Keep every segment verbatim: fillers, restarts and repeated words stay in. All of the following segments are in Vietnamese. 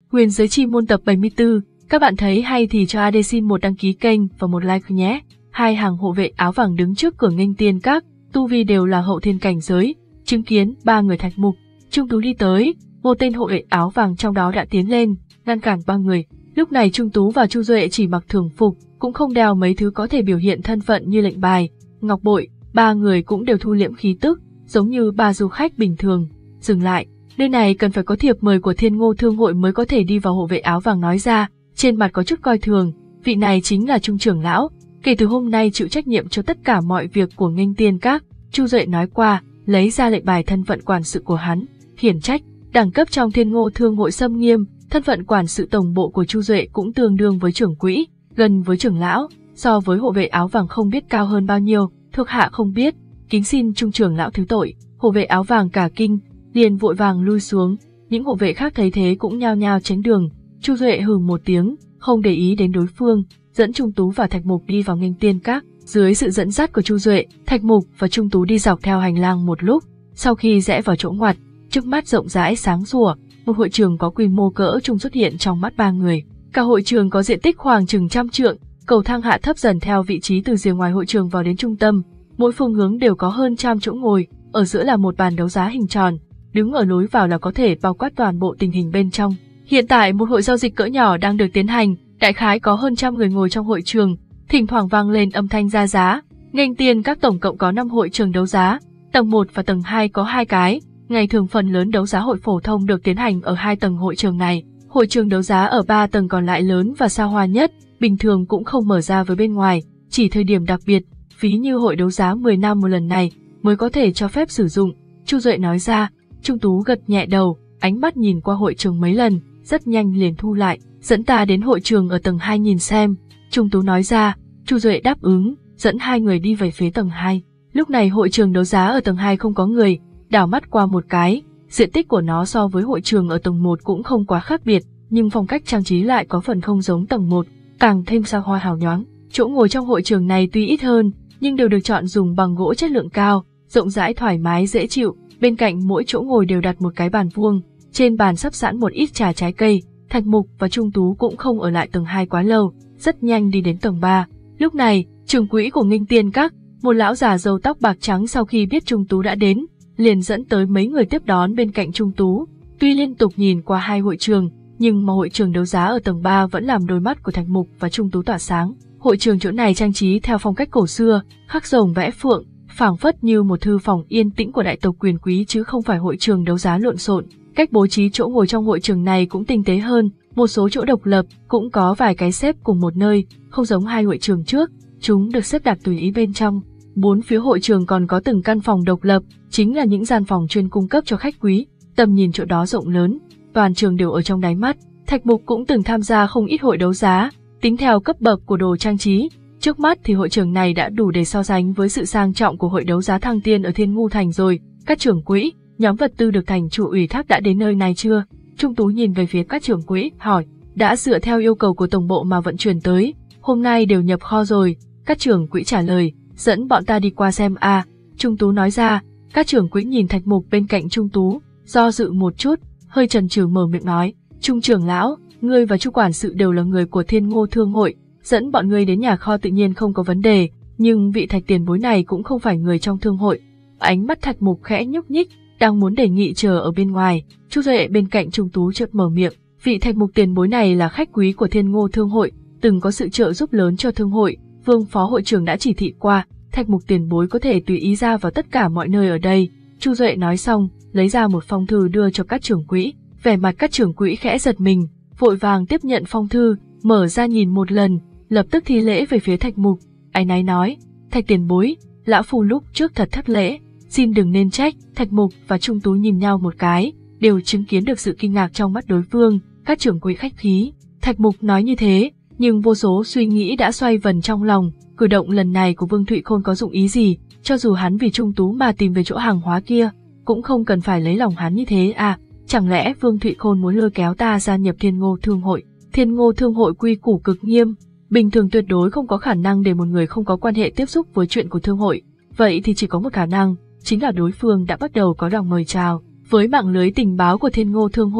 Huyền giới chi môn tập bảy mươi tư, các bạn thấy hay thì cho a đê xin một đăng ký kênh và một like nhé. Hai hàng hộ vệ áo vàng đứng trước cửa nghênh tiên các, tu vi đều là hậu thiên cảnh giới, chứng kiến ba người Thạch Mục, Trung Tú đi tới, một tên hộ vệ áo vàng trong đó đã tiến lên, ngăn cản ba người. Lúc này Trung Tú và Chu Duệ chỉ mặc thường phục, cũng không đeo mấy thứ có thể biểu hiện thân phận như lệnh bài, ngọc bội, ba người cũng đều thu liễm khí tức, giống như ba du khách bình thường. Dừng lại, nơi này cần phải có thiệp mời của Thiên Ngô Thương hội mới có thể đi vào, hộ vệ áo vàng nói ra, trên mặt có chút coi thường, vị này chính là Trung trưởng lão, kể từ hôm nay chịu trách nhiệm cho tất cả mọi việc của nghênh tiên các. Chu Duệ nói qua, lấy ra lệnh bài thân phận quản sự của hắn, hiển trách, đẳng cấp trong Thiên Ngô Thương hội xâm nghiêm, thân phận quản sự tổng bộ của Chu Duệ cũng tương đương với trưởng quỹ, gần với trưởng lão, so với hộ vệ áo vàng không biết cao hơn bao nhiêu, thuộc hạ không biết, kính xin Trung trưởng lão thứ tội. Hộ vệ áo vàng cả kinh, liền vội vàng lui xuống, những hộ vệ khác thấy thế cũng nhao nhao tránh đường. Chu Duệ hừ một tiếng, không để ý đến đối phương, dẫn Trung Tú và Thạch Mục đi vào nghênh tiên các. Dưới sự dẫn dắt của Chu Duệ, Thạch Mục và Trung Tú đi dọc theo hành lang một lúc, sau khi rẽ vào chỗ ngoặt, trước mắt rộng rãi sáng sủa, một hội trường có quy mô cỡ trung xuất hiện trong mắt ba người. Cả hội trường có diện tích khoảng chừng trăm trượng, cầu thang hạ thấp dần theo vị trí từ rìa ngoài hội trường vào đến trung tâm, mỗi phương hướng đều có hơn trăm chỗ ngồi, ở giữa là một bàn đấu giá hình tròn, đứng ở lối vào là có thể bao quát toàn bộ tình hình bên trong. Hiện tại một hội giao dịch cỡ nhỏ đang được tiến hành, đại khái có hơn trăm người ngồi trong hội trường, thỉnh thoảng vang lên âm thanh ra giá. Nghênh tiên các tổng cộng có năm hội trường đấu giá, tầng một và tầng hai có hai cái, ngày thường phần lớn đấu giá hội phổ thông được tiến hành ở hai tầng hội trường này. Hội trường đấu giá ở ba tầng còn lại lớn và xa hoa nhất, bình thường cũng không mở ra với bên ngoài, chỉ thời điểm đặc biệt, ví như hội đấu giá mười năm một lần này mới có thể cho phép sử dụng. Chu Duệ nói ra. Trung Tú gật nhẹ đầu, ánh mắt nhìn qua hội trường mấy lần, rất nhanh liền thu lại, dẫn ta đến hội trường ở tầng hai nhìn xem. Trung Tú nói ra. Chu Duệ đáp ứng, dẫn hai người đi về phía tầng hai. Lúc này hội trường đấu giá ở tầng hai không có người, đảo mắt qua một cái, diện tích của nó so với hội trường ở tầng một cũng không quá khác biệt, nhưng phong cách trang trí lại có phần không giống tầng một, càng thêm xa hoa hào nhoáng. Chỗ ngồi trong hội trường này tuy ít hơn, nhưng đều được chọn dùng bằng gỗ chất lượng cao, rộng rãi thoải mái dễ chịu, bên cạnh mỗi chỗ ngồi đều đặt một cái bàn vuông, trên bàn sắp sẵn một ít trà trái cây. Thạch Mục và Trung Tú cũng không ở lại tầng hai quá lâu, rất nhanh đi đến tầng ba. Lúc này, trưởng quỹ của nghênh tiên các, một lão già râu tóc bạc trắng sau khi biết Trung Tú đã đến, liền dẫn tới mấy người tiếp đón bên cạnh Trung Tú. Tuy liên tục nhìn qua hai hội trường, nhưng mà hội trường đấu giá ở tầng ba vẫn làm đôi mắt của Thạch Mục và Trung Tú tỏa sáng. Hội trường chỗ này trang trí theo phong cách cổ xưa, khắc rồng vẽ phượng, phảng phất như một thư phòng yên tĩnh của đại tộc quyền quý chứ không phải hội trường đấu giá lộn xộn. Cách bố trí chỗ ngồi trong hội trường này cũng tinh tế hơn, một số chỗ độc lập, cũng có vài cái xếp cùng một nơi, không giống hai hội trường trước, chúng được xếp đặt tùy ý bên trong. Bốn phía hội trường còn có từng căn phòng độc lập, chính là những gian phòng chuyên cung cấp cho khách quý, tầm nhìn chỗ đó rộng lớn, toàn trường đều ở trong đáy mắt. Thạch Mục cũng từng tham gia không ít hội đấu giá, tính theo cấp bậc của đồ trang trí, trước mắt thì hội trường này đã đủ để so sánh với sự sang trọng của hội đấu giá Thăng Tiên ở Thiên Ngu Thành rồi. Các trưởng quỹ, nhóm vật tư được thành chủ ủy thác đã đến nơi này chưa? Trung Tú nhìn về phía các trưởng quỹ, hỏi. Đã dựa theo yêu cầu của tổng bộ mà vận chuyển tới, hôm nay đều nhập kho rồi. Các trưởng quỹ trả lời, dẫn bọn ta đi qua xem a. À. Trung Tú nói ra. Các trưởng quỹ nhìn Thạch Mục bên cạnh Trung Tú, do dự một chút, hơi chần chừ mở miệng nói. Trung trưởng lão, ngươi và Chu quản sự đều là người của Thiên Ngô Thương hội, dẫn bọn ngươi đến nhà kho tự nhiên không có vấn đề, nhưng vị Thạch tiền bối này cũng không phải người trong thương hội. Ánh mắt Thạch Mục khẽ nhúc nhích, đang muốn đề nghị chờ ở bên ngoài. Chu Duệ bên cạnh Trung Tú chợt mở miệng, vị Thạch Mục tiền bối này là khách quý của Thiên Ngô Thương hội, từng có sự trợ giúp lớn cho thương hội, Vương phó hội trưởng đã chỉ thị qua, Thạch Mục tiền bối có thể tùy ý ra vào tất cả mọi nơi ở đây. Chu Duệ nói xong, lấy ra một phong thư đưa cho các trưởng quỹ, vẻ mặt các trưởng quỹ khẽ giật mình, vội vàng tiếp nhận phong thư, mở ra nhìn một lần, lập tức thi lễ về phía Thạch Mục. Áy náy nói, Thạch tiền bối, lão phu lúc trước thật thất lễ, xin đừng nên trách. Thạch Mục và Trung Tú nhìn nhau một cái, đều chứng kiến được sự kinh ngạc trong mắt đối phương. Các trưởng quỹ khách khí. Thạch Mục nói như thế, nhưng vô số suy nghĩ đã xoay vần trong lòng. Cử động lần này của Vương Thụy Khôn có dụng ý gì? Cho dù hắn vì Trung Tú mà tìm về chỗ hàng hóa kia, cũng không cần phải lấy lòng hắn như thế à? Chẳng lẽ Vương Thụy Khôn muốn lôi kéo ta gia nhập Thiên Ngô Thương hội? Thiên Ngô Thương hội quy củ cực nghiêm, bình thường tuyệt đối không có khả năng để một người không có quan hệ tiếp xúc với chuyện của thương hội. Vậy thì chỉ có một khả năng, chính là đối phương đã bắt đầu có lòng mời chào. Với mạng lưới tình báo của Thiên Ngô Thương hội,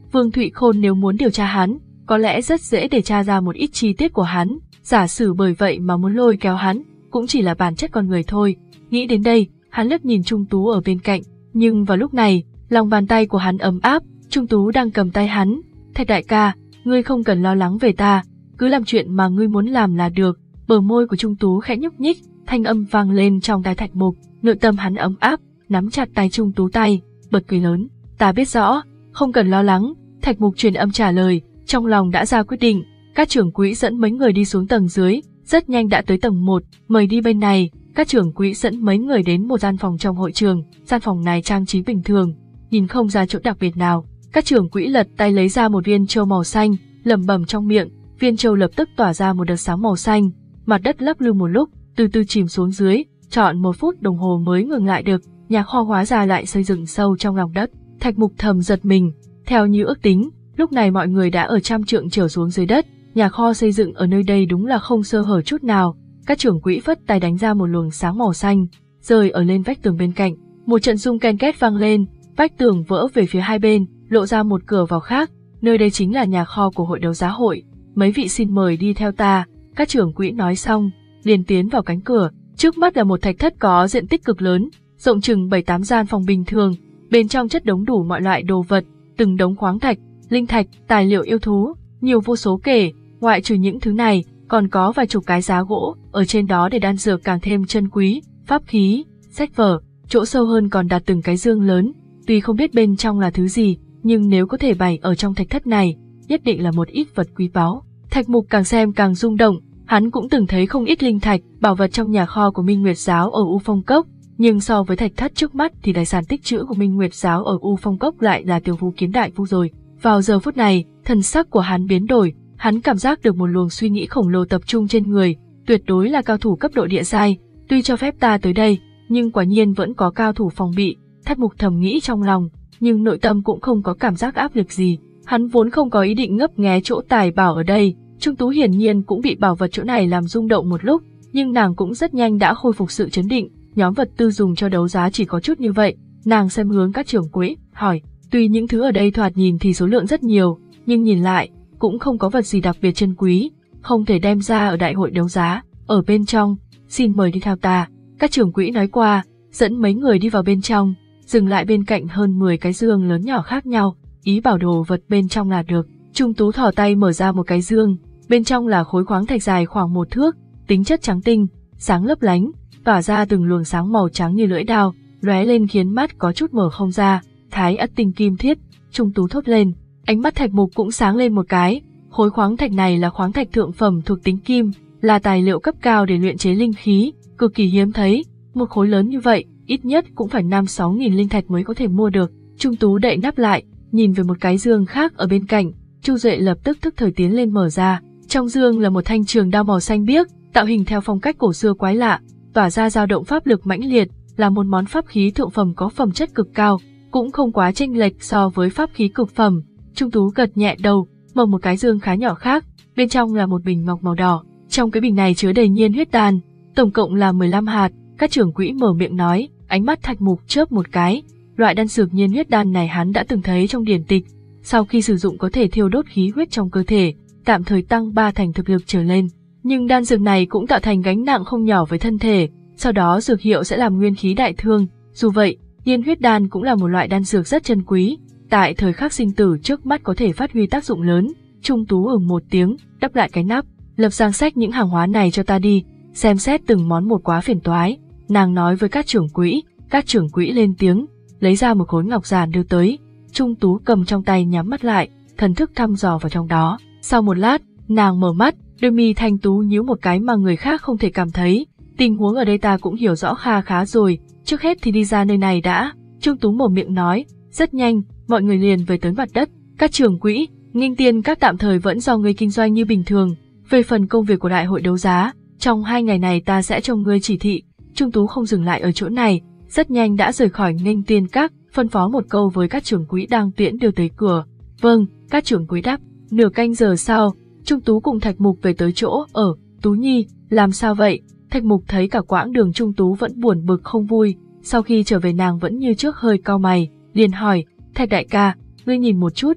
Vương Thụy Khôn nếu muốn điều tra hắn, có lẽ rất dễ để tra ra một ít chi tiết của hắn, giả sử bởi vậy mà muốn lôi kéo hắn, cũng chỉ là bản chất con người thôi. Nghĩ đến đây, hắn liếc nhìn Trung Tú ở bên cạnh, nhưng vào lúc này, lòng bàn tay của hắn ấm áp, Trung Tú đang cầm tay hắn. Thạch đại ca, ngươi không cần lo lắng về ta, cứ làm chuyện mà ngươi muốn làm là được. Bờ môi của Trung Tú khẽ nhúc nhích, thanh âm vang lên trong tai Thạch Mục, nội tâm hắn ấm áp, nắm chặt tay Trung Tú tay, bật cười lớn. Ta biết rõ, không cần lo lắng. Thạch Mục truyền âm trả lời, trong lòng đã ra quyết định. Các trưởng quỹ dẫn mấy người đi xuống tầng dưới, rất nhanh đã tới tầng một, mời đi bên này. Các trưởng quỹ dẫn mấy người đến một gian phòng trong hội trường, gian phòng này trang trí bình thường, nhìn không ra chỗ đặc biệt nào. Các trưởng quỹ lật tay lấy ra một viên châu màu xanh, lẩm bẩm trong miệng, viên châu lập tức tỏa ra một đợt sáng màu xanh, mặt đất lắc lư một lúc, từ từ chìm xuống dưới, trọn một phút đồng hồ mới ngừng lại được. Nhà kho hóa ra lại xây dựng sâu trong lòng đất. Thạch Mục thầm giật mình, theo như ước tính, lúc này mọi người đã ở trăm trượng trở xuống dưới đất, nhà kho xây dựng ở nơi đây đúng là không sơ hở chút nào. Các trưởng quỹ phất tay đánh ra một luồng sáng màu xanh, rơi ở lên vách tường bên cạnh, một trận rung ken két vang lên, vách tường vỡ về phía hai bên, lộ ra một cửa vào khác, nơi đây chính là nhà kho của hội đấu giá hội. Mấy vị xin mời đi theo ta. Các trưởng quỹ nói xong, liền tiến vào cánh cửa, trước mắt là một thạch thất có diện tích cực lớn, rộng chừng bảy tám gian phòng bình thường, bên trong chất đống đủ mọi loại đồ vật, từng đống khoáng thạch, linh thạch, tài liệu yêu thú, nhiều vô số kể. Ngoại trừ những thứ này, còn có vài chục cái giá gỗ, ở trên đó để đan dược càng thêm chân quý, pháp khí, sách vở, chỗ sâu hơn còn đặt từng cái dương lớn, tuy không biết bên trong là thứ gì, nhưng nếu có thể bày ở trong thạch thất này, nhất định là một ít vật quý báu. Thạch Mục càng xem càng rung động, hắn cũng từng thấy không ít linh thạch, bảo vật trong nhà kho của Minh Nguyệt Giáo ở U Phong Cốc, nhưng so với thạch thất trước mắt thì tài sản tích trữ của Minh Nguyệt Giáo ở U Phong Cốc lại là Tiểu Phú Kiếm Đại Phu rồi. Vào giờ phút này, thần sắc của hắn biến đổi, hắn cảm giác được một luồng suy nghĩ khổng lồ tập trung trên người, tuyệt đối là cao thủ cấp độ địa giai, tuy cho phép ta tới đây, nhưng quả nhiên vẫn có cao thủ phòng bị. Thạch Mục thầm nghĩ trong lòng, nhưng nội tâm cũng không có cảm giác áp lực gì, hắn vốn không có ý định ngấp nghé chỗ tài bảo ở đây. Trung Tú hiển nhiên cũng bị bảo vật chỗ này làm rung động một lúc, nhưng nàng cũng rất nhanh đã khôi phục sự chấn định. Nhóm vật tư dùng cho đấu giá chỉ có chút như vậy, nàng xem hướng các trưởng quỹ, hỏi, tuy những thứ ở đây thoạt nhìn thì số lượng rất nhiều, nhưng nhìn lại, cũng không có vật gì đặc biệt chân quý, không thể đem ra ở đại hội đấu giá. Ở bên trong, xin mời đi theo ta. Các trưởng quỹ nói qua, dẫn mấy người đi vào bên trong, dừng lại bên cạnh hơn mười cái dương lớn nhỏ khác nhau, ý bảo đồ vật bên trong là được. Trung Tú thò tay mở ra một cái dương, bên trong là khối khoáng thạch dài khoảng một thước, tính chất trắng tinh, sáng lấp lánh, tỏa ra từng luồng sáng màu trắng như lưỡi dao, lóe lên khiến mắt có chút mở không ra. Thái ất tinh kim thiết, Trung Tú thốt lên, ánh mắt Thạch Mục cũng sáng lên một cái. Khối khoáng thạch này là khoáng thạch thượng phẩm thuộc tính kim, là tài liệu cấp cao để luyện chế linh khí, cực kỳ hiếm thấy. Một khối lớn như vậy, ít nhất cũng phải năm sáu nghìn linh thạch mới có thể mua được. Trung Tú đậy nắp lại, nhìn về một cái dương khác ở bên cạnh. Chu Duệ lập tức thức thời tiến lên mở ra. Trong dương là một thanh trường đao màu xanh biếc, tạo hình theo phong cách cổ xưa quái lạ, tỏa ra dao động pháp lực mãnh liệt, là một món pháp khí thượng phẩm có phẩm chất cực cao, cũng không quá chênh lệch so với pháp khí cực phẩm. Trung Tú gật nhẹ đầu, mở một cái dương khá nhỏ khác, bên trong là một bình ngọc màu đỏ, trong cái bình này chứa đầy nhiên huyết đan, tổng cộng là mười lăm hạt. Các trưởng quỹ mở miệng nói, ánh mắt Thạch Mục chớp một cái, loại đan dược nhiên huyết đan này hắn đã từng thấy trong điển tịch, sau khi sử dụng có thể thiêu đốt khí huyết trong cơ thể, tạm thời tăng ba thành thực lực trở lên, nhưng đan dược này cũng tạo thành gánh nặng không nhỏ với thân thể, sau đó dược hiệu sẽ làm nguyên khí đại thương. Dù vậy, nhiên huyết đan cũng là một loại đan dược rất chân quý, tại thời khắc sinh tử trước mắt có thể phát huy tác dụng lớn. Trung Tú ừm một tiếng, đắp lại cái nắp, lập danh sách những hàng hóa này cho ta đi, xem xét từng món một quá phiền toái. Nàng nói với các trưởng quỹ, các trưởng quỹ lên tiếng, lấy ra một khối ngọc giản đưa tới. Trung Tú cầm trong tay nhắm mắt lại, thần thức thăm dò vào trong đó. Sau một lát, nàng mở mắt, đôi mi thanh tú nhíu một cái mà người khác không thể cảm thấy. Tình huống ở đây ta cũng hiểu rõ kha khá rồi, trước hết thì đi ra nơi này đã. Trung Tú mở miệng nói, rất nhanh, mọi người liền về tới mặt đất. Các trưởng quỹ, Nghinh Tiên các tạm thời vẫn do ngươi kinh doanh như bình thường. Về phần công việc của đại hội đấu giá, trong hai ngày này ta sẽ cho ngươi chỉ thị. Trung Tú không dừng lại ở chỗ này, rất nhanh đã rời khỏi Nghinh Tiên các, phân phó một câu với các trưởng quỹ đang tiễn đưa tới cửa. Vâng, các trưởng quỹ đáp. Nửa canh giờ sau, Trung Tú cùng Thạch Mục về tới chỗ ở. Tú Nhi, làm sao vậy? Thạch Mục thấy cả quãng đường Trung Tú vẫn buồn bực không vui, sau khi trở về nàng vẫn như trước hơi cau mày, liền hỏi, Thạch đại ca, ngươi nhìn một chút.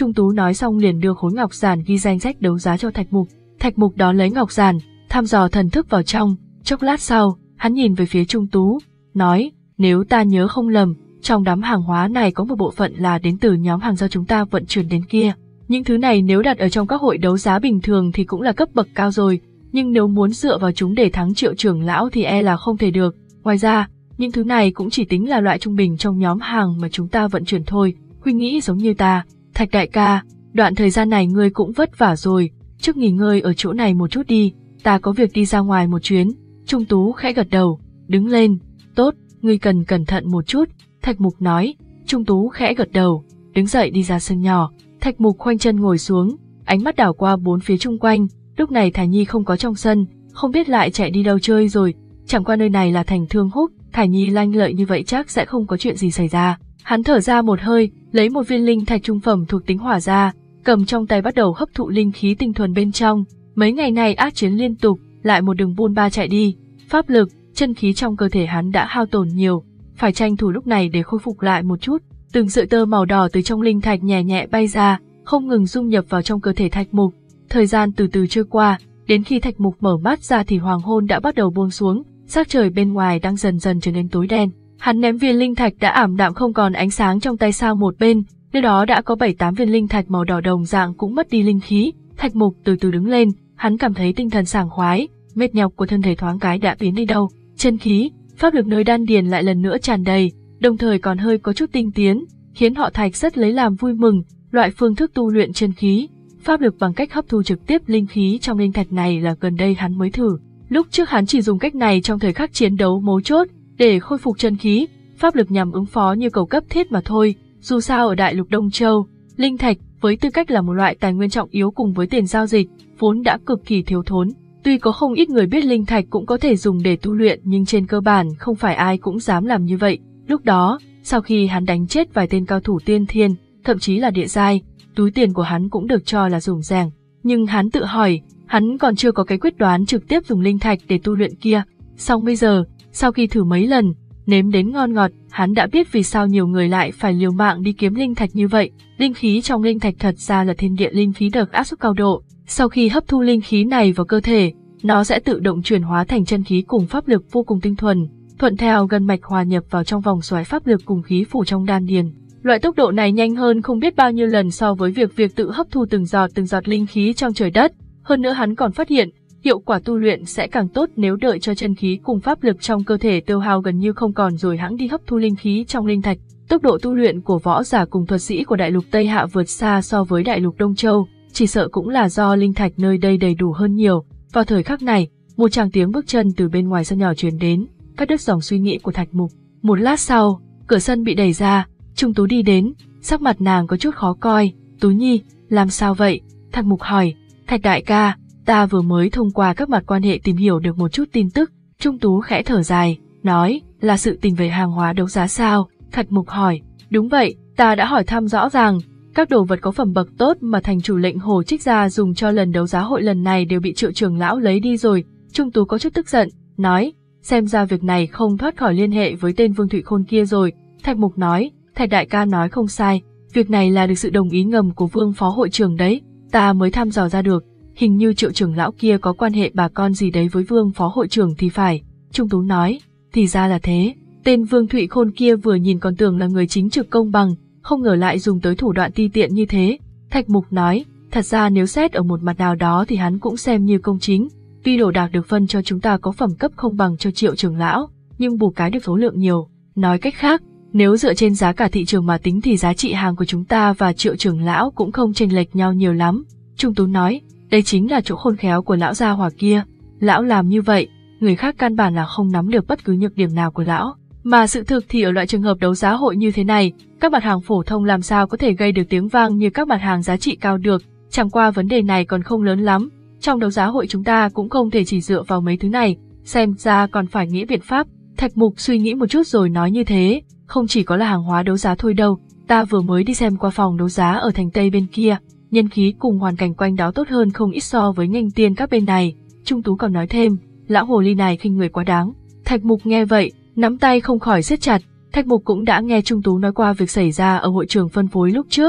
Trung Tú nói xong liền đưa khối ngọc giản ghi danh sách đấu giá cho Thạch Mục. Thạch Mục đón lấy ngọc giản, thăm dò thần thức vào trong, chốc lát sau, hắn nhìn về phía Trung Tú, nói, nếu ta nhớ không lầm, trong đám hàng hóa này có một bộ phận là đến từ nhóm hàng do chúng ta vận chuyển đến kia. Những thứ này nếu đặt ở trong các hội đấu giá bình thường thì cũng là cấp bậc cao rồi, nhưng nếu muốn dựa vào chúng để thắng Triệu trưởng lão thì e là không thể được. Ngoài ra, những thứ này cũng chỉ tính là loại trung bình trong nhóm hàng mà chúng ta vận chuyển thôi. Huynh nghĩ giống như ta. Thạch đại ca, đoạn thời gian này ngươi cũng vất vả rồi, trước nghỉ ngơi ở chỗ này một chút đi, ta có việc đi ra ngoài một chuyến. Trung Tú khẽ gật đầu, đứng lên, tốt, ngươi cần cẩn thận một chút, Thạch Mục nói. Trung Tú khẽ gật đầu, đứng dậy đi ra sân nhỏ. Thạch Mục khoanh chân ngồi xuống, ánh mắt đảo qua bốn phía chung quanh, lúc này Thải Nhi không có trong sân, không biết lại chạy đi đâu chơi rồi, chẳng qua nơi này là thành Thương Húc, Thải Nhi lanh lợi như vậy chắc sẽ không có chuyện gì xảy ra. Hắn thở ra một hơi, lấy một viên linh thạch trung phẩm thuộc tính hỏa ra, cầm trong tay bắt đầu hấp thụ linh khí tinh thuần bên trong. Mấy ngày này ác chiến liên tục, lại một đường buôn ba chạy đi, pháp lực, chân khí trong cơ thể hắn đã hao tổn nhiều, phải tranh thủ lúc này để khôi phục lại một chút. Từng sợi tơ màu đỏ từ trong linh thạch nhẹ nhẹ bay ra, không ngừng dung nhập vào trong cơ thể Thạch Mục. Thời gian từ từ trôi qua, đến khi Thạch Mục mở mắt ra thì hoàng hôn đã bắt đầu buông xuống, sắc trời bên ngoài đang dần dần trở nên tối đen. Hắn ném viên linh thạch đã ảm đạm không còn ánh sáng trong tay sang một bên, nơi đó đã có bảy tám viên linh thạch màu đỏ đồng dạng cũng mất đi linh khí. Thạch Mục từ từ đứng lên, hắn cảm thấy tinh thần sảng khoái, mệt nhọc của thân thể thoáng cái đã biến đi đâu, chân khí, pháp lực nơi đan điền lại lần nữa tràn đầy, đồng thời còn hơi có chút tinh tiến, khiến họ Thạch rất lấy làm vui mừng. Loại phương thức tu luyện chân khí, pháp lực bằng cách hấp thu trực tiếp linh khí trong linh thạch này là gần đây hắn mới thử. Lúc trước hắn chỉ dùng cách này trong thời khắc chiến đấu mấu chốt để khôi phục chân khí, pháp lực nhằm ứng phó như cầu cấp thiết mà thôi. Dù sao ở Đại Lục Đông Châu, linh thạch với tư cách là một loại tài nguyên trọng yếu cùng với tiền giao dịch vốn đã cực kỳ thiếu thốn. Tuy có không ít người biết linh thạch cũng có thể dùng để tu luyện nhưng trên cơ bản không phải ai cũng dám làm như vậy. Lúc đó, sau khi hắn đánh chết vài tên cao thủ tiên thiên, thậm chí là địa giai, túi tiền của hắn cũng được cho là rủng ràng. Nhưng hắn tự hỏi, hắn còn chưa có cái quyết đoán trực tiếp dùng linh thạch để tu luyện kia. Song bây giờ, sau khi thử mấy lần, nếm đến ngon ngọt, hắn đã biết vì sao nhiều người lại phải liều mạng đi kiếm linh thạch như vậy. Linh khí trong linh thạch thật ra là thiên địa linh khí được áp suất cao độ. Sau khi hấp thu linh khí này vào cơ thể, nó sẽ tự động chuyển hóa thành chân khí cùng pháp lực vô cùng tinh thuần, thuận theo gân mạch hòa nhập vào trong vòng xoáy pháp lực cùng khí phủ trong đan điền. Loại tốc độ này nhanh hơn không biết bao nhiêu lần so với việc việc tự hấp thu từng giọt từng giọt linh khí trong trời đất. Hơn nữa hắn còn phát hiện, hiệu quả tu luyện sẽ càng tốt nếu đợi cho chân khí cùng pháp lực trong cơ thể tiêu hao gần như không còn rồi hãng đi hấp thu linh khí trong linh thạch. Tốc độ tu luyện của võ giả cùng thuật sĩ của Đại Lục Tây Hạ vượt xa so với Đại Lục Đông Châu, chỉ sợ cũng là do linh thạch nơi đây đầy đủ hơn nhiều. Vào thời khắc này, một tràng tiếng bước chân từ bên ngoài sân nhỏ truyền đến, cắt đứt dòng suy nghĩ của Thạch Mục. Một lát sau, cửa sân bị đẩy ra, Trung Tú đi đến, sắc mặt nàng có chút khó coi. Tú Nhi, làm sao vậy? Thạch Mục hỏi. Thạch đại ca, ta vừa mới thông qua các mặt quan hệ tìm hiểu được một chút tin tức. Trung Tú khẽ thở dài, nói, là sự tình về hàng hóa đấu giá sao? Thạch Mục hỏi. Đúng vậy, ta đã hỏi thăm rõ ràng, các đồ vật có phẩm bậc tốt mà thành chủ lệnh Hồ trích ra dùng cho lần đấu giá hội lần này đều bị Triệu trưởng lão lấy đi rồi. Trung Tú có chút tức giận, nói, xem ra việc này không thoát khỏi liên hệ với tên Vương Thụy Khôn kia rồi. Thạch Mục nói, Thạch đại ca nói không sai, việc này là được sự đồng ý ngầm của Vương phó hội trưởng đấy, ta mới thăm dò ra được, hình như Triệu trưởng lão kia có quan hệ bà con gì đấy với Vương phó hội trưởng thì phải. Trung Tú nói, thì ra là thế, tên Vương Thụy Khôn kia vừa nhìn còn tưởng là người chính trực công bằng, không ngờ lại dùng tới thủ đoạn ti tiện như thế. Thạch Mục nói, thật ra nếu xét ở một mặt nào đó thì hắn cũng xem như công chính, tuy đồ đạc được phân cho chúng ta có phẩm cấp không bằng cho Triệu trưởng lão, nhưng bù cái được số lượng nhiều. Nói cách khác, nếu dựa trên giá cả thị trường mà tính thì giá trị hàng của chúng ta và Triệu trưởng lão cũng không chênh lệch nhau nhiều lắm. Trung Tú nói, đây chính là chỗ khôn khéo của lão gia hỏa kia. Lão làm như vậy, người khác căn bản là không nắm được bất cứ nhược điểm nào của lão. Mà sự thực thì ở loại trường hợp đấu giá hội như thế này, các mặt hàng phổ thông làm sao có thể gây được tiếng vang như các mặt hàng giá trị cao được, chẳng qua vấn đề này còn không lớn lắm. Trong đấu giá hội chúng ta cũng không thể chỉ dựa vào mấy thứ này, xem ra còn phải nghĩ biện pháp. Thạch Mục suy nghĩ một chút rồi nói như thế, không chỉ có là hàng hóa đấu giá thôi đâu, ta vừa mới đi xem qua phòng đấu giá ở thành Tây bên kia, nhân khí cùng hoàn cảnh quanh đó tốt hơn không ít so với nghênh tiên các bên này. Trung Tú còn nói thêm, lão hồ ly này khinh người quá đáng. Thạch Mục nghe vậy, nắm tay không khỏi siết chặt. Thạch Mục cũng đã nghe Trung Tú nói qua việc xảy ra ở hội trường phân phối lúc trước,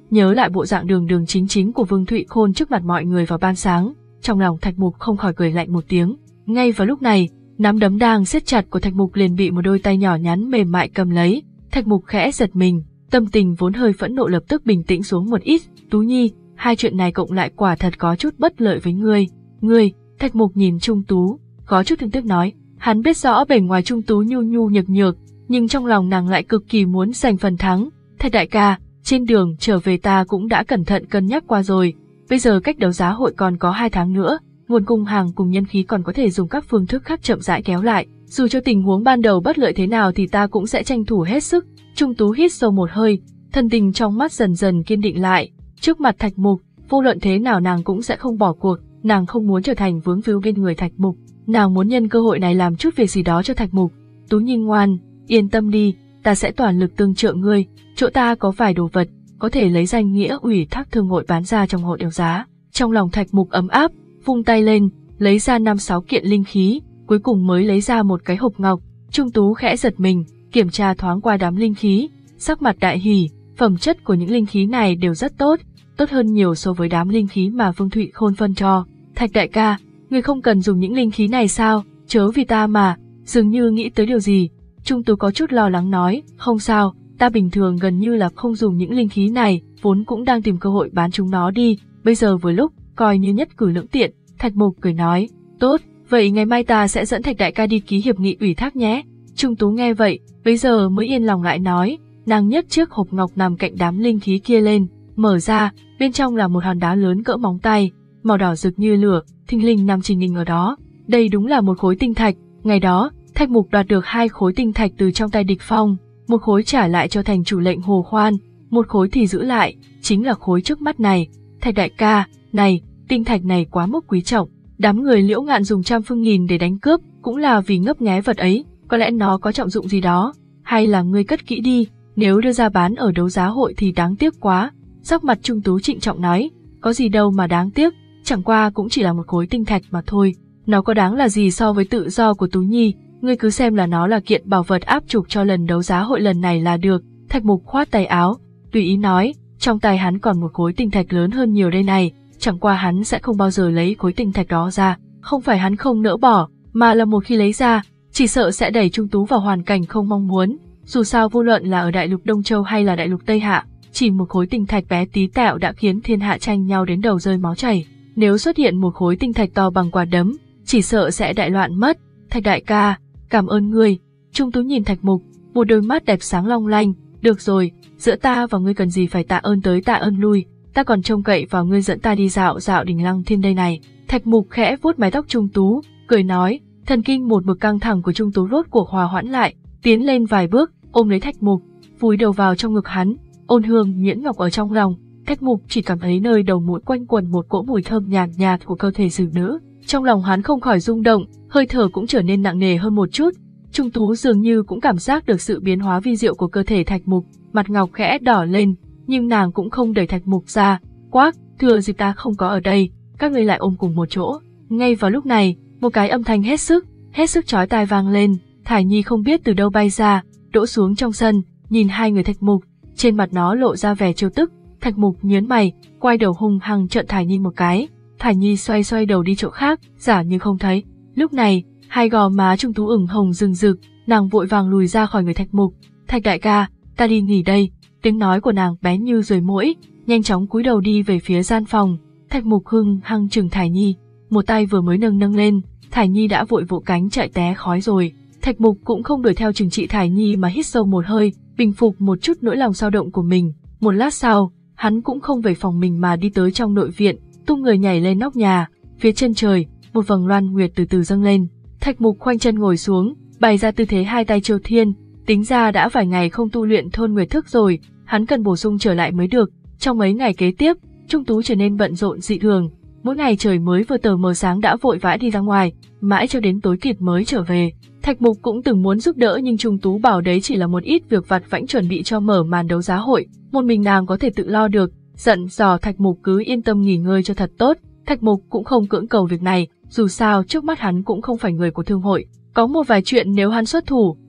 nhớ lại bộ dạng đường đường chính chính của Vương Thụy Khôn trước mặt mọi người vào ban sáng, trong lòng Thạch Mục không khỏi cười lạnh một tiếng. Ngay vào lúc này, nắm đấm đang siết chặt của Thạch Mục liền bị một đôi tay nhỏ nhắn mềm mại cầm lấy. Thạch Mục khẽ giật mình, tâm tình vốn hơi phẫn nộ lập tức bình tĩnh xuống một ít. Tú Nhi, hai chuyện này cộng lại quả thật có chút bất lợi với ngươi. Ngươi, Thạch Mục nhìn Trung Tú, có chút thương tiếc nói. Hắn biết rõ bề ngoài Trung Tú nhu nhu nhược nhược, nhưng trong lòng nàng lại cực kỳ muốn giành phần thắng. Thạch đại ca, trên đường trở về ta cũng đã cẩn thận cân nhắc qua rồi. Bây giờ cách đấu giá hội còn có hai tháng nữa, nguồn cung hàng cùng nhân khí còn có thể dùng các phương thức khác chậm rãi kéo lại. Dù cho tình huống ban đầu bất lợi thế nào thì ta cũng sẽ tranh thủ hết sức. Trung Tú hít sâu một hơi, thân tình trong mắt dần dần kiên định lại. Trước mặt Thạch Mục, vô luận thế nào nàng cũng sẽ không bỏ cuộc. Nàng không muốn trở thành vướng víu bên người Thạch Mục. Nàng muốn nhân cơ hội này làm chút việc gì đó cho Thạch Mục. Tú Nhi ngoan, yên tâm đi, ta sẽ toàn lực tương trợ ngươi. Chỗ ta có vài đồ vật, có thể lấy danh nghĩa ủy thác thương hội bán ra trong hội đấu giá. Trong lòng Thạch Mục ấm áp, vung tay lên, lấy ra năm sáu kiện linh khí, cuối cùng mới lấy ra một cái hộp ngọc. Trung Tú khẽ giật mình, kiểm tra thoáng qua đám linh khí, sắc mặt đại hỉ. Phẩm chất của những linh khí này đều rất tốt, tốt hơn nhiều so với đám linh khí mà Vương Thụy Khôn phân cho. Thạch đại ca, ngươi không cần dùng những linh khí này sao? Chớ vì ta mà. Dường như nghĩ tới điều gì, Trung Tú có chút lo lắng nói. Không sao, ta bình thường gần như là không dùng những linh khí này, vốn cũng đang tìm cơ hội bán chúng nó đi. Bây giờ vừa lúc, coi như nhất cử lưỡng tiện. Thạch Mục cười nói. Tốt, vậy ngày mai ta sẽ dẫn Thạch đại ca đi ký hiệp nghị ủy thác nhé. Trung Tú nghe vậy, bây giờ mới yên lòng lại nói. Nàng nhấc chiếc hộp ngọc nằm cạnh đám linh khí kia lên, mở ra, bên trong là một hòn đá lớn cỡ móng tay, màu đỏ rực như lửa, thình lình nằm trình hình ở đó. Đây đúng là một khối tinh thạch. Ngày đó, Thạch Mục đoạt được hai khối tinh thạch từ trong tay địch phong, một khối trả lại cho thành chủ lệnh Hồ Khoan, một khối thì giữ lại, chính là khối trước mắt này. Thạch đại ca, này, tinh thạch này quá mức quý trọng, đám người Liễu Ngạn dùng trăm phương nghìn để đánh cướp, cũng là vì ngấp nghé vật ấy, có lẽ nó có trọng dụng gì đó, hay là ngươi cất kỹ đi, nếu đưa ra bán ở đấu giá hội thì đáng tiếc quá. Sắc mặt Trung Tú trịnh trọng nói, có gì đâu mà đáng tiếc, chẳng qua cũng chỉ là một khối tinh thạch mà thôi, nó có đáng là gì so với tự do của Tú Nhi, ngươi cứ xem là nó là kiện bảo vật áp trục cho lần đấu giá hội lần này là được. Thạch Mục khoát tay áo, tùy ý nói, trong tay hắn còn một khối tinh thạch lớn hơn nhiều đây này, chẳng qua hắn sẽ không bao giờ lấy khối tinh thạch đó ra, không phải hắn không nỡ bỏ, mà là một khi lấy ra, chỉ sợ sẽ đẩy Trung Tú vào hoàn cảnh không mong muốn. Dù sao vô luận là ở đại lục Đông Châu hay là đại lục Tây Hạ, chỉ một khối tinh thạch bé tí tẹo đã khiến thiên hạ tranh nhau đến đầu rơi máu chảy. Nếu xuất hiện một khối tinh thạch to bằng quả đấm, chỉ sợ sẽ đại loạn mất. Thạch đại ca, cảm ơn ngươi. Trung Tú nhìn Thạch Mục, một đôi mắt đẹp sáng long lanh. Được rồi, giữa ta và ngươi cần gì phải tạ ơn tới tạ ơn lui, ta còn trông cậy vào ngươi dẫn ta đi dạo dạo đỉnh Lăng Thiên đây này. Thạch Mục khẽ vuốt mái tóc Trung Tú, cười nói. Thần kinh một mực căng thẳng của Trung Tú rốt cuộc hòa hoãn lại, tiến lên vài bước, ôm lấy Thạch Mục, vùi đầu vào trong ngực hắn, ôn hương nhuyễn ngọc ở trong lòng. Thạch Mục chỉ cảm thấy nơi đầu mũi quanh quẩn một cỗ mùi thơm nhàn nhạt, nhạt của cơ thể xử nữ, trong lòng hắn không khỏi rung động, hơi thở cũng trở nên nặng nề hơn một chút. Trung Tú dường như cũng cảm giác được sự biến hóa vi diệu của cơ thể Thạch Mục, mặt ngọc khẽ đỏ lên, nhưng nàng cũng không đẩy Thạch Mục ra, quát, thừa dịp ta không có ở đây, các ngươi lại ôm cùng một chỗ. Ngay vào lúc này, một cái âm thanh hết sức, hết sức chói tai vang lên, Thải Nhi không biết từ đâu bay ra, đỗ xuống trong sân, nhìn hai người Thạch Mục, trên mặt nó lộ ra vẻ trêu tức. Thạch Mục nhớn mày, quay đầu hung hăng trợn Thải Nhi một cái. Thải Nhi xoay xoay đầu đi chỗ khác, giả như không thấy. Lúc này, hai gò má Trung Tú ửng hồng rừng rực, nàng vội vàng lùi ra khỏi người Thạch Mục. Thạch đại ca, ta đi nghỉ đây. Tiếng nói của nàng bé như ruồi muỗi, nhanh chóng cúi đầu đi về phía gian phòng. Thạch Mục hung hăng chừng Thải Nhi, một tay vừa mới nâng nâng lên, Thải Nhi đã vội vỗ cánh chạy té khói rồi. Thạch Mục cũng không đuổi theo trừng trị Thải Nhi mà hít sâu một hơi, bình phục một chút nỗi lòng dao động của mình. Một lát sau, hắn cũng không về phòng mình mà đi tới trong nội viện, tung người nhảy lên nóc nhà. Phía chân trời, một vầng loan nguyệt từ từ dâng lên. Thạch Mục khoanh chân ngồi xuống, bày ra tư thế hai tay chiêu thiên. Tính ra đã vài ngày không tu luyện thôn nguyệt thức rồi, hắn cần bổ sung trở lại mới được. Trong mấy ngày kế tiếp, Trung Tú trở nên bận rộn dị thường. Mỗi ngày trời mới vừa tờ mờ sáng đã vội vã đi ra ngoài, mãi cho đến tối kịt mới trở về. Thạch Mục cũng từng muốn giúp đỡ nhưng Trung Tú bảo đấy chỉ là một ít việc vặt vãnh chuẩn bị cho mở màn đấu giá hội, một mình nàng có thể tự lo được. Giận dò Thạch Mục cứ yên tâm nghỉ ngơi cho thật tốt. Thạch Mục cũng không cưỡng cầu việc này, dù sao trước mắt hắn cũng không phải người của thương hội. Có một vài chuyện nếu hắn xuất thủ,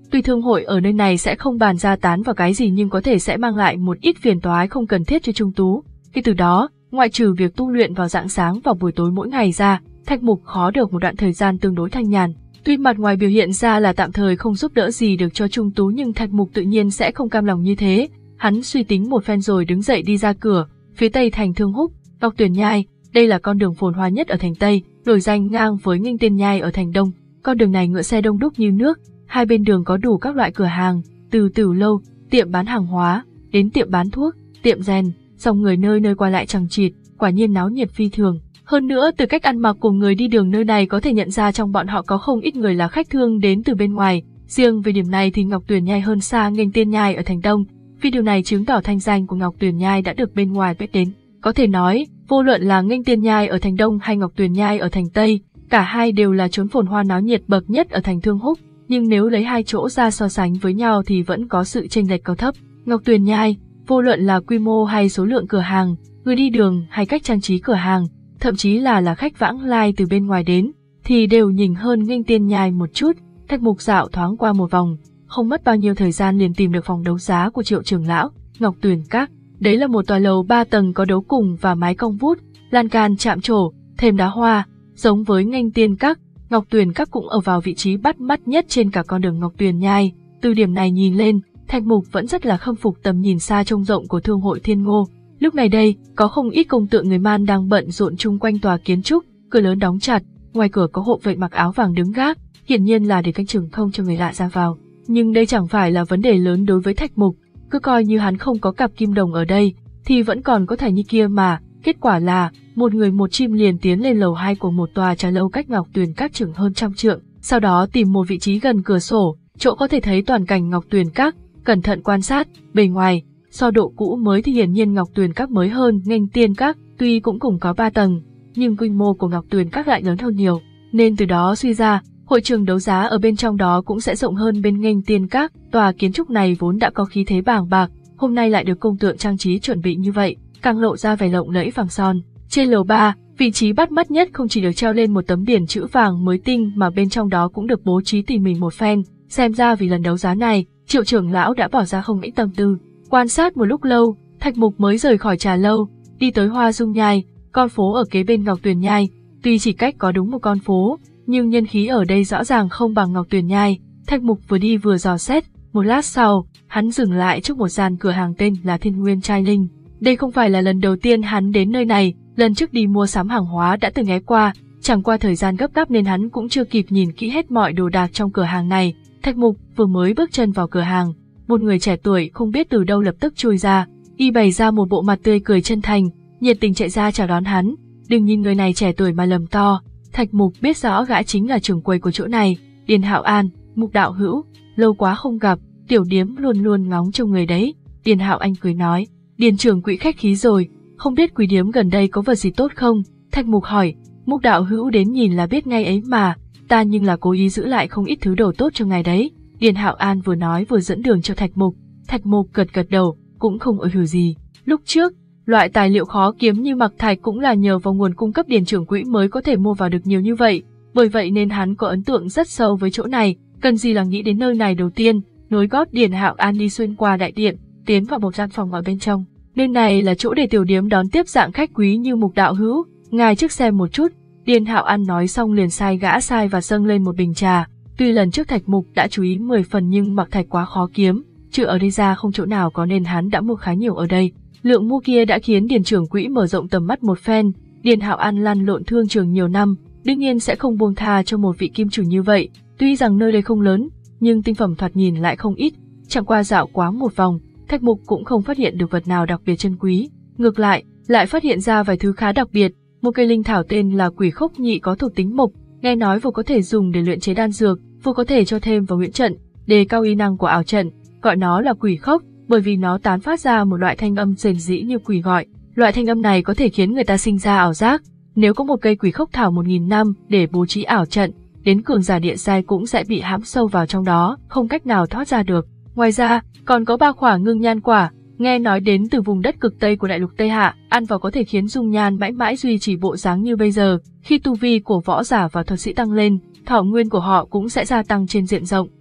Tuy thương hội ở nơi này sẽ không bàn ra tán vào cái gì nhưng có thể sẽ mang lại một ít phiền toái không cần thiết cho Trung Tú. Kể từ đó, ngoại trừ việc tu luyện vào rạng sáng và buổi tối mỗi ngày ra, Thạch Mục khó được một đoạn thời gian tương đối thanh nhàn. Tuy mặt ngoài biểu hiện ra là tạm thời không giúp đỡ gì được cho Trung Tú nhưng Thạch Mục tự nhiên sẽ không cam lòng như thế. Hắn suy tính một phen rồi đứng dậy đi ra cửa, phía tây thành Thương Húc, Ngọc Tuyền Nhai. Đây là con đường phồn hoa nhất ở thành Tây, nổi danh ngang với Nghênh Tiên Nhai ở thành Đông. Con đường này ngựa xe đông đúc như nước, hai bên đường có đủ các loại cửa hàng, từ tiểu lâu, tiệm bán hàng hóa, đến tiệm bán thuốc, tiệm rèn, dòng người nơi nơi qua lại chằng chịt, quả nhiên náo nhiệt phi thường. Hơn nữa từ cách ăn mặc của người đi đường nơi này có thể nhận ra trong bọn họ có không ít người là khách thương đến từ bên ngoài. Riêng về điểm này thì Ngọc Tuyền Nhai hơn xa Nghênh Tiên Nhai ở thành Đông, vì điều này chứng tỏ thanh danh của Ngọc Tuyền Nhai đã được bên ngoài biết đến. Có thể nói, vô luận là Nghênh Tiên Nhai ở thành Đông hay Ngọc Tuyền Nhai ở thành Tây, cả hai đều là chốn phồn hoa náo nhiệt bậc nhất ở thành Thương Húc, nhưng nếu lấy hai chỗ ra so sánh với nhau thì vẫn có sự chênh lệch cao thấp. Ngọc Tuyền Nhai, vô luận là quy mô hay số lượng cửa hàng, người đi đường hay cách trang trí cửa hàng, thậm chí là là khách vãng lai từ bên ngoài đến, thì đều nhỉnh hơn Nghênh Tiên Nhai một chút. Thạch Mục dạo thoáng qua một vòng, không mất bao nhiêu thời gian liền tìm được phòng đấu giá của Triệu trưởng lão, Ngọc Tuyền Các. Đấy là một tòa lầu ba tầng có đấu cùng và mái cong vút, lan can chạm trổ, thềm đá hoa, giống với Nghênh Tiên Các. Ngọc Tuyền Các cũng ở vào vị trí bắt mắt nhất trên cả con đường Ngọc Tuyền Nhai. Từ điểm này nhìn lên, Thạch Mục vẫn rất là khâm phục tầm nhìn xa trông rộng của thương hội Thiên Ngô. Lúc này đây, có không ít công tượng người Man đang bận rộn chung quanh tòa kiến trúc, cửa lớn đóng chặt, ngoài cửa có hộ vệ mặc áo vàng đứng gác, hiển nhiên là để canh chừng không cho người lạ ra vào. Nhưng đây chẳng phải là vấn đề lớn đối với Thạch Mục, cứ coi như hắn không có cặp kim đồng ở đây, thì vẫn còn có Thải Nhi kia mà. Kết quả là, một người một chim liền tiến lên lầu hai của một tòa trà lâu cách Ngọc Tuyền Các chừng hơn trăm trượng, sau đó tìm một vị trí gần cửa sổ, chỗ có thể thấy toàn cảnh Ngọc Tuyền Các, cẩn thận quan sát, bề ngoài, so độ cũ mới thì hiển nhiên Ngọc Tuyền Các mới hơn Nghênh Tiên Các, tuy cũng cùng có ba tầng, nhưng quy mô của Ngọc Tuyền Các lại lớn hơn nhiều, nên từ đó suy ra, hội trường đấu giá ở bên trong đó cũng sẽ rộng hơn bên Nghênh Tiên Các. Tòa kiến trúc này vốn đã có khí thế bàng bạc, hôm nay lại được công tượng trang trí chuẩn bị như vậy, càng lộ ra vẻ lộng lẫy vàng son. Trên lầu ba, vị trí bắt mắt nhất không chỉ được treo lên một tấm biển chữ vàng mới tinh mà bên trong đó cũng được bố trí tỉ mỉ một phen, xem ra vì lần đấu giá này, Triệu trưởng lão đã bỏ ra không ít tâm tư. Quan sát một lúc lâu, Thạch Mục mới rời khỏi trà lâu, đi tới Hoa Dung Nhai, con phố ở kế bên Ngọc Tuyền Nhai. Tuy chỉ cách có đúng một con phố, nhưng nhân khí ở đây rõ ràng không bằng Ngọc Tuyền Nhai. Thạch Mục vừa đi vừa dò xét, một lát sau, hắn dừng lại trước một gian cửa hàng tên là Thiên Nguyên Trai Linh. Đây không phải là lần đầu tiên hắn đến nơi này, lần trước đi mua sắm hàng hóa đã từng ghé qua, chẳng qua thời gian gấp gáp nên hắn cũng chưa kịp nhìn kỹ hết mọi đồ đạc trong cửa hàng này. Thạch Mục vừa mới bước chân vào cửa hàng, một người trẻ tuổi không biết từ đâu lập tức chui ra, y bày ra một bộ mặt tươi cười chân thành, nhiệt tình chạy ra chào đón hắn. Đừng nhìn người này trẻ tuổi mà lầm to, Thạch Mục biết rõ gã chính là trưởng quầy của chỗ này, Điền Hạo An. Mục đạo hữu, lâu quá không gặp, tiểu điếm luôn luôn ngóng trông người đấy. Điền Hạo Anh cười nói, Điền trưởng quỹ khách khí rồi, không biết quý điếm gần đây có vật gì tốt không? Thạch Mục hỏi, Mục đạo hữu đến nhìn là biết ngay ấy mà, ta nhưng là cố ý giữ lại không ít thứ đồ tốt cho ngài đấy. Điền Hạo An vừa nói vừa dẫn đường cho Thạch Mục. Thạch Mục gật gật đầu, cũng không ơi hử gì. Lúc trước, loại tài liệu khó kiếm như mặc thạch cũng là nhờ vào nguồn cung cấp Điền trưởng quỹ mới có thể mua vào được nhiều như vậy, bởi vậy nên hắn có ấn tượng rất sâu với chỗ này, cần gì là nghĩ đến nơi này đầu tiên. Nối gót Điền Hạo An đi xuyên qua đại điện, tiến vào một gian phòng ở bên trong. Nơi này là chỗ để tiểu điếm đón tiếp dạng khách quý như Mục đạo hữu, ngài trước xem một chút. Điền Hạo An nói xong liền sai gã sai và dâng lên một bình trà. Tuy lần trước Thạch Mục đã chú ý mười phần nhưng mặc thạch quá khó kiếm, trừ ở đây ra không chỗ nào có nên hắn đã mua khá nhiều ở đây. Lượng mua kia đã khiến Điền trưởng quỹ mở rộng tầm mắt một phen. Điền Hạo An lăn lộn thương trường nhiều năm, đương nhiên sẽ không buông tha cho một vị kim chủ như vậy. Tuy rằng nơi đây không lớn, nhưng tinh phẩm thoạt nhìn lại không ít. Chẳng qua dạo quá một vòng, Thạch Mục cũng không phát hiện được vật nào đặc biệt chân quý. Ngược lại, lại phát hiện ra vài thứ khá đặc biệt. Một cây linh thảo tên là Quỷ Khốc Nhị có thuộc tính mộc, nghe nói vừa có thể dùng để luyện chế đan dược, vừa có thể cho thêm vào huyễn trận, đề cao uy năng của ảo trận. Gọi nó là Quỷ Khốc, bởi vì nó tán phát ra một loại thanh âm rền rĩ như quỷ gọi. Loại thanh âm này có thể khiến người ta sinh ra ảo giác. Nếu có một cây Quỷ Khốc thảo một nghìn năm để bố trí ảo trận, đến cường giả địa giai cũng sẽ bị hãm sâu vào trong đó, không cách nào thoát ra được. Ngoài ra, còn có ba quả ngưng nhan quả, nghe nói đến từ vùng đất cực Tây của đại lục Tây Hạ, ăn vào có thể khiến dung nhan mãi mãi duy trì bộ dáng như bây giờ. Khi tu vi của võ giả và thuật sĩ tăng lên, thọ nguyên của họ cũng sẽ gia tăng trên diện rộng.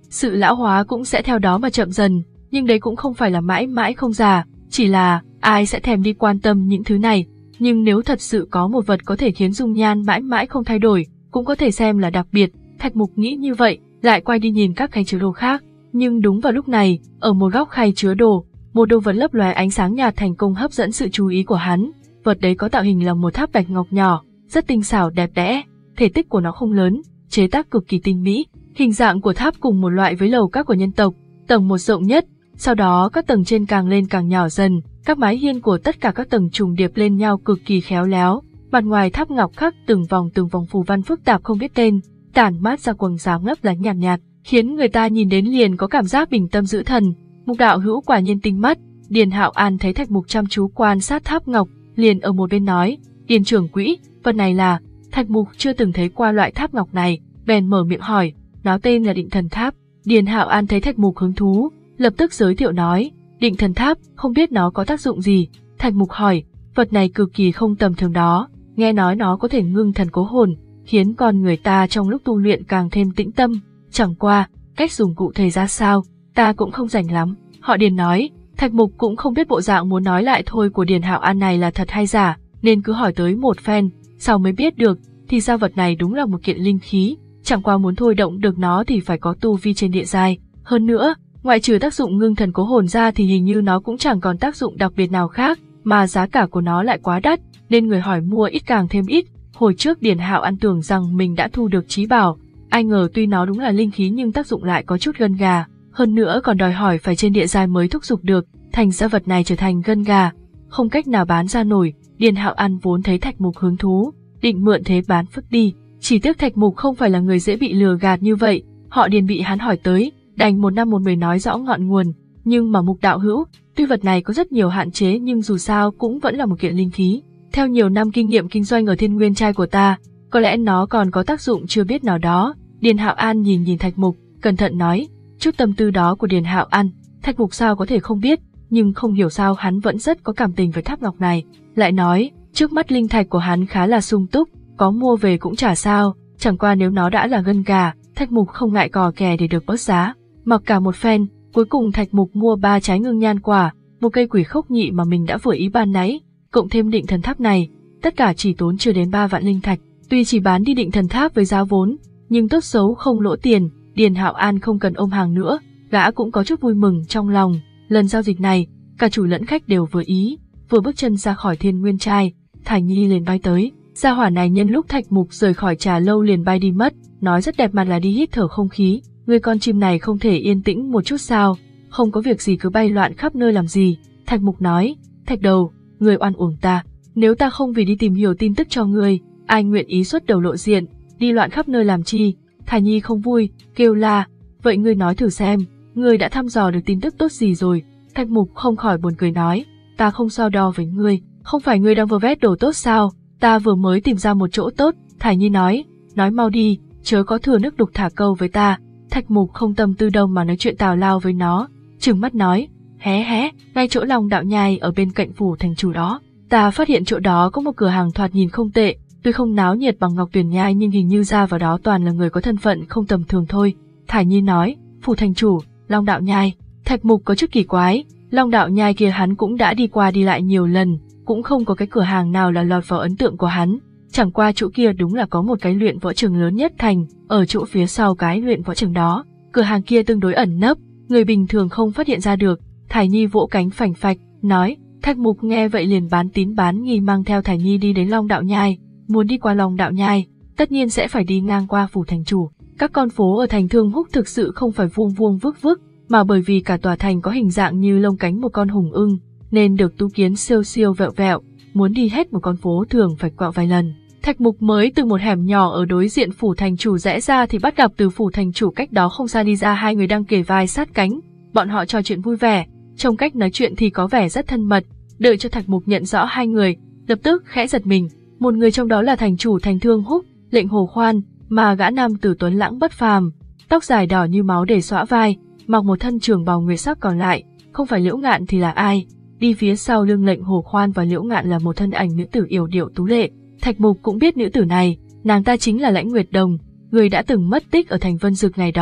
sự lão hóa cũng sẽ theo đó mà chậm dần, nhưng đấy cũng không phải là mãi mãi không già, chỉ là ai sẽ thèm đi quan tâm những thứ này. Nhưng nếu thật sự có một vật có thể khiến dung nhan mãi mãi không thay đổi, cũng có thể xem là đặc biệt, Thạch Mục nghĩ như vậy, lại quay đi nhìn các khay chứa đồ khác. Nhưng đúng vào lúc này, ở một góc khay chứa đồ, một đồ vật lấp lóe ánh sáng nhạt thành công hấp dẫn sự chú ý của hắn. Vật đấy có tạo hình là một tháp bạch ngọc nhỏ, rất tinh xảo đẹp đẽ, thể tích của nó không lớn, chế tác cực kỳ tinh mỹ. Hình dạng của tháp cùng một loại với lầu các của nhân tộc, tầng một rộng nhất, sau đó các tầng trên càng lên càng nhỏ dần, các mái hiên của tất cả các tầng trùng điệp lên nhau cực kỳ khéo léo. Mặt ngoài tháp ngọc khắc từng vòng từng vòng phù văn phức tạp không biết tên, tản mát ra quầng sáng lấp lánh nhàn nhạt, nhạt, khiến người ta nhìn đến liền có cảm giác bình tâm giữ thần. Mục đạo hữu quả nhiên tinh mắt. Điền Hạo An thấy Thạch Mục chăm chú quan sát tháp ngọc, liền ở một bên nói, Điền trưởng quỹ, vật này là... Thạch Mục chưa từng thấy qua loại tháp ngọc này, bèn mở miệng hỏi, nó tên là Định Thần Tháp. Điền Hạo An thấy Thạch Mục hứng thú, lập tức giới thiệu nói, Định Thần Tháp, không biết nó có tác dụng gì. Thạch Mục hỏi, vật này cực kỳ không tầm thường đó, nghe nói nó có thể ngưng thần cố hồn, khiến con người ta trong lúc tu luyện càng thêm tĩnh tâm. Chẳng qua, cách dùng cụ thể ra sao, ta cũng không rành lắm. Họ Điền nói. Thạch Mục cũng không biết bộ dạng muốn nói lại thôi của Điền Hạo An này là thật hay giả, nên cứ hỏi tới một phen, sau mới biết được, thì ra vật này đúng là một kiện linh khí, chẳng qua muốn thôi động được nó thì phải có tu vi trên địa giai. Hơn nữa, ngoại trừ tác dụng ngưng thần cố hồn ra thì hình như nó cũng chẳng còn tác dụng đặc biệt nào khác, mà giá cả của nó lại quá đắt, nên người hỏi mua ít càng thêm ít. Hồi trước Điền Hạo An tưởng rằng mình đã thu được trí bảo, ai ngờ tuy nó đúng là linh khí nhưng tác dụng lại có chút gân gà. Hơn nữa còn đòi hỏi phải trên địa giai mới thúc giục được, thành ra vật này trở thành gân gà, không cách nào bán ra nổi. Điền Hạo An vốn thấy Thạch Mục hứng thú, định mượn thế bán phức đi, chỉ tiếc Thạch Mục không phải là người dễ bị lừa gạt như vậy. Họ Điền bị hắn hỏi tới, đành một năm một mười nói rõ ngọn nguồn. Nhưng mà Mục đạo hữu, tuy vật này có rất nhiều hạn chế nhưng dù sao cũng vẫn là một kiện linh khí. Theo nhiều năm kinh nghiệm kinh doanh ở Thiên Nguyên Trai của ta, có lẽ nó còn có tác dụng chưa biết nào đó. Điền Hạo An nhìn nhìn Thạch Mục, cẩn thận nói. Chút tâm tư đó của Điền Hạo An, Thạch Mục sao có thể không biết, nhưng không hiểu sao hắn vẫn rất có cảm tình với tháp ngọc này. Lại nói, trước mắt linh thạch của hắn khá là sung túc, có mua về cũng chả sao, chẳng qua nếu nó đã là gân gà, Thạch Mục không ngại cò kè để được bớt giá. Mặc cả một phen, cuối cùng Thạch Mục mua ba trái ngưng nhan quả, một cây quỷ khốc nhị mà mình đã vừa ý ban nãy, cộng thêm định thần tháp này, tất cả chỉ tốn chưa đến ba vạn linh thạch. Tuy chỉ bán đi định thần tháp với giá vốn, nhưng tốt xấu không lỗ tiền. Điền Hạo An không cần ôm hàng nữa, gã cũng có chút vui mừng trong lòng. Lần giao dịch này, cả chủ lẫn khách đều vừa ý. Vừa bước chân ra khỏi Thiên Nguyên Trai, Thải Nhi liền bay tới. Gia hỏa này nhân lúc Thạch Mục rời khỏi trà lâu liền bay đi mất, nói rất đẹp mặt là đi hít thở không khí. Người con chim này không thể yên tĩnh một chút sao? Không có việc gì cứ bay loạn khắp nơi làm gì? Thạch Mục nói, Thạch đầu, người oan uổng ta. Nếu ta không vì đi tìm hiểu tin tức cho ngươi, ai nguyện ý xuất đầu lộ diện, đi loạn khắp nơi làm chi? Thải Nhi không vui, kêu la, vậy ngươi nói thử xem, ngươi đã thăm dò được tin tức tốt gì rồi? Thạch Mục không khỏi buồn cười nói, ta không so đo với ngươi, không phải ngươi đang vơ vét đồ tốt sao? Ta vừa mới tìm ra một chỗ tốt. Thải Nhi nói, nói mau đi, chớ có thừa nước đục thả câu với ta. Thạch Mục không tâm tư đâu mà nói chuyện tào lao với nó, trừng mắt nói, hé hé, ngay chỗ Long Đạo Nhai ở bên cạnh phủ thành chủ đó, ta phát hiện chỗ đó có một cửa hàng thoạt nhìn không tệ. Tuy không náo nhiệt bằng Ngọc Tuyền Nhai nhưng hình như ra vào đó toàn là người có thân phận không tầm thường thôi. Thải Nhi nói, phủ thành chủ, Long Đạo Nhai. Thạch Mục có chút kỳ quái, Long Đạo Nhai kia hắn cũng đã đi qua đi lại nhiều lần, cũng không có cái cửa hàng nào là lọt vào ấn tượng của hắn. Chẳng qua chỗ kia đúng là có một cái luyện võ trường lớn nhất thành, ở chỗ phía sau cái luyện võ trường đó. Cửa hàng kia tương đối ẩn nấp, người bình thường không phát hiện ra được. Thải Nhi vỗ cánh phành phạch, nói, Thạch Mục nghe vậy liền bán tín bán nghi mang theo Thải Nhi đi đến Long Đạo Nhai. Muốn đi qua Long Đạo Nhai, tất nhiên sẽ phải đi ngang qua phủ thành chủ. Các con phố ở thành Thương Húc thực sự không phải vuông vuông vức vức, mà bởi vì cả tòa thành có hình dạng như lông cánh một con hùng ưng, nên được tu kiến siêu siêu vẹo vẹo, muốn đi hết một con phố thường phải quẹo vài lần. Thạch Mục mới từ một hẻm nhỏ ở đối diện phủ thành chủ rẽ ra thì bắt gặp từ phủ thành chủ cách đó không xa đi ra hai người đang kề vai sát cánh. Bọn họ trò chuyện vui vẻ, trong cách nói chuyện thì có vẻ rất thân mật. Đợi cho Thạch Mục nhận rõ hai người, lập tức khẽ giật mình. Một người trong đó là thành chủ thành Thương Húc, Lệnh Hồ Khoan, mà gã nam tử tuấn lãng bất phàm, tóc dài đỏ như máu để xõa vai, mặc một thân trường bào nguyệt sắc, còn lại không phải Liễu Ngạn thì là ai? Đi phía sau lưng Lệnh Hồ Khoan và Liễu Ngạn là một thân ảnh nữ tử yểu điệu tú lệ. Thạch Mục cũng biết nữ tử này, nàng ta chính là Lãnh Nguyệt Đồng, người đã từng mất tích ở thành Vân Dực ngày đó.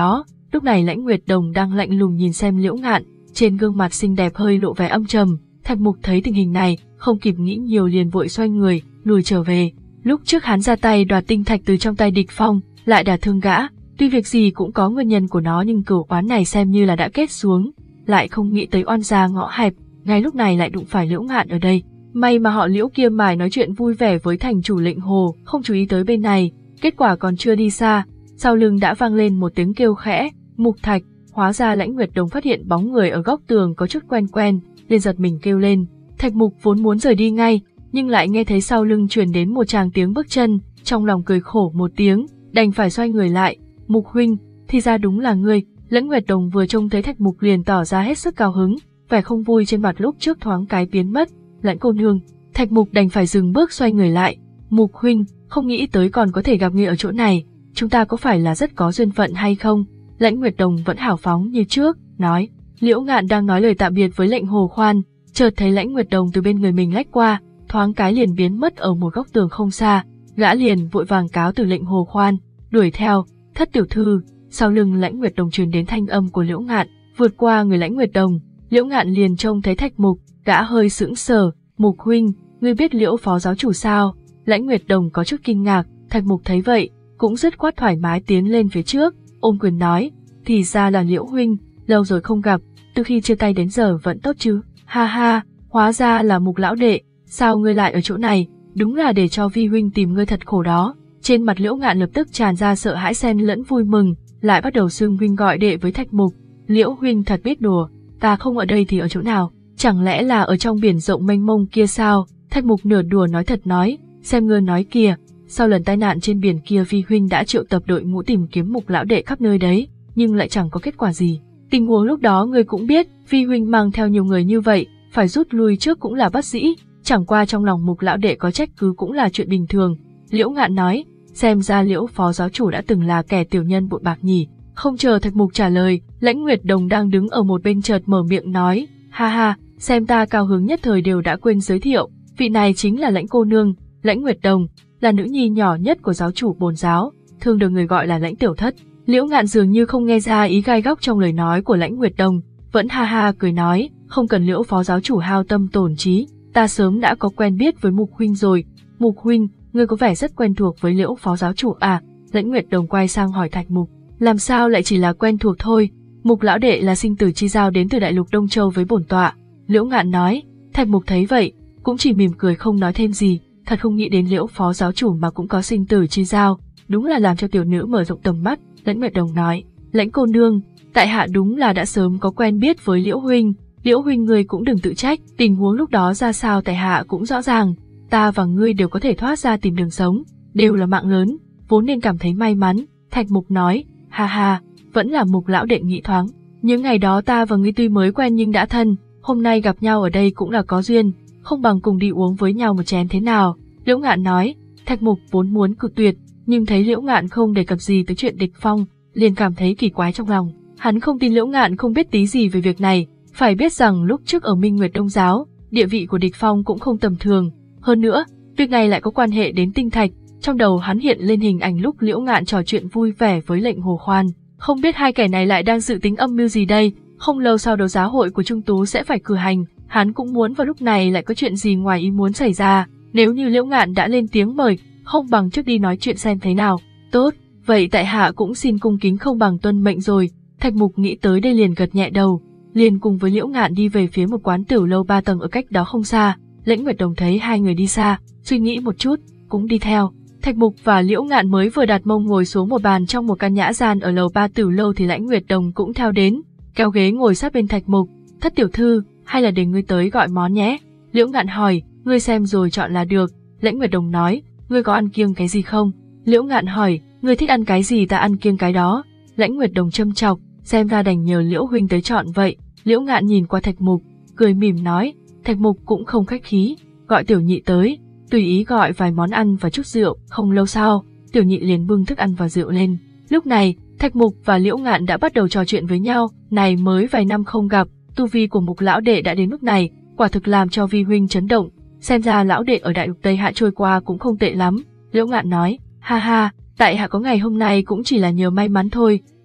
Lúc này Lãnh Nguyệt Đồng đang lạnh lùng nhìn xem Liễu Ngạn, trên gương mặt xinh đẹp hơi lộ vẻ âm trầm. Thạch Mục thấy tình hình này, không kịp nghĩ nhiều liền vội xoay người, lùi trở về. Lúc trước hắn ra tay đoạt tinh thạch từ trong tay địch phong, lại đả thương gã. Tuy việc gì cũng có nguyên nhân của nó nhưng cửu oán này xem như là đã kết xuống, lại không nghĩ tới oan gia ngõ hẹp, ngay lúc này lại đụng phải Liễu Ngạn ở đây. May mà họ Liễu kia mải nói chuyện vui vẻ với thành chủ Lệnh Hồ, không chú ý tới bên này. Kết quả còn chưa đi xa, sau lưng đã vang lên một tiếng kêu khẽ, Mục Thạch. Hóa ra Lãnh Nguyệt Đồng phát hiện bóng người ở góc tường có chút quen quen, liền giật mình kêu lên. Thạch Mục vốn muốn rời đi ngay, nhưng lại nghe thấy sau lưng truyền đến một tràng tiếng bước chân, trong lòng cười khổ một tiếng, đành phải xoay người lại. Mục huynh, thì ra đúng là ngươi. Lãnh Nguyệt Đồng vừa trông thấy Thạch Mục liền tỏ ra hết sức cao hứng, vẻ không vui trên mặt lúc trước thoáng cái biến mất. Lãnh cô nương, Thạch Mục đành phải dừng bước xoay người lại. Mục huynh, không nghĩ tới còn có thể gặp ngươi ở chỗ này, chúng ta có phải là rất có duyên phận hay không? Lãnh Nguyệt Đồng vẫn hào phóng như trước, nói. Liễu Ngạn đang nói lời tạm biệt với Lệnh Hồ khoan, chợt thấy Lãnh Nguyệt Đồng từ bên người mình lách qua, thoáng cái liền biến mất ở một góc tường không xa. Gã liền vội vàng cáo từ Lệnh Hồ khoan, đuổi theo. Thất tiểu thư. Sau lưng Lãnh Nguyệt Đồng truyền đến thanh âm của Liễu Ngạn, vượt qua người Lãnh Nguyệt Đồng, Liễu Ngạn liền trông thấy Thạch Mục, gã hơi sững sờ. Mục huynh, ngươi biết Liễu phó giáo chủ sao? Lãnh Nguyệt Đồng có chút kinh ngạc. Thạch Mục thấy vậy, cũng dứt khoát thoải mái tiến lên phía trước, ôm quyền nói, thì ra là Liễu huynh, lâu rồi không gặp, từ khi chia tay đến giờ vẫn tốt chứ? Ha ha, hóa ra là Mục lão đệ, sao ngươi lại ở chỗ này? Đúng là để cho vi huynh tìm ngươi thật khổ đó. Trên mặt Liễu Ngạn lập tức tràn ra sợ hãi xen lẫn vui mừng, lại bắt đầu xưng huynh gọi đệ với Thạch Mục. Liễu huynh thật biết đùa, ta không ở đây thì ở chỗ nào? Chẳng lẽ là ở trong biển rộng mênh mông kia sao? Thạch Mục nửa đùa nói thật nói, xem ngươi nói kìa, sau lần tai nạn trên biển kia vi huynh đã triệu tập đội ngũ tìm kiếm Mục lão đệ khắp nơi đấy, nhưng lại chẳng có kết quả gì. Tình huống lúc đó ngươi cũng biết, vi huynh mang theo nhiều người như vậy, phải rút lui trước cũng là bất dĩ, chẳng qua trong lòng Mục lão đệ có trách cứ cũng là chuyện bình thường. Liễu Ngạn nói, xem ra Liễu phó giáo chủ đã từng là kẻ tiểu nhân bội bạc nhỉ. Không chờ Thạch Mục trả lời, Lãnh Nguyệt Đồng đang đứng ở một bên chợt mở miệng nói, ha ha, xem ta cao hứng nhất thời đều đã quên giới thiệu, vị này chính là Lãnh cô nương. Lãnh Nguyệt Đồng là nữ nhi nhỏ nhất của giáo chủ Bồn giáo, thường được người gọi là Lãnh tiểu thất. Liễu Ngạn dường như không nghe ra ý gai góc trong lời nói của Lãnh Nguyệt Đồng, vẫn ha ha cười nói, không cần Liễu phó giáo chủ hao tâm tổn trí, ta sớm đã có quen biết với Mục huynh rồi. Mục huynh, ngươi có vẻ rất quen thuộc với Liễu phó giáo chủ à? Lãnh Nguyệt Đồng quay sang hỏi Thạch Mục, làm sao lại chỉ là quen thuộc thôi? Mục lão đệ là sinh tử chi giao đến từ đại lục Đông Châu với bổn tọa. Liễu Ngạn nói. Thạch Mục thấy vậy, cũng chỉ mỉm cười không nói thêm gì, thật không nghĩ đến Liễu phó giáo chủ mà cũng có sinh tử chi giao, đúng là làm cho tiểu nữ mở rộng tầm mắt. Lãnh Nguyệt Đồng nói, Lãnh cô nương, tại hạ đúng là đã sớm có quen biết với Liễu huynh, Liễu huynh ngươi cũng đừng tự trách, tình huống lúc đó ra sao tại hạ cũng rõ ràng, ta và ngươi đều có thể thoát ra tìm đường sống, đều là mạng lớn, vốn nên cảm thấy may mắn. Thạch Mục nói, ha ha, vẫn là Mục lão đệ nghĩ thoáng, những ngày đó ta và ngươi tuy mới quen nhưng đã thân, hôm nay gặp nhau ở đây cũng là có duyên, không bằng cùng đi uống với nhau một chén thế nào? Liễu Ngạn nói. Thạch Mục vốn muốn cự tuyệt, nhưng thấy Liễu Ngạn không đề cập gì tới chuyện địch phong, liền cảm thấy kỳ quái trong lòng. Hắn không tin Liễu Ngạn không biết tí gì về việc này, phải biết rằng lúc trước ở Minh Nguyệt Đông giáo, địa vị của địch phong cũng không tầm thường. Hơn nữa, việc này lại có quan hệ đến tinh thạch, trong đầu hắn hiện lên hình ảnh lúc Liễu Ngạn trò chuyện vui vẻ với Lệnh Hồ khoan. Không biết hai kẻ này lại đang dự tính âm mưu gì đây, không lâu sau đấu giá hội của Trung Tú sẽ phải cử hành, hắn cũng muốn vào lúc này lại có chuyện gì ngoài ý muốn xảy ra. Nếu như Liễu Ngạn đã lên tiếng mời, không bằng trước đi nói chuyện xem thế nào. Tốt, vậy tại hạ cũng xin cung kính không bằng tuân mệnh rồi. Thạch Mục nghĩ tới đây liền gật nhẹ đầu, liền cùng với Liễu Ngạn đi về phía một quán tiểu lâu ba tầng ở cách đó không xa. Lãnh Nguyệt Đồng thấy hai người đi xa, suy nghĩ một chút, cũng đi theo. Thạch Mục và Liễu Ngạn mới vừa đặt mông ngồi xuống một bàn trong một căn nhã gian ở lầu ba tiểu lâu thì Lãnh Nguyệt Đồng cũng theo đến, kéo ghế ngồi sát bên Thạch Mục. Thất tiểu thư, hay là để ngươi tới gọi món nhé? Liễu Ngạn hỏi, ngươi xem rồi chọn là được. Lãnh Nguyệt Đồng nói, ngươi có ăn kiêng cái gì không? Liễu Ngạn hỏi, ngươi thích ăn cái gì ta ăn kiêng cái đó. Lãnh Nguyệt Đồng châm chọc, xem ra đành nhờ Liễu huynh tới chọn vậy. Liễu Ngạn nhìn qua Thạch Mục, cười mỉm nói. Thạch Mục cũng không khách khí, gọi tiểu nhị tới, tùy ý gọi vài món ăn và chút rượu. Không lâu sau, tiểu nhị liền bưng thức ăn và rượu lên. Lúc này, Thạch Mục và Liễu Ngạn đã bắt đầu trò chuyện với nhau. Này mới vài năm không gặp, tu vi của Mục lão đệ đã đến mức này, quả thực làm cho vi huynh chấn động. Xem ra lão đệ ở đại lục Tây Hạ trôi qua cũng không tệ lắm. Liễu Ngạn nói, ha ha, tại hạ có ngày hôm nay cũng chỉ là nhờ may mắn thôi.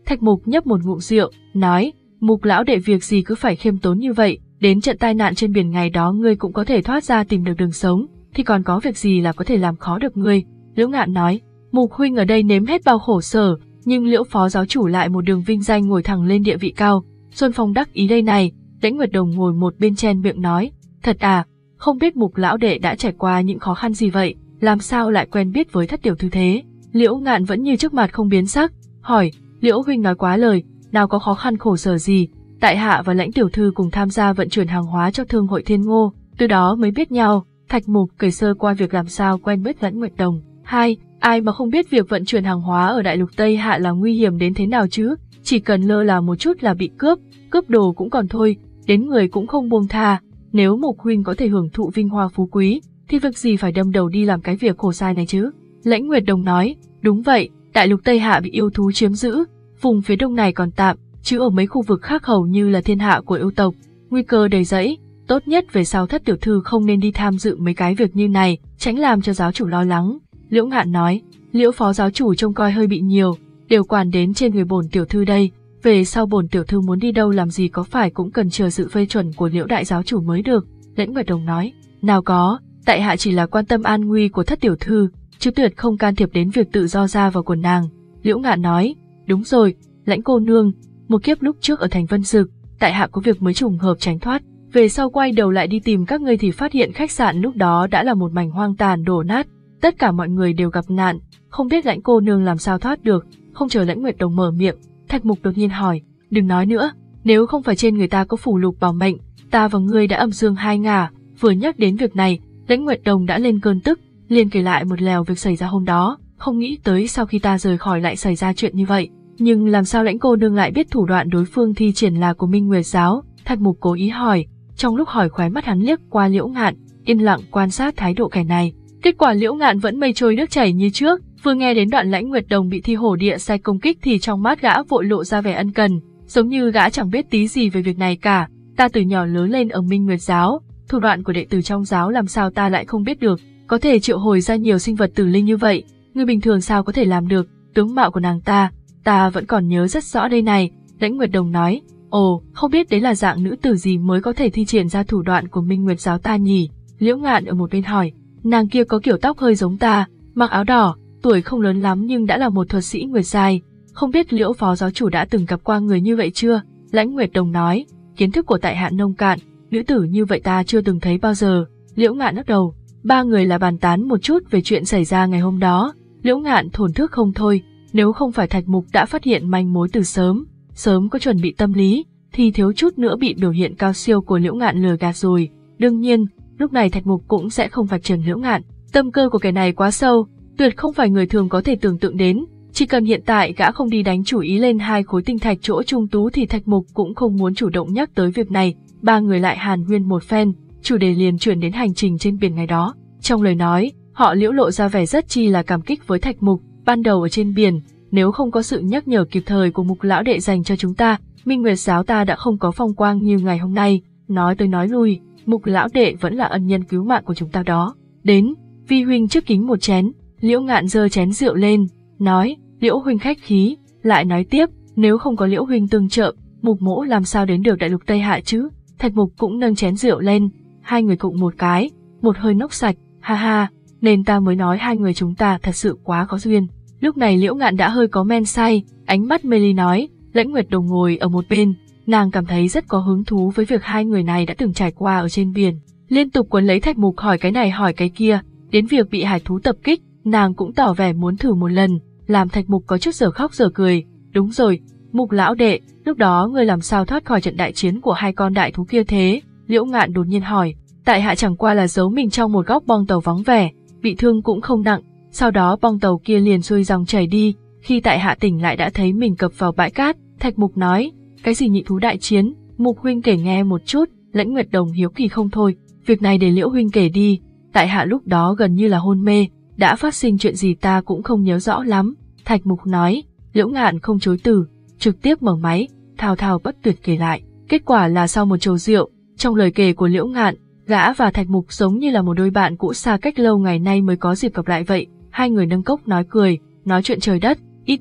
Thạch Mục nhấp một ngụm rượu, nói, Mục lão đệ việc gì cứ phải khiêm tốn như vậy, đến trận tai nạn trên biển ngày đó ngươi cũng có thể thoát ra tìm được đường sống, thì còn có việc gì là có thể làm khó được ngươi. Liễu Ngạn nói, Mục huynh ở đây nếm hết bao khổ sở, nhưng Liễu phó giáo chủ lại một đường vinh danh ngồi thẳng lên địa vị cao. Xuân Phong đắc ý đây này. Lãnh Nguyệt Đồng ngồi một bên chen miệng nói, thật à, không biết Mục lão đệ đã trải qua những khó khăn gì vậy, làm sao lại quen biết với Thất tiểu thư thế. Liễu Ngạn vẫn như trước mặt không biến sắc, hỏi, Liễu huynh nói quá lời, nào có khó khăn khổ sở gì, tại hạ và Lãnh tiểu thư cùng tham gia vận chuyển hàng hóa cho thương hội Thiên Ngô, từ đó mới biết nhau. Thạch Mục kể sơ qua việc làm sao quen biết Lãnh Nguyệt Đồng. Hai, ai mà không biết việc vận chuyển hàng hóa ở Đại Lục Tây Hạ là nguy hiểm đến thế nào chứ, chỉ cần lơ là một chút là bị cướp, cướp đồ cũng còn thôi, đến người cũng không buông tha. Nếu Mục huynh có thể hưởng thụ vinh hoa phú quý, thì việc gì phải đâm đầu đi làm cái việc khổ sai này chứ? Lãnh Nguyệt Đồng nói, đúng vậy, Đại Lục Tây Hạ bị yêu thú chiếm giữ, vùng phía đông này còn tạm, chứ ở mấy khu vực khác hầu như là thiên hạ của yêu tộc, nguy cơ đầy rẫy. Tốt nhất về sau Thất tiểu thư không nên đi tham dự mấy cái việc như này, tránh làm cho giáo chủ lo lắng. Liễu Ngạn nói, Liễu phó giáo chủ trông coi hơi bị nhiều, đều quản đến trên người bổn tiểu thư đây, về sau bổn tiểu thư muốn đi đâu làm gì có phải cũng cần chờ sự phê chuẩn của Liễu đại giáo chủ mới được. Lãnh Nguyệt Đồng nói, nào có, tại hạ chỉ là quan tâm an nguy của Thất tiểu thư, chứ tuyệt không can thiệp đến việc tự do ra vào của nàng. Liễu Ngạn nói, đúng rồi, Lãnh cô nương, một kiếp lúc trước ở thành Vân Dực, tại hạ có việc mới trùng hợp tránh thoát, về sau quay đầu lại đi tìm các ngươi thì phát hiện khách sạn lúc đó đã là một mảnh hoang tàn đổ nát, tất cả mọi người đều gặp nạn, không biết Lãnh cô nương làm sao thoát được. Không chờ Lãnh Nguyệt Đồng mở miệng, Thạch Mục đột nhiên hỏi, đừng nói nữa, nếu không phải trên người ta có phủ lục bảo mệnh, ta và ngươi đã âm dương hai ngả. Vừa nhắc đến việc này, Lãnh Nguyệt Đồng đã lên cơn tức, liền kể lại một lèo việc xảy ra hôm đó, không nghĩ tới sau khi ta rời khỏi lại xảy ra chuyện như vậy. Nhưng làm sao Lãnh cô nương lại biết thủ đoạn đối phương thi triển là của Minh Nguyệt giáo? Thạch Mục cố ý hỏi, trong lúc hỏi khóe mắt hắn liếc qua Liễu Ngạn, yên lặng quan sát thái độ kẻ này. Kết quả Liễu Ngạn vẫn mây trôi nước chảy như trước, vừa nghe đến đoạn Lãnh Nguyệt Đồng bị thi hổ địa sai công kích thì trong mắt gã vội lộ ra vẻ ân cần, giống như gã chẳng biết tí gì về việc này cả. Ta từ nhỏ lớn lên ở Minh Nguyệt giáo, thủ đoạn của đệ tử trong giáo làm sao ta lại không biết được, có thể triệu hồi ra nhiều sinh vật tử linh như vậy, người bình thường sao có thể làm được. Tướng mạo của nàng ta, ta vẫn còn nhớ rất rõ đây này. Lãnh Nguyệt Đồng nói, ồ, không biết đấy là dạng nữ tử gì mới có thể thi triển ra thủ đoạn của Minh Nguyệt giáo ta nhỉ? Liễu Ngạn ở một bên hỏi, nàng kia có kiểu tóc hơi giống ta, mặc áo đỏ, tuổi không lớn lắm nhưng đã là một thuật sĩ nguyệt giai, không biết Liễu phó giáo chủ đã từng gặp qua người như vậy chưa? Lãnh Nguyệt Đồng nói, kiến thức của tại hạ nông cạn, nữ tử như vậy ta chưa từng thấy bao giờ. Liễu Ngạn lắc đầu. Ba người là bàn tán một chút về chuyện xảy ra ngày hôm đó. Liễu Ngạn thổn thức không thôi, nếu không phải Thạch Mục đã phát hiện manh mối từ sớm, sớm có chuẩn bị tâm lý, thì thiếu chút nữa bị biểu hiện cao siêu của Liễu Ngạn lừa gạt rồi. Đương nhiên, lúc này Thạch Mục cũng sẽ không vạch trần Liễu Ngạn. Tâm cơ của kẻ này quá sâu, tuyệt không phải người thường có thể tưởng tượng đến. Chỉ cần hiện tại gã không đi đánh chủ ý lên hai khối tinh thạch chỗ trung tú thì Thạch Mục cũng không muốn chủ động nhắc tới việc này. Ba người lại hàn huyên một phen, chủ đề liền chuyển đến hành trình trên biển ngày đó. Trong lời nói, họ Liễu lộ ra vẻ rất chi là cảm kích với Thạch Mục. Ban đầu ở trên biển, nếu không có sự nhắc nhở kịp thời của Mục lão đệ dành cho chúng ta, Minh Nguyệt giáo ta đã không có phong quang như ngày hôm nay. Nói tới nói lui, Mục lão đệ vẫn là ân nhân cứu mạng của chúng ta đó. Đến, vi huynh trước kính một chén. Liễu Ngạn giơ chén rượu lên, nói, Liễu huynh khách khí. Lại nói tiếp, nếu không có Liễu huynh tương trợ, Mục mỗ làm sao đến được Đại Lục Tây Hạ chứ? Thạch Mục cũng nâng chén rượu lên, hai người cùng một cái, một hơi nốc sạch, ha ha, nên ta mới nói hai người chúng ta thật sự quá có duyên. Lúc này Liễu Ngạn đã hơi có men say, ánh mắt mê ly nói. Lãnh Nguyệt Đồng ngồi ở một bên, nàng cảm thấy rất có hứng thú với việc hai người này đã từng trải qua ở trên biển, liên tục quấn lấy Thạch Mục hỏi cái này hỏi cái kia, đến việc bị hải thú tập kích, nàng cũng tỏ vẻ muốn thử một lần, làm Thạch Mục có chút giờ khóc giờ cười. Đúng rồi, Mục lão đệ, lúc đó ngươi làm sao thoát khỏi trận đại chiến của hai con đại thú kia thế? Liễu Ngạn đột nhiên hỏi. Tại hạ chẳng qua là giấu mình trong một góc bong tàu vắng vẻ, bị thương cũng không nặng, sau đó bong tàu kia liền xuôi dòng chảy đi, khi tại hạ tỉnh lại đã thấy mình cập vào bãi cát. Thạch Mục nói, cái gì nhị thú đại chiến? Mục huynh kể nghe một chút. Lãnh Nguyệt Đồng hiếu kỳ không thôi, việc này để Liễu huynh kể đi, tại hạ lúc đó gần như là hôn mê, đã phát sinh chuyện gì ta cũng không nhớ rõ lắm. Thạch Mục nói. Liễu Ngạn không chối từ, trực tiếp mở máy, thao thao bất tuyệt kể lại. Kết quả là sau một chầu rượu, trong lời kể của Liễu Ngạn, gã và Thạch Mục giống như là một đôi bạn cũ xa cách lâu ngày nay mới có dịp gặp lại vậy. Hai người nâng cốc nói cười, nói chuyện trời đất, ít nhất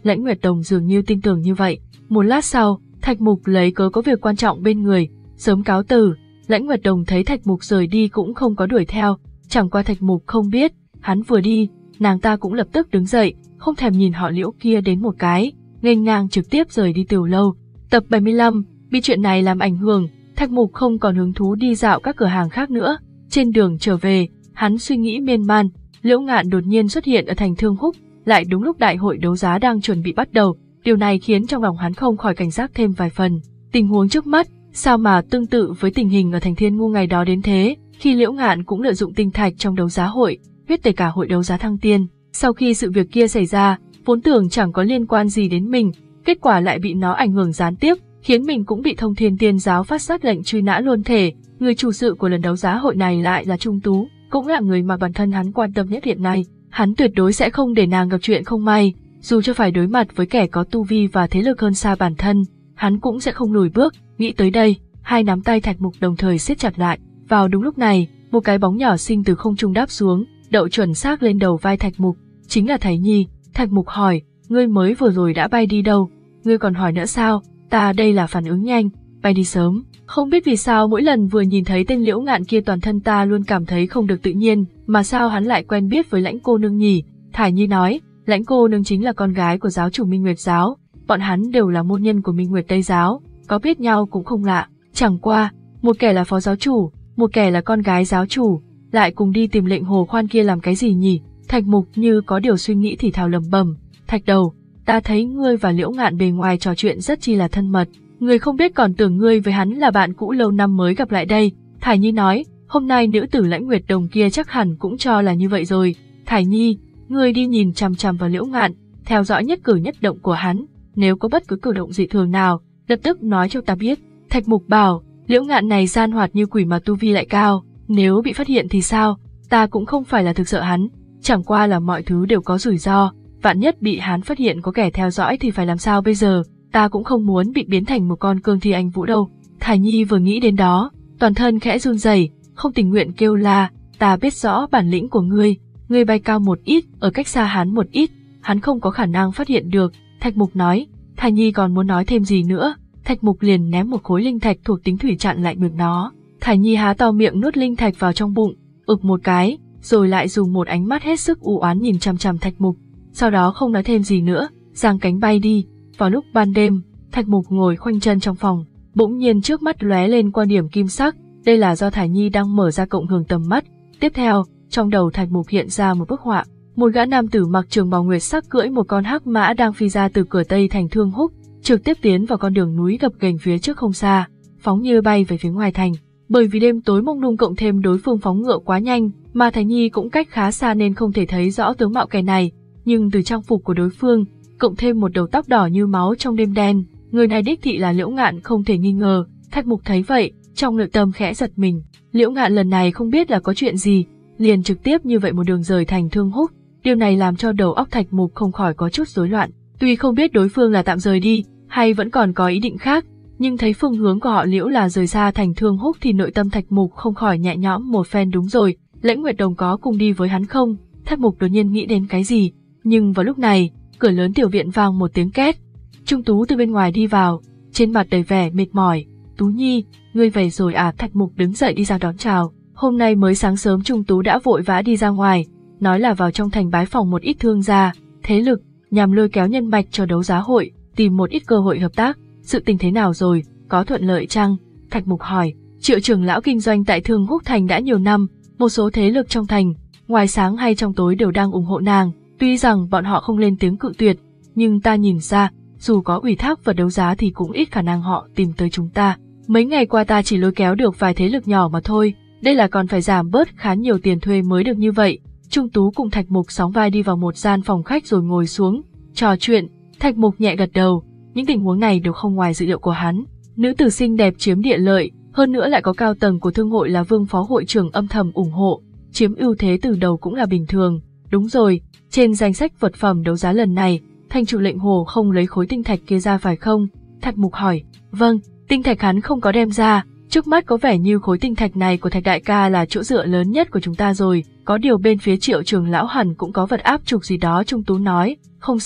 Lãnh Nguyệt Đồng dường như tin tưởng như vậy. Một lát sau, Thạch Mục lấy cớ có việc quan trọng bên người, sớm cáo từ. Lãnh Nguyệt Đồng thấy Thạch Mục rời đi cũng không có đuổi theo, chẳng qua Thạch Mục không biết, hắn vừa đi, nàng ta cũng lập tức đứng dậy, không thèm nhìn họ Liễu kia đến một cái, nghênh ngang trực tiếp rời đi tiểu lâu. Tập bảy mươi lăm, bị chuyện này làm ảnh hưởng, Thạch Mục không còn hứng thú đi dạo các cửa hàng khác nữa. Trên đường trở về, hắn suy nghĩ miên man, Liễu Ngạn đột nhiên xuất hiện ở thành Thương Húc, lại đúng lúc đại hội đấu giá đang chuẩn bị bắt đầu, điều này khiến trong lòng hắn không khỏi cảnh giác thêm vài phần. Tình huống trước mắt, sao mà tương tự với tình hình ở thành Thiên Ngu ngày đó đến thế, khi Liễu Ngạn cũng lợi dụng tinh thạch trong đấu giá hội, huyết tẩy cả hội đấu giá Thăng Tiên. Sau khi sự việc kia xảy ra, vốn tưởng chẳng có liên quan gì đến mình, kết quả lại bị nó ảnh hưởng gián tiếp, khiến mình cũng bị Thông Thiên Tiên giáo phát sát lệnh truy nã luôn thể. Người chủ sự của lần đấu giá hội này lại là Trung Tú, cũng là người mà bản thân hắn quan tâm nhất hiện nay. Hắn tuyệt đối sẽ không để nàng gặp chuyện không may, dù cho phải đối mặt với kẻ có tu vi và thế lực hơn xa bản thân, hắn cũng sẽ không lùi bước. Nghĩ tới đây, hai nắm tay Thạch Mục đồng thời siết chặt lại. Vào đúng lúc này, một cái bóng nhỏ xinh từ không trung đáp xuống, đậu chuẩn xác lên đầu vai Thạch Mục. Chính là Thái Nhi. Thạch Mục hỏi, ngươi mới vừa rồi đã bay đi đâu? Ngươi còn hỏi nữa sao? Ta đây là phản ứng nhanh, bay đi sớm. Không biết vì sao mỗi lần vừa nhìn thấy tên Liễu Ngạn kia toàn thân ta luôn cảm thấy không được tự nhiên, mà sao hắn lại quen biết với Lãnh cô nương nhỉ? Thải Nhi nói, Lãnh cô nương chính là con gái của giáo chủ Minh Nguyệt giáo, bọn hắn đều là môn nhân của Minh Nguyệt Tây giáo, có biết nhau cũng không lạ. Chẳng qua, một kẻ là phó giáo chủ, một kẻ là con gái giáo chủ, lại cùng đi tìm Lệnh Hồ Khoan kia làm cái gì nhỉ? Thạch Mục như có điều suy nghĩ thì thào lẩm bẩm, Thạch đầu, ta thấy ngươi và Liễu Ngạn bề ngoài trò chuyện rất chi là thân mật, người không biết còn tưởng ngươi với hắn là bạn cũ lâu năm mới gặp lại đây. Thải Nhi nói, hôm nay nữ tử Lãnh Nguyệt Đồng kia chắc hẳn cũng cho là như vậy rồi. Thải Nhi, ngươi đi nhìn chằm chằm vào Liễu Ngạn, theo dõi nhất cử nhất động của hắn, nếu có bất cứ cử động dị thường nào, lập tức nói cho ta biết. Thạch Mục bảo, Liễu Ngạn này gian hoạt như quỷ mà tu vi lại cao, nếu bị phát hiện thì sao? Ta cũng không phải là thực sợ hắn, chẳng qua là mọi thứ đều có rủi ro, vạn nhất bị hắn phát hiện có kẻ theo dõi thì phải làm sao bây giờ? Ta cũng không muốn bị biến thành một con cương thi anh vũ đâu. Thải Nhi vừa nghĩ đến đó, toàn thân khẽ run rẩy, không tình nguyện kêu la, ta biết rõ bản lĩnh của ngươi, ngươi bay cao một ít, ở cách xa hắn một ít, hắn không có khả năng phát hiện được. Thạch Mục nói. Thải Nhi còn muốn nói thêm gì nữa, Thạch Mục liền ném một khối linh thạch thuộc tính thủy chặn lại miệng nó. Thải Nhi há to miệng nuốt linh thạch vào trong bụng, ực một cái, rồi lại dùng một ánh mắt hết sức u oán nhìn chằm chằm Thạch Mục, sau đó không nói thêm gì nữa, giang cánh bay đi. Vào lúc ban đêm, Thạch Mục ngồi khoanh chân trong phòng, bỗng nhiên trước mắt lóe lên quan điểm kim sắc, đây là do Thải Nhi đang mở ra cộng hưởng tầm mắt. Tiếp theo, trong đầu Thạch Mục hiện ra một bức họa, một gã nam tử mặc trường bào nguyệt sắc cưỡi một con hắc mã đang phi ra từ cửa tây thành Thương Húc, trực tiếp tiến vào con đường núi gập ghềnh phía trước không xa, phóng như bay về phía ngoài thành. Bởi vì đêm tối mông lung cộng thêm đối phương phóng ngựa quá nhanh, mà Thải Nhi cũng cách khá xa nên không thể thấy rõ tướng mạo kẻ này, nhưng từ trang phục của đối phương, cộng thêm một đầu tóc đỏ như máu trong đêm đen, người này đích thị là Liễu Ngạn không thể nghi ngờ. Thạch Mục thấy vậy, trong nội tâm khẽ giật mình, Liễu Ngạn lần này không biết là có chuyện gì, liền trực tiếp như vậy một đường rời thành Thương Húc, điều này làm cho đầu óc Thạch Mục không khỏi có chút rối loạn. Tuy không biết đối phương là tạm rời đi, hay vẫn còn có ý định khác, nhưng thấy phương hướng của họ Liễu là rời xa thành Thương Húc thì nội tâm Thạch Mục không khỏi nhẹ nhõm một phen. Đúng rồi, Lãnh Nguyệt Đồng có cùng đi với hắn không? Thạch Mục đột nhiên nghĩ đến cái gì, nhưng vào lúc này, cửa lớn tiểu viện vang một tiếng két. Trung Tú từ bên ngoài đi vào, trên mặt đầy vẻ mệt mỏi. Tú Nhi, ngươi về rồi à? Thạch Mục đứng dậy đi ra đón chào. Hôm nay mới sáng sớm Trung Tú đã vội vã đi ra ngoài, nói là vào trong thành bái phòng một ít thương gia, thế lực, nhằm lôi kéo nhân mạch cho đấu giá hội, tìm một ít cơ hội hợp tác. Sự tình thế nào rồi, có thuận lợi chăng? Thạch Mục hỏi. Triệu trưởng lão kinh doanh tại Thương Húc thành đã nhiều năm, một số thế lực trong thành, ngoài sáng hay trong tối đều đang ủng hộ nàng. Tuy rằng bọn họ không lên tiếng cự tuyệt, nhưng ta nhìn ra, dù có ủy thác vật đấu giá thì cũng ít khả năng họ tìm tới chúng ta. Mấy ngày qua ta chỉ lôi kéo được vài thế lực nhỏ mà thôi, đây là còn phải giảm bớt khá nhiều tiền thuê mới được như vậy. Trung Tú cùng Thạch Mục sóng vai đi vào một gian phòng khách rồi ngồi xuống, trò chuyện. Thạch Mục nhẹ gật đầu, những tình huống này đều không ngoài dự liệu của hắn. Nữ tử xinh đẹp chiếm địa lợi, hơn nữa lại có cao tầng của thương hội là Vương phó hội trưởng âm thầm ủng hộ, chiếm ưu thế từ đầu cũng là bình thường. Đúng rồi, trên danh sách vật phẩm đấu giá lần này, thành chủ Lệnh Hồ không lấy khối tinh thạch kia ra phải không? Thạch Mục hỏi. Vâng, tinh thạch hắn không có đem ra, trước mắt có vẻ như khối tinh thạch này của Thạch đại ca là chỗ dựa lớn nhất của chúng ta rồi, có điều bên phía Triệu trưởng lão hẳn cũng có vật áp trục gì đó. Trung Tú nói. Không sao,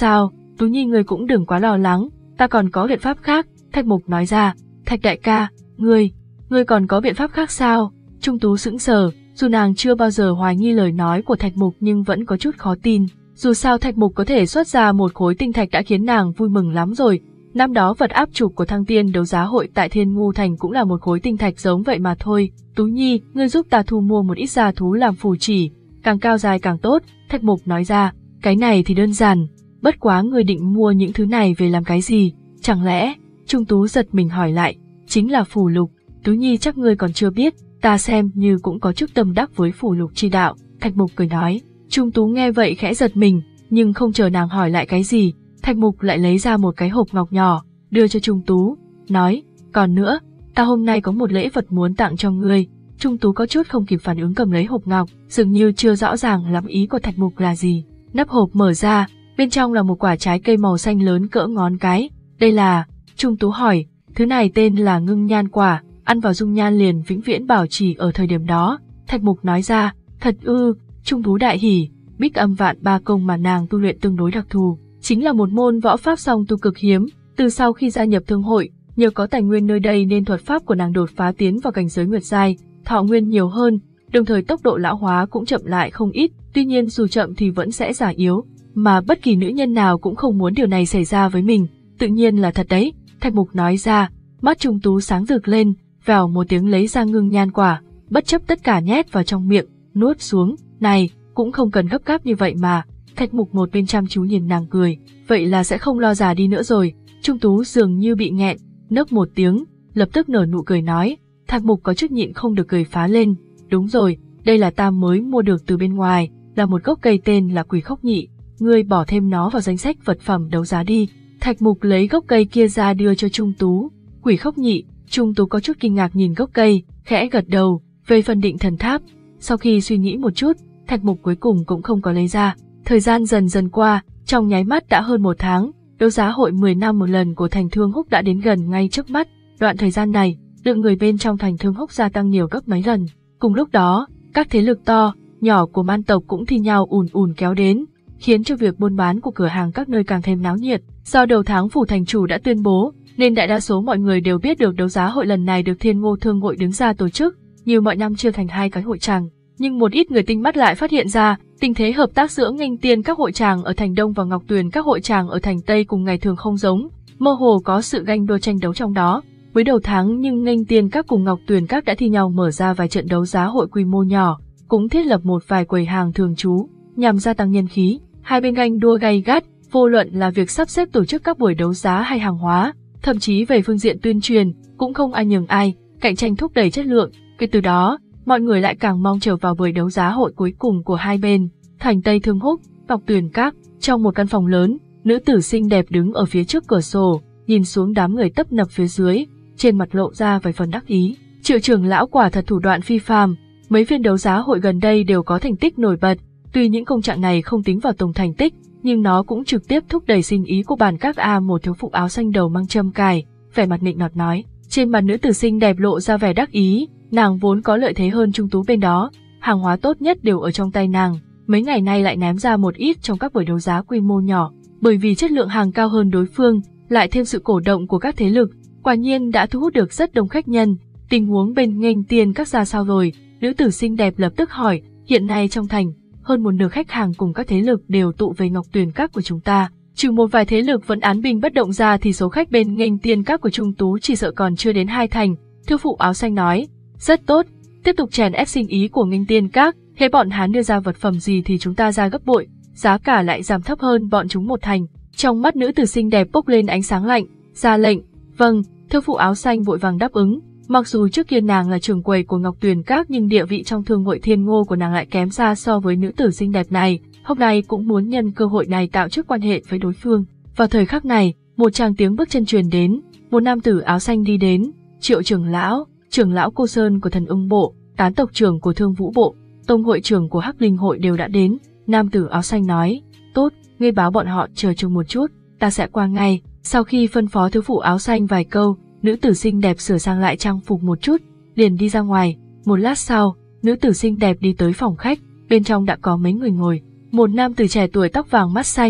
Tú Nhi ngươi cũng đừng quá lo lắng, ta còn có biện pháp khác, Thạch Mục nói ra. Thạch đại ca, ngươi, ngươi còn có biện pháp khác sao? Trung Tú sững sờ, dù nàng chưa bao giờ hoài nghi lời nói của Thạch Mục nhưng vẫn có chút khó tin. Dù sao Thạch Mục có thể xuất ra một khối tinh thạch đã khiến nàng vui mừng lắm rồi. Năm đó vật áp trục của Thăng Tiên đấu giá hội tại Thiên Ngu Thành cũng là một khối tinh thạch giống vậy mà thôi. Tú Nhi, ngươi giúp ta thu mua một ít gia thú làm phù chỉ, càng cao dài càng tốt, Thạch Mục nói ra. Cái này thì đơn giản, bất quá ngươi định mua những thứ này về làm cái gì? Chẳng lẽ? Trung Tú giật mình hỏi lại. Chính là phù lục. Tú Nhi chắc ngươi còn chưa biết, ta xem như cũng có chút tâm đắc với phù lục chi đạo, Thạch Mục cười nói. Trung Tú nghe vậy khẽ giật mình, nhưng không chờ nàng hỏi lại cái gì, Thạch Mục lại lấy ra một cái hộp ngọc nhỏ, đưa cho Trung Tú, nói, còn nữa, ta hôm nay có một lễ vật muốn tặng cho ngươi. Trung Tú có chút không kịp phản ứng cầm lấy hộp ngọc, dường như chưa rõ ràng lắm ý của Thạch Mục là gì. Nắp hộp mở ra, bên trong là một quả trái cây màu xanh lớn cỡ ngón cái. Đây là, Trung Tú hỏi, thứ này tên là ngưng nhan quả, ăn vào dung nhan liền vĩnh viễn bảo trì ở thời điểm đó. Thạch Mục nói ra, thật ư? Trung Tú đại hỉ, Bích Âm Vạn Ba Công mà nàng tu luyện tương đối đặc thù, chính là một môn võ pháp song tu cực hiếm. Từ sau khi gia nhập thương hội, nhờ có tài nguyên nơi đây nên thuật pháp của nàng đột phá tiến vào cảnh giới nguyệt giai, thọ nguyên nhiều hơn, đồng thời tốc độ lão hóa cũng chậm lại không ít. Tuy nhiên dù chậm thì vẫn sẽ già yếu, mà bất kỳ nữ nhân nào cũng không muốn điều này xảy ra với mình. Tự nhiên là thật đấy, Thạch Mục nói ra. Mắt Trung Tú sáng rực lên, vèo một tiếng lấy ra ngưng nhan quả, bất chấp tất cả nhét vào trong miệng, nuốt xuống. Này, cũng không cần gấp gáp như vậy mà. Thạch Mục một bên chăm chú nhìn nàng cười, vậy là sẽ không lo già đi nữa rồi. Trung Tú dường như bị nghẹn, nấc một tiếng, lập tức nở nụ cười nói. Thạch Mục có chút nhịn không được cười phá lên. Đúng rồi, đây là ta mới mua được từ bên ngoài, là một gốc cây tên là Quỷ Khốc Nhị, ngươi bỏ thêm nó vào danh sách vật phẩm đấu giá đi. Thạch Mục lấy gốc cây kia ra đưa cho Trung Tú. Quỷ Khốc Nhị, Trung Tú có chút kinh ngạc nhìn gốc cây, khẽ gật đầu. Về phần định thần tháp, sau khi suy nghĩ một chút, Thạch Mục cuối cùng cũng không có lấy ra. Thời gian dần dần qua, trong nháy mắt đã hơn một tháng, đấu giá hội mười năm một lần của thành Thương Húc đã đến gần ngay trước mắt. Đoạn thời gian này, lượng người bên trong thành Thương Húc gia tăng nhiều gấp mấy lần. Cùng lúc đó, các thế lực to, nhỏ của man tộc cũng thi nhau ùn ùn kéo đến, khiến cho việc buôn bán của cửa hàng các nơi càng thêm náo nhiệt. Do đầu tháng phủ thành chủ đã tuyên bố, nên đại đa số mọi người đều biết được đấu giá hội lần này được Thiên Ngô Thương hội đứng ra tổ chức, như mọi năm chia thành hai cái hội tràng. Nhưng một ít người tinh mắt lại phát hiện ra, tình thế hợp tác giữa Nghênh Tiên các hội tràng ở thành Đông và Ngọc Tuyền các hội tràng ở thành Tây cùng ngày thường không giống, mơ hồ có sự ganh đua tranh đấu trong đó. Với đầu tháng nhưng Nghênh Tiên các cùng Ngọc Tuyền các đã thi nhau mở ra vài trận đấu giá hội quy mô nhỏ, cũng thiết lập một vài quầy hàng thường trú, nhằm gia tăng nhân khí. Hai bên ganh đua gay gắt, vô luận là việc sắp xếp tổ chức các buổi đấu giá hay hàng hóa, thậm chí về phương diện tuyên truyền, cũng không ai nhường ai, cạnh tranh thúc đẩy chất lượng. Kể từ đó, mọi người lại càng mong chờ vào buổi đấu giá hội cuối cùng của hai bên. Thành Tây Thương Húc, Ngọc Tuyền các, trong một căn phòng lớn, nữ tử xinh đẹp đứng ở phía trước cửa sổ, nhìn xuống đám người tấp nập phía dưới, trên mặt lộ ra vài phần đắc ý. Triệu trưởng lão quả thật thủ đoạn phi phàm, mấy phiên đấu giá hội gần đây đều có thành tích nổi bật. Tuy những công trạng này không tính vào tổng thành tích, nhưng nó cũng trực tiếp thúc đẩy sinh ý của bản các A. Một thiếu phụ áo xanh đầu mang châm cài, vẻ mặt nịnh nọt nói. Trên mặt nữ tử xinh đẹp lộ ra vẻ đắc ý, nàng vốn có lợi thế hơn Trung Tú bên đó, hàng hóa tốt nhất đều ở trong tay nàng, mấy ngày nay lại ném ra một ít trong các buổi đấu giá quy mô nhỏ, bởi vì chất lượng hàng cao hơn đối phương, lại thêm sự cổ động của các thế lực, quả nhiên đã thu hút được rất đông khách nhân. Tình huống bên Nghênh Tiên các ra sao rồi? Nữ tử xinh đẹp lập tức hỏi. Hiện nay trong thành, hơn một nửa khách hàng cùng các thế lực đều tụ về Ngọc Tuyền các của chúng ta, trừ một vài thế lực vẫn án binh bất động ra thì số khách bên Nghênh Tiên các của Trung Tú chỉ sợ còn chưa đến hai thành. Thiếu phụ áo xanh nói. Rất tốt, tiếp tục chèn ép sinh ý của Nghênh Tiên các, thế bọn hắn đưa ra vật phẩm gì thì chúng ta ra gấp bội, giá cả lại giảm thấp hơn bọn chúng một thành. Trong mắt nữ tử xinh đẹp bốc lên ánh sáng lạnh, ra lệnh. Vâng, thiếu phụ áo xanh vội vàng đáp ứng. Mặc dù trước kia nàng là trưởng quầy của Ngọc Tuyền các nhưng địa vị trong thương hội Thiên Ngô của nàng lại kém xa so với nữ tử xinh đẹp này, hôm nay cũng muốn nhân cơ hội này tạo chức quan hệ với đối phương. Vào thời khắc này, một tràng tiếng bước chân truyền đến, một nam tử áo xanh đi đến. Triệu trưởng lão, trưởng lão Cô Sơn của Thần Ưng bộ, tán tộc trưởng của Thương Vũ bộ, tông hội trưởng của Hắc Linh hội đều đã đến. Nam tử áo xanh nói, tốt, ngươi báo bọn họ chờ chung một chút, ta sẽ qua ngay. Sau khi phân phó thiếu phụ áo xanh vài câu, nữ tử xinh đẹp sửa sang lại trang phục một chút, liền đi ra ngoài. Một lát sau, nữ tử xinh đẹp đi tới phòng khách, bên trong đã có mấy người ngồi. Một nam tử trẻ tuổi tóc vàng mắt xanh, một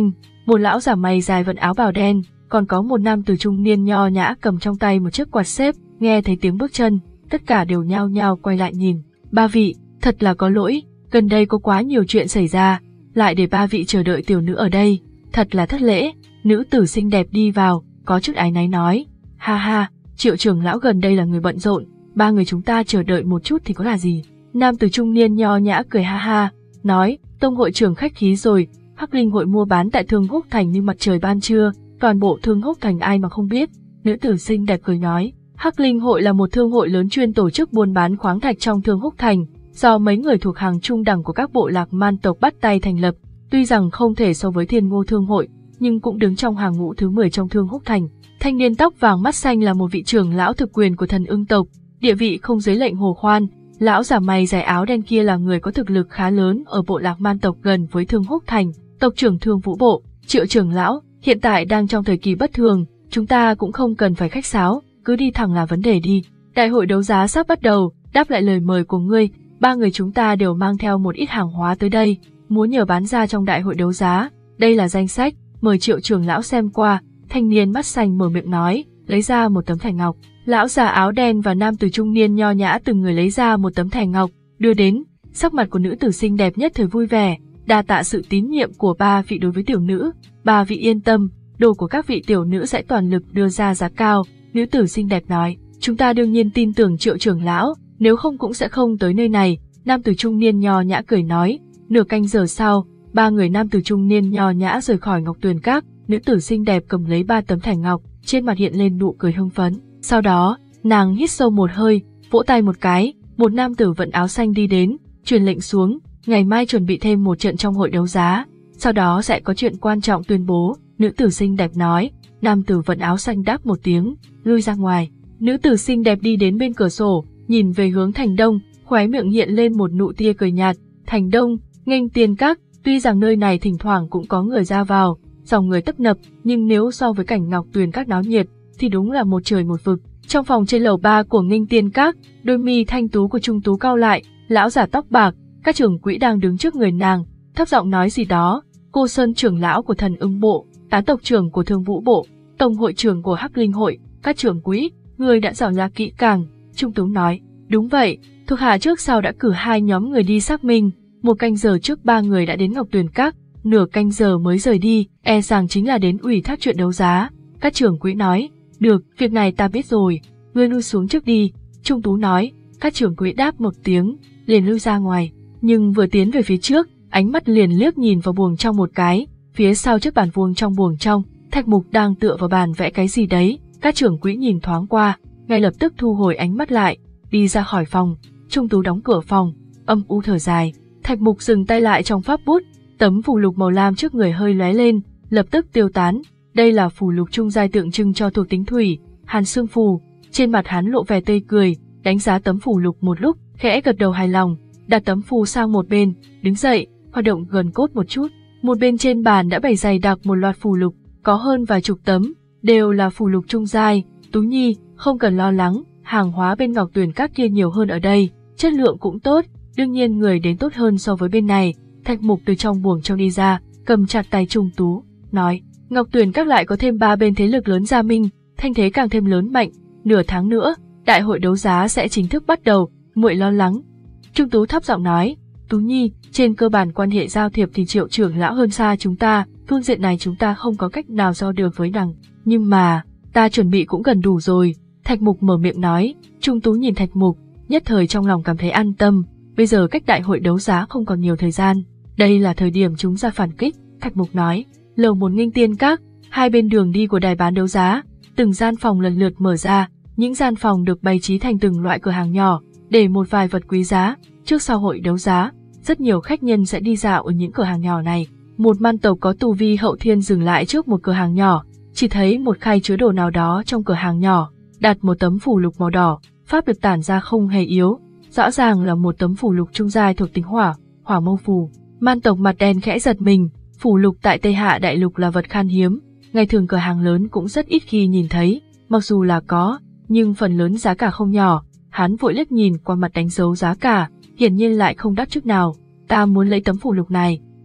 một lão giả mày dài vận áo bào đen, còn có một nam tử trung niên nho nhã cầm trong tay một chiếc quạt xếp. Nghe thấy tiếng bước chân, tất cả đều nhao nhao quay lại nhìn. Ba vị, thật là có lỗi, gần đây có quá nhiều chuyện xảy ra, lại để ba vị chờ đợi tiểu nữ ở đây, thật là thất lễ. Nữ tử xinh đẹp đi vào, có chút áy náy nói, ha ha, Triệu trưởng lão gần đây là người bận rộn, ba người chúng ta chờ đợi một chút thì có là gì. Nam tử trung niên nho nhã cười ha ha, nói, tông hội trưởng khách khí rồi, Hắc Linh hội mua bán tại Thương Húc Thành như mặt trời ban trưa, toàn bộ Thương Húc Thành ai mà không biết. Nữ tử xinh đẹp cười nói, Hắc Linh hội là một thương hội lớn chuyên tổ chức buôn bán khoáng thạch trong Thương Húc Thành, do mấy người thuộc hàng trung đẳng của các bộ lạc man tộc bắt tay thành lập, tuy rằng không thể so với Thiên Ngô Thương hội, nhưng cũng đứng trong hàng ngũ thứ mười trong Thương Húc Thành. Thanh niên tóc vàng mắt xanh là một vị trưởng lão thực quyền của Thần Ưng tộc, địa vị không dưới lệnh Hồ Khoan. Lão giả mày dài áo đen kia là người có thực lực khá lớn ở bộ lạc man tộc gần với Thương Húc Thành, tộc trưởng Thương Vũ Bộ. Triệu trưởng lão, hiện tại đang trong thời kỳ bất thường, chúng ta cũng không cần phải khách sáo, cứ đi thẳng là vấn đề đi. Đại hội đấu giá sắp bắt đầu, đáp lại lời mời của ngươi, ba người chúng ta đều mang theo một ít hàng hóa tới đây, muốn nhờ bán ra trong đại hội đấu giá. Đây là danh sách, mời Triệu trưởng lão xem qua. Thanh niên mắt xanh mở miệng nói, lấy ra một tấm thẻ ngọc. Lão già áo đen và nam tử trung niên nho nhã từng người lấy ra một tấm thẻ ngọc, đưa đến. Sắc mặt của nữ tử xinh đẹp nhất thời vui vẻ, đa tạ sự tín nhiệm của ba vị đối với tiểu nữ, ba vị yên tâm, đồ của các vị tiểu nữ sẽ toàn lực đưa ra giá cao. Nữ tử xinh đẹp nói, chúng ta đương nhiên tin tưởng Triệu trưởng lão, nếu không cũng sẽ không tới nơi này. Nam tử trung niên nho nhã cười nói. Nửa canh giờ sau, ba người nam tử trung niên nho nhã rời khỏi Ngọc Tuyền Các. Nữ tử xinh đẹp cầm lấy ba tấm thẻ ngọc, trên mặt hiện lên nụ cười hưng phấn. Sau đó, nàng hít sâu một hơi, vỗ tay một cái, một nam tử vận áo xanh đi đến, truyền lệnh xuống, ngày mai chuẩn bị thêm một trận trong hội đấu giá, sau đó sẽ có chuyện quan trọng tuyên bố. Nữ tử xinh đẹp nói. Nam tử vận áo xanh đáp một tiếng, lui ra ngoài. Nữ tử xinh đẹp đi đến bên cửa sổ, nhìn về hướng thành đông, khóe miệng hiện lên một nụ tia cười nhạt. Thành đông, Nghênh Tiên Các, tuy rằng nơi này thỉnh thoảng cũng có người ra vào, dòng người tấp nập, nhưng nếu so với cảnh Ngọc Tuyền Các náo nhiệt, thì đúng là một trời một vực. Trong phòng trên lầu ba của Nghênh Tiên Các, đôi mi thanh tú của Trung Tú cau lại, lão giả tóc bạc, các trưởng quỹ đang đứng trước người nàng, thấp giọng nói gì đó. Cô Sơn trưởng lão của Thần Ưng Bộ, Tá tộc trưởng của Thương Vũ Bộ, tổng hội trưởng của Hắc Linh hội, các trưởng quỹ, người đã dò la kỹ càng. Trung Tú nói, đúng vậy, thuộc hạ trước sau đã cử hai nhóm người đi xác minh, một canh giờ trước ba người đã đến Ngọc Tuyền Các, nửa canh giờ mới rời đi, e rằng chính là đến ủy thác chuyện đấu giá. Các trưởng quỹ nói, được, việc này ta biết rồi, ngươi lui xuống trước đi. Trung Tú nói. Các trưởng quỹ đáp một tiếng, liền lui ra ngoài, nhưng vừa tiến về phía trước, ánh mắt liền liếc nhìn vào buồng trong một cái, phía sau chiếc bàn vuông trong buồng trong, Thạch Mục đang tựa vào bàn vẽ cái gì đấy. Các trưởng quỹ nhìn thoáng qua, ngay lập tức thu hồi ánh mắt lại, đi ra khỏi phòng. Trung Tú đóng cửa phòng, âm u thở dài. Thạch Mục dừng tay lại trong pháp bút, tấm phù lục màu lam trước người hơi lóe lên, lập tức tiêu tán. Đây là phù lục trung giai tượng trưng cho thuộc tính thủy, Hàn Xương phù. Trên mặt hắn lộ vẻ tươi cười, đánh giá tấm phù lục một lúc, khẽ gật đầu hài lòng, đặt tấm phù sang một bên, đứng dậy, hoạt động gần cốt một chút. Một bên trên bàn đã bày dày đặc một loạt phù lục, có hơn vài chục tấm, đều là phù lục trung giai. Tú Nhi, không cần lo lắng, hàng hóa bên Ngọc Tuyền Các kia nhiều hơn ở đây, chất lượng cũng tốt, đương nhiên người đến tốt hơn so với bên này. Thạch Mục từ trong buồng trong đi ra, cầm chặt tay Trung Tú, nói, Ngọc Tuyền Các lại có thêm ba bên thế lực lớn gia minh, thanh thế càng thêm lớn mạnh, nửa tháng nữa, đại hội đấu giá sẽ chính thức bắt đầu, muội lo lắng. Trung Tú thấp giọng nói, Tú Nhi, trên cơ bản quan hệ giao thiệp thì Triệu trưởng lão hơn xa chúng ta, phương diện này chúng ta không có cách nào so được với nàng, nhưng mà, ta chuẩn bị cũng gần đủ rồi. Thạch Mục mở miệng nói. Trung Tú nhìn Thạch Mục, nhất thời trong lòng cảm thấy an tâm, bây giờ cách đại hội đấu giá không còn nhiều thời gian, đây là thời điểm chúng ra phản kích. Thạch Mục nói. Lầu một Nghênh Tiên Các, hai bên đường đi của đài bán đấu giá, từng gian phòng lần lượt mở ra, những gian phòng được bày trí thành từng loại cửa hàng nhỏ, để một vài vật quý giá. Trước sau hội đấu giá, rất nhiều khách nhân sẽ đi dạo ở những cửa hàng nhỏ này. Một man tộc có tu vi hậu thiên dừng lại trước một cửa hàng nhỏ, chỉ thấy một khay chứa đồ nào đó trong cửa hàng nhỏ, đặt một tấm phù lục màu đỏ, pháp lực tản ra không hề yếu, rõ ràng là một tấm phù lục trung giai thuộc tính hỏa, Hỏa Mâu phù. Man tộc mặt đen khẽ giật mình, phù lục tại Tây Hạ đại lục là vật khan hiếm, ngày thường cửa hàng lớn cũng rất ít khi nhìn thấy, mặc dù là có, nhưng phần lớn giá cả không nhỏ. Hắn vội liếc nhìn qua mặt đánh dấu giá cả, hiển nhiên lại không đắt chút nào. Ta muốn lấy tấm phù lục này.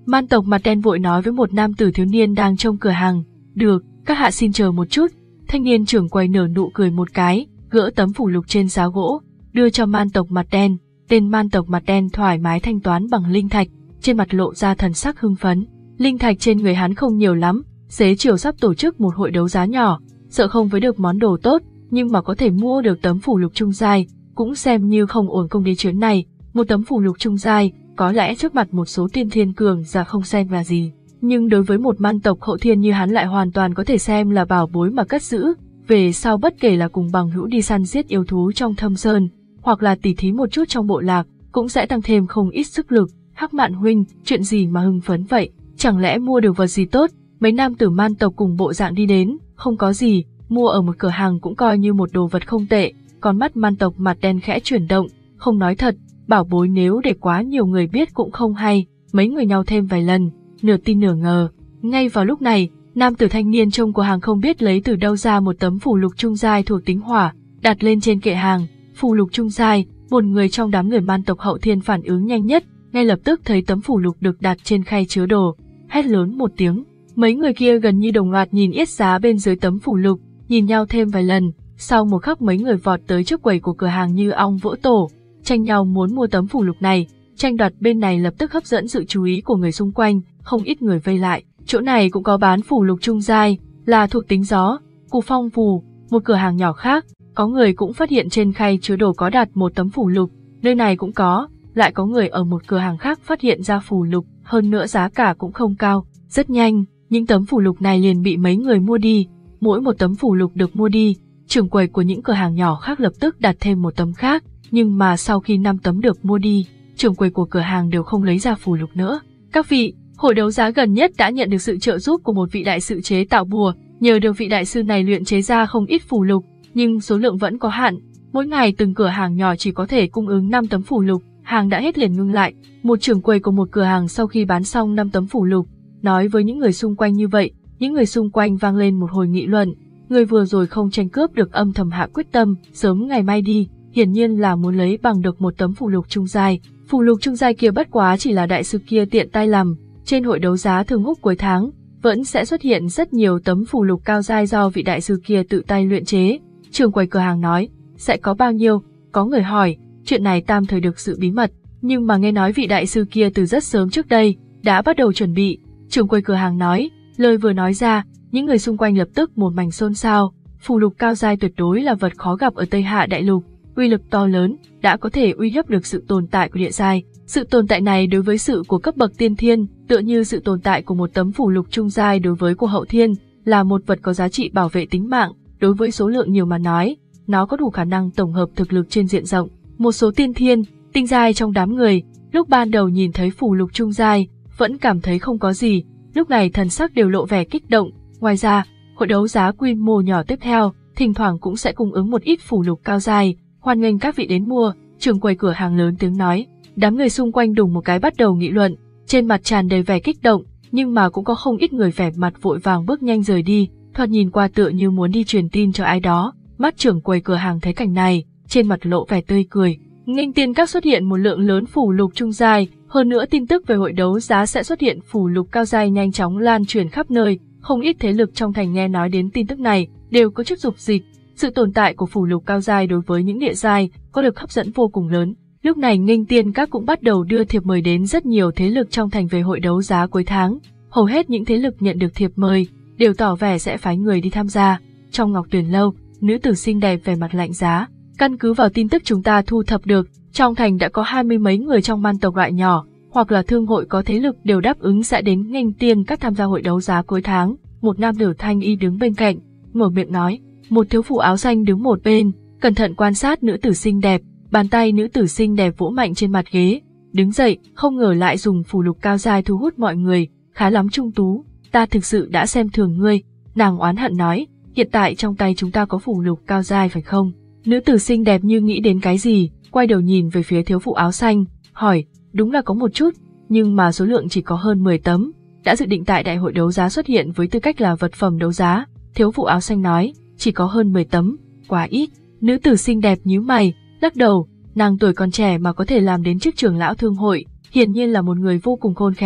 Man tộc mặt đen vội nói với một nam tử thiếu niên đang trong cửa hàng. Được, các hạ xin chờ một chút. Thanh niên trưởng quầy nở nụ cười một cái, gỡ tấm phù lục trên giá gỗ, đưa cho man tộc mặt đen. Tên man tộc mặt đen thoải mái thanh toán bằng linh thạch, trên mặt lộ ra thần sắc hưng phấn. Linh thạch trên người hắn không nhiều lắm, xế chiều sắp tổ chức một hội đấu giá nhỏ, sợ không với được món đồ tốt, nhưng mà có thể mua được tấm phù lục trung giai, cũng xem như không uổng công đi chuyến này. Một tấm phù lục trung giai, có lẽ trước mặt một số tiên thiên cường giả không xem là gì, nhưng đối với một man tộc hậu thiên như hắn lại hoàn toàn có thể xem là bảo bối mà cất giữ. Về sau bất kể là cùng bằng hữu đi săn giết yêu thú trong thâm sơn, hoặc là tỉ thí một chút trong bộ lạc, cũng sẽ tăng thêm không ít sức lực. Hắc Mạn huynh, chuyện gì mà hưng phấn vậy? Chẳng lẽ mua được vật gì tốt? Mấy nam tử man tộc cùng bộ dạng đi đến. Không có gì, mua ở một cửa hàng cũng coi như một đồ vật không tệ. Con mắt man tộc mặt đen khẽ chuyển động, không nói thật, bảo bối nếu để quá nhiều người biết cũng không hay. Mấy người nhau thêm vài lần, nửa tin nửa ngờ. Ngay vào lúc này, nam tử thanh niên trong cửa hàng không biết lấy từ đâu ra một tấm phù lục trung giai thuộc tính hỏa, đặt lên trên kệ hàng. Phù lục trung giai, một người trong đám người man tộc hậu thiên phản ứng nhanh nhất, ngay lập tức thấy tấm phù lục được đặt trên khay chứa đồ, hét lớn một tiếng. Mấy người kia gần như đồng loạt nhìn yết giá bên dưới tấm phù lục, nhìn nhau thêm vài lần, sau một khắc mấy người vọt tới trước quầy của cửa hàng như ong vỡ tổ, tranh nhau muốn mua tấm phù lục này. Tranh đoạt bên này lập tức hấp dẫn sự chú ý của người xung quanh, không ít người vây lại. Chỗ này cũng có bán phù lục trung giai, là thuộc tính gió, Cù Phong phù. Một cửa hàng nhỏ khác, có người cũng phát hiện trên khay chứa đồ có đặt một tấm phù lục, nơi này cũng có, lại có người ở một cửa hàng khác phát hiện ra phù lục, hơn nữa giá cả cũng không cao. Rất nhanh, những tấm phù lục này liền bị mấy người mua đi. Mỗi một tấm phù lục được mua đi, trưởng quầy của những cửa hàng nhỏ khác lập tức đặt thêm một tấm khác, nhưng mà sau khi năm tấm được mua đi, trưởng quầy của cửa hàng đều không lấy ra phù lục nữa. Các vị, hội đấu giá gần nhất đã nhận được sự trợ giúp của một vị đại sư chế tạo bùa, nhờ được vị đại sư này luyện chế ra không ít phù lục, nhưng số lượng vẫn có hạn. Mỗi ngày từng cửa hàng nhỏ chỉ có thể cung ứng năm tấm phù lục, hàng đã hết liền ngưng lại. Một trưởng quầy của một cửa hàng sau khi bán xong năm tấm phù lục, nói với những người xung quanh như vậy, những người xung quanh vang lên một hồi nghị luận. Người vừa rồi không tranh cướp được âm thầm hạ quyết tâm, sớm ngày mai đi, hiển nhiên là muốn lấy bằng được một tấm phù lục trung giai. Phù lục trung giai kia bất quá chỉ là đại sư kia tiện tay làm. Trên hội đấu giá thường húc cuối tháng, vẫn sẽ xuất hiện rất nhiều tấm phù lục cao giai do vị đại sư kia tự tay luyện chế. Trưởng quầy cửa hàng nói, sẽ có bao nhiêu? Có người hỏi, chuyện này tạm thời được sự bí mật, nhưng mà nghe nói vị đại sư kia từ rất sớm trước đây, đã bắt đầu chuẩn bị. Trưởng quầy cửa hàng nói, lời vừa nói ra, những người xung quanh lập tức một mảnh xôn xao. Phù lục cao giai tuyệt đối là vật khó gặp ở Tây Hạ Đại Lục, uy lực to lớn, đã có thể uy hiếp được sự tồn tại của địa giai. Sự tồn tại này đối với sự của cấp bậc tiên thiên, tựa như sự tồn tại của một tấm phù lục trung giai đối với của hậu thiên, là một vật có giá trị bảo vệ tính mạng. Đối với số lượng nhiều mà nói, nó có đủ khả năng tổng hợp thực lực trên diện rộng. Một số tiên thiên, tinh giai trong đám người, lúc ban đầu nhìn thấy phù lục trung giai, vẫn cảm thấy không có gì, lúc này thần sắc đều lộ vẻ kích động. Ngoài ra, hội đấu giá quy mô nhỏ tiếp theo, thỉnh thoảng cũng sẽ cung ứng một ít phù lục cao giai, hoan nghênh các vị đến mua. Trưởng quầy cửa hàng lớn tiếng nói. Đám người xung quanh đùng một cái bắt đầu nghị luận, trên mặt tràn đầy vẻ kích động, nhưng mà cũng có không ít người vẻ mặt vội vàng bước nhanh rời đi, thoạt nhìn qua tựa như muốn đi truyền tin cho ai đó. Mắt trưởng quầy cửa hàng thấy cảnh này, trên mặt lộ vẻ tươi cười. Nghênh tiên các xuất hiện một lượng lớn phù lục trung giai, hơn nữa tin tức về hội đấu giá sẽ xuất hiện phù lục cao giai nhanh chóng lan truyền khắp nơi, không ít thế lực trong thành nghe nói đến tin tức này, đều có chút dục dịch. Sự tồn tại của phù lục cao giai đối với những địa giai có được hấp dẫn vô cùng lớn. Lúc này Nghênh tiên các cũng bắt đầu đưa thiệp mời đến rất nhiều thế lực trong thành về hội đấu giá cuối tháng. Hầu hết những thế lực nhận được thiệp mời đều tỏ vẻ sẽ phái người đi tham gia. Trong Ngọc Tuyền lâu, nữ tử xinh đẹp vẻ mặt lạnh giá. Căn cứ vào tin tức chúng ta thu thập được, trong thành đã có hai mươi mấy người trong man tộc loại nhỏ, hoặc là thương hội có thế lực đều đáp ứng sẽ đến Nghênh tiên các tham gia hội đấu giá cuối tháng. Một nam tử thanh y đứng bên cạnh, mở miệng nói. Một thiếu phụ áo xanh đứng một bên, cẩn thận quan sát nữ tử xinh đẹp. Bàn tay nữ tử xinh đẹp vỗ mạnh trên mặt ghế, đứng dậy, không ngờ lại dùng phù lục cao giai thu hút mọi người, khá lắm Trung Tú, ta thực sự đã xem thường ngươi. Nàng oán hận nói, hiện tại trong tay chúng ta có phù lục cao giai phải không? Nữ tử xinh đẹp như nghĩ đến cái gì, quay đầu nhìn về phía thiếu phụ áo xanh, hỏi, đúng là có một chút, nhưng mà số lượng chỉ có hơn mười tấm, đã dự định tại đại hội đấu giá xuất hiện với tư cách là vật phẩm đấu giá. Thiếu phụ áo xanh nói, chỉ có hơn mười tấm, quá ít. Nữ tử xinh đẹp nhíu mày, lắc đầu, nàng tuổi còn trẻ mà có thể làm đến chức trưởng lão thương hội, hiển nhiên là một người vô cùng khôn khéo.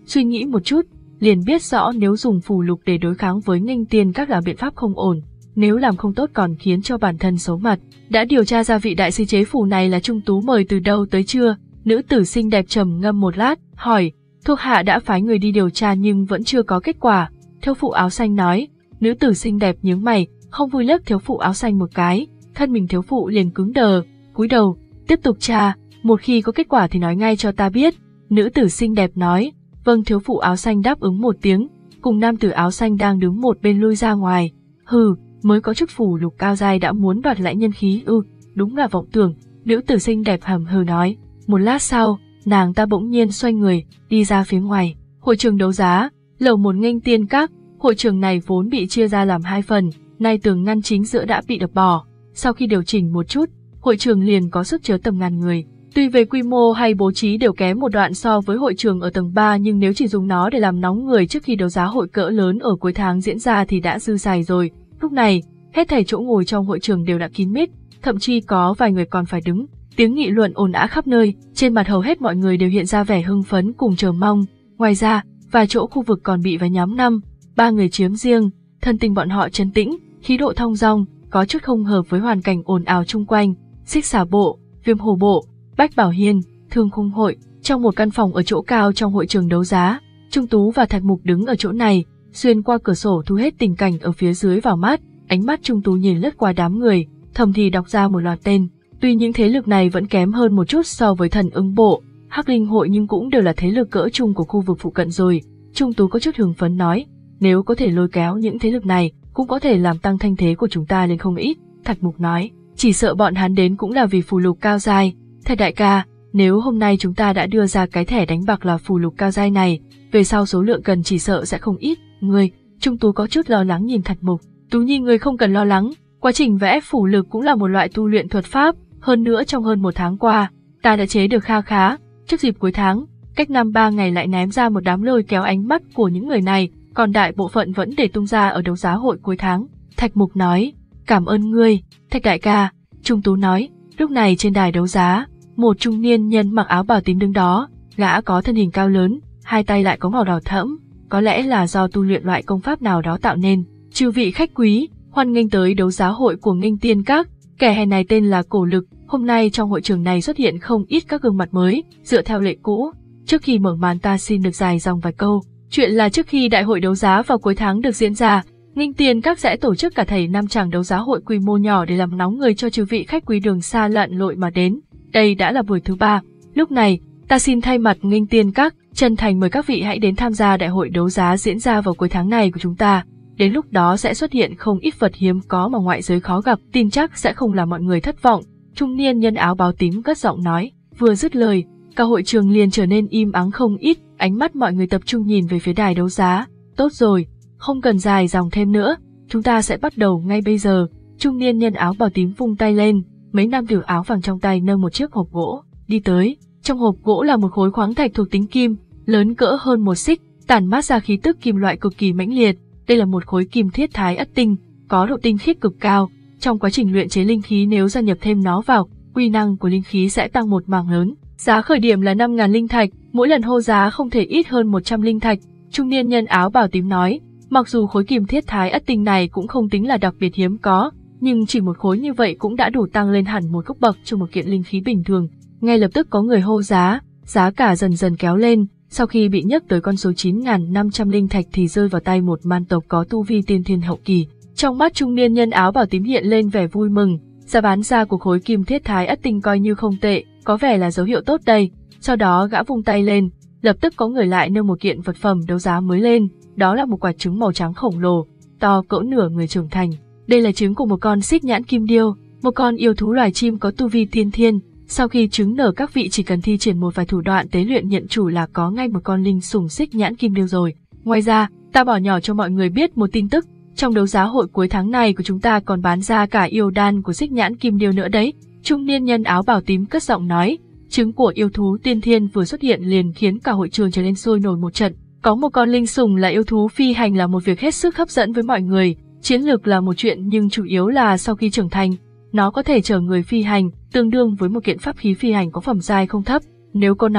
suy nghĩ một chút, liền biết rõ nếu dùng phù lục để đối kháng với nghênh tiên các là biện pháp không ổn, nếu làm không tốt còn khiến cho bản thân xấu mặt. Đã điều tra ra vị đại sư chế phù này là Trung Tú mời từ đâu tới chưa? Nữ tử xinh đẹp trầm ngâm một lát, hỏi. Thuộc hạ đã phái người đi điều tra nhưng vẫn chưa có kết quả. Thiếu phụ áo xanh nói. Nữ tử xinh đẹp nhướng mày, không vui liếc thiếu phụ áo xanh một cái, thân mình thiếu phụ liền cứng đờ, cúi đầu, tiếp tục tra, một khi có kết quả thì nói ngay cho ta biết. Nữ tử xinh đẹp nói. Vâng, thiếu phụ áo xanh đáp ứng một tiếng, cùng nam tử áo xanh đang đứng một bên lui ra ngoài. Hừ, mới có chút phù lục cao giai đã muốn đoạt lại nhân khí ư, đúng là vọng tưởng. Nữ tử xinh đẹp hầm hừ nói. Một lát sau, nàng ta bỗng nhiên xoay người, đi ra phía ngoài. Hội trường đấu giá, lầu một nghênh tiên các. Hội trường này vốn bị chia ra làm hai phần, nay tường ngăn chính giữa đã bị đập bỏ. Sau khi điều chỉnh một chút, hội trường liền có sức chứa tầm ngàn người. Tuy về quy mô hay bố trí đều kém một đoạn so với hội trường ở tầng ba, nhưng nếu chỉ dùng nó để làm nóng người trước khi đấu giá hội cỡ lớn ở cuối tháng diễn ra thì đã dư xài rồi. Lúc này, hết thảy chỗ ngồi trong hội trường đều đã kín mít, thậm chí có vài người còn phải đứng. Tiếng nghị luận ồn ào khắp nơi, trên mặt hầu hết mọi người đều hiện ra vẻ hưng phấn cùng chờ mong. Ngoài ra, vài chỗ khu vực còn bị vài nhóm năm, ba người chiếm riêng, thân tình bọn họ trấn tĩnh, khí độ thong dong, có chút không hợp với hoàn cảnh ồn ào chung quanh. Xích Xà Bộ, Viêm Hồ Bộ, Bách Bảo Hiên, Thương Khung Hội, trong một căn phòng ở chỗ cao trong hội trường đấu giá, Trung Tú và Thạch Mục đứng ở chỗ này, xuyên qua cửa sổ thu hết tình cảnh ở phía dưới vào mắt, ánh mắt Trung Tú nhìn lướt qua đám người, thầm thì đọc ra một loạt tên. Tuy những thế lực này vẫn kém hơn một chút so với Thần Ưng Bộ, Hắc Linh Hội nhưng cũng đều là thế lực cỡ trung của khu vực phụ cận rồi. Trung Tú có chút hưng phấn nói, nếu có thể lôi kéo những thế lực này, cũng có thể làm tăng thanh thế của chúng ta lên không ít. Thạch Mục nói, chỉ sợ bọn hắn đến cũng là vì phù lục cao giai. Thạch đại ca, nếu hôm nay chúng ta đã đưa ra cái thẻ đánh bạc là phù lục cao giai này, về sau số lượng cần chỉ sợ sẽ không ít. Ngươi, Trung Tú có chút lo lắng nhìn Thạch Mục. Tú Nhi, ngươi không cần lo lắng, quá trình vẽ phù lực cũng là một loại tu luyện thuật pháp, hơn nữa trong hơn một tháng qua, ta đã chế được kha khá. Trước dịp cuối tháng, cách năm ba ngày lại ném ra một đám lôi kéo ánh mắt của những người này, còn đại bộ phận vẫn để tung ra ở đấu giá hội cuối tháng. Thạch Mục nói, cảm ơn ngươi, Thạch đại ca. Trung Tú nói. Lúc này trên đài đấu giá, một trung niên nhân mặc áo bào tím đứng đó, gã có thân hình cao lớn, hai tay lại có màu đỏ thẫm, có lẽ là do tu luyện loại công pháp nào đó tạo nên. Chư vị khách quý, hoan nghênh tới đấu giá hội của Nghênh Tiên Các. Kẻ hèn này tên là Cổ Lực. Hôm nay trong hội trường này xuất hiện không ít các gương mặt mới. Dựa theo lệ cũ, trước khi mở màn ta xin được dài dòng vài câu. Chuyện là trước khi đại hội đấu giá vào cuối tháng được diễn ra, Nghênh Tiên Các sẽ tổ chức cả thảy năm tràng đấu giá hội quy mô nhỏ để làm nóng người cho chư vị khách quý đường xa lặn lội mà đến. Đây đã là buổi thứ ba. Lúc này, ta xin thay mặt Nghênh Tiên Các, chân thành mời các vị hãy đến tham gia đại hội đấu giá diễn ra vào cuối tháng này của chúng ta. Đến lúc đó sẽ xuất hiện không ít vật hiếm có mà ngoại giới khó gặp, tin chắc sẽ không làm mọi người thất vọng. Trung niên nhân áo bào tím cất giọng nói. Vừa dứt lời, cả hội trường liền trở nên im ắng không ít, ánh mắt mọi người tập trung nhìn về phía đài đấu giá. Tốt rồi, không cần dài dòng thêm nữa, chúng ta sẽ bắt đầu ngay bây giờ. Trung niên nhân áo bào tím vung tay lên, mấy nam tử áo vàng trong tay nâng một chiếc hộp gỗ, đi tới. Trong hộp gỗ là một khối khoáng thạch thuộc tính kim, lớn cỡ hơn một xích, tản mát ra khí tức kim loại cực kỳ mãnh liệt. Đây là một khối kim thiết thái ất tinh, có độ tinh khiết cực cao. Trong quá trình luyện chế linh khí nếu gia nhập thêm nó vào, uy năng của linh khí sẽ tăng một mảng lớn. Giá khởi điểm là năm nghìn linh thạch, mỗi lần hô giá không thể ít hơn một trăm linh thạch. Trung niên nhân áo bào tím nói, mặc dù khối kim thiết thái ất tinh này cũng không tính là đặc biệt hiếm có, nhưng chỉ một khối như vậy cũng đã đủ tăng lên hẳn một cấp bậc cho một kiện linh khí bình thường. Ngay lập tức có người hô giá, giá cả dần dần kéo lên. Sau khi bị nhấc tới con số chín nghìn năm trăm linh thạch thì rơi vào tay một man tộc có tu vi tiên thiên hậu kỳ. Trong mắt trung niên nhân áo bào tím hiện lên vẻ vui mừng, giá bán ra của khối kim thiết thái ất tinh coi như không tệ, có vẻ là dấu hiệu tốt đây. Sau đó gã vung tay lên, lập tức có người lại nâng một kiện vật phẩm đấu giá mới lên, đó là một quả trứng màu trắng khổng lồ, to cỡ nửa người trưởng thành. Đây là trứng của một con xích nhãn kim điêu, một con yêu thú loài chim có tu vi tiên thiên. Sau khi trứng nở các vị chỉ cần thi triển một vài thủ đoạn tế luyện nhận chủ là có ngay một con linh sủng xích nhãn kim điêu rồi. Ngoài ra, ta bỏ nhỏ cho mọi người biết một tin tức, trong đấu giá hội cuối tháng này của chúng ta còn bán ra cả yêu đan của xích nhãn kim điêu nữa đấy. Trung niên nhân áo bào tím cất giọng nói, trứng của yêu thú tiên thiên vừa xuất hiện liền khiến cả hội trường trở nên sôi nổi một trận. Có một con linh sủng là yêu thú phi hành là một việc hết sức hấp dẫn với mọi người, chiến lược là một chuyện nhưng chủ yếu là sau khi trưởng thành, nó có thể chở người phi hành, tương đương với một kiện pháp khí phi hành có phẩm giai không thấp. Nếu có nó,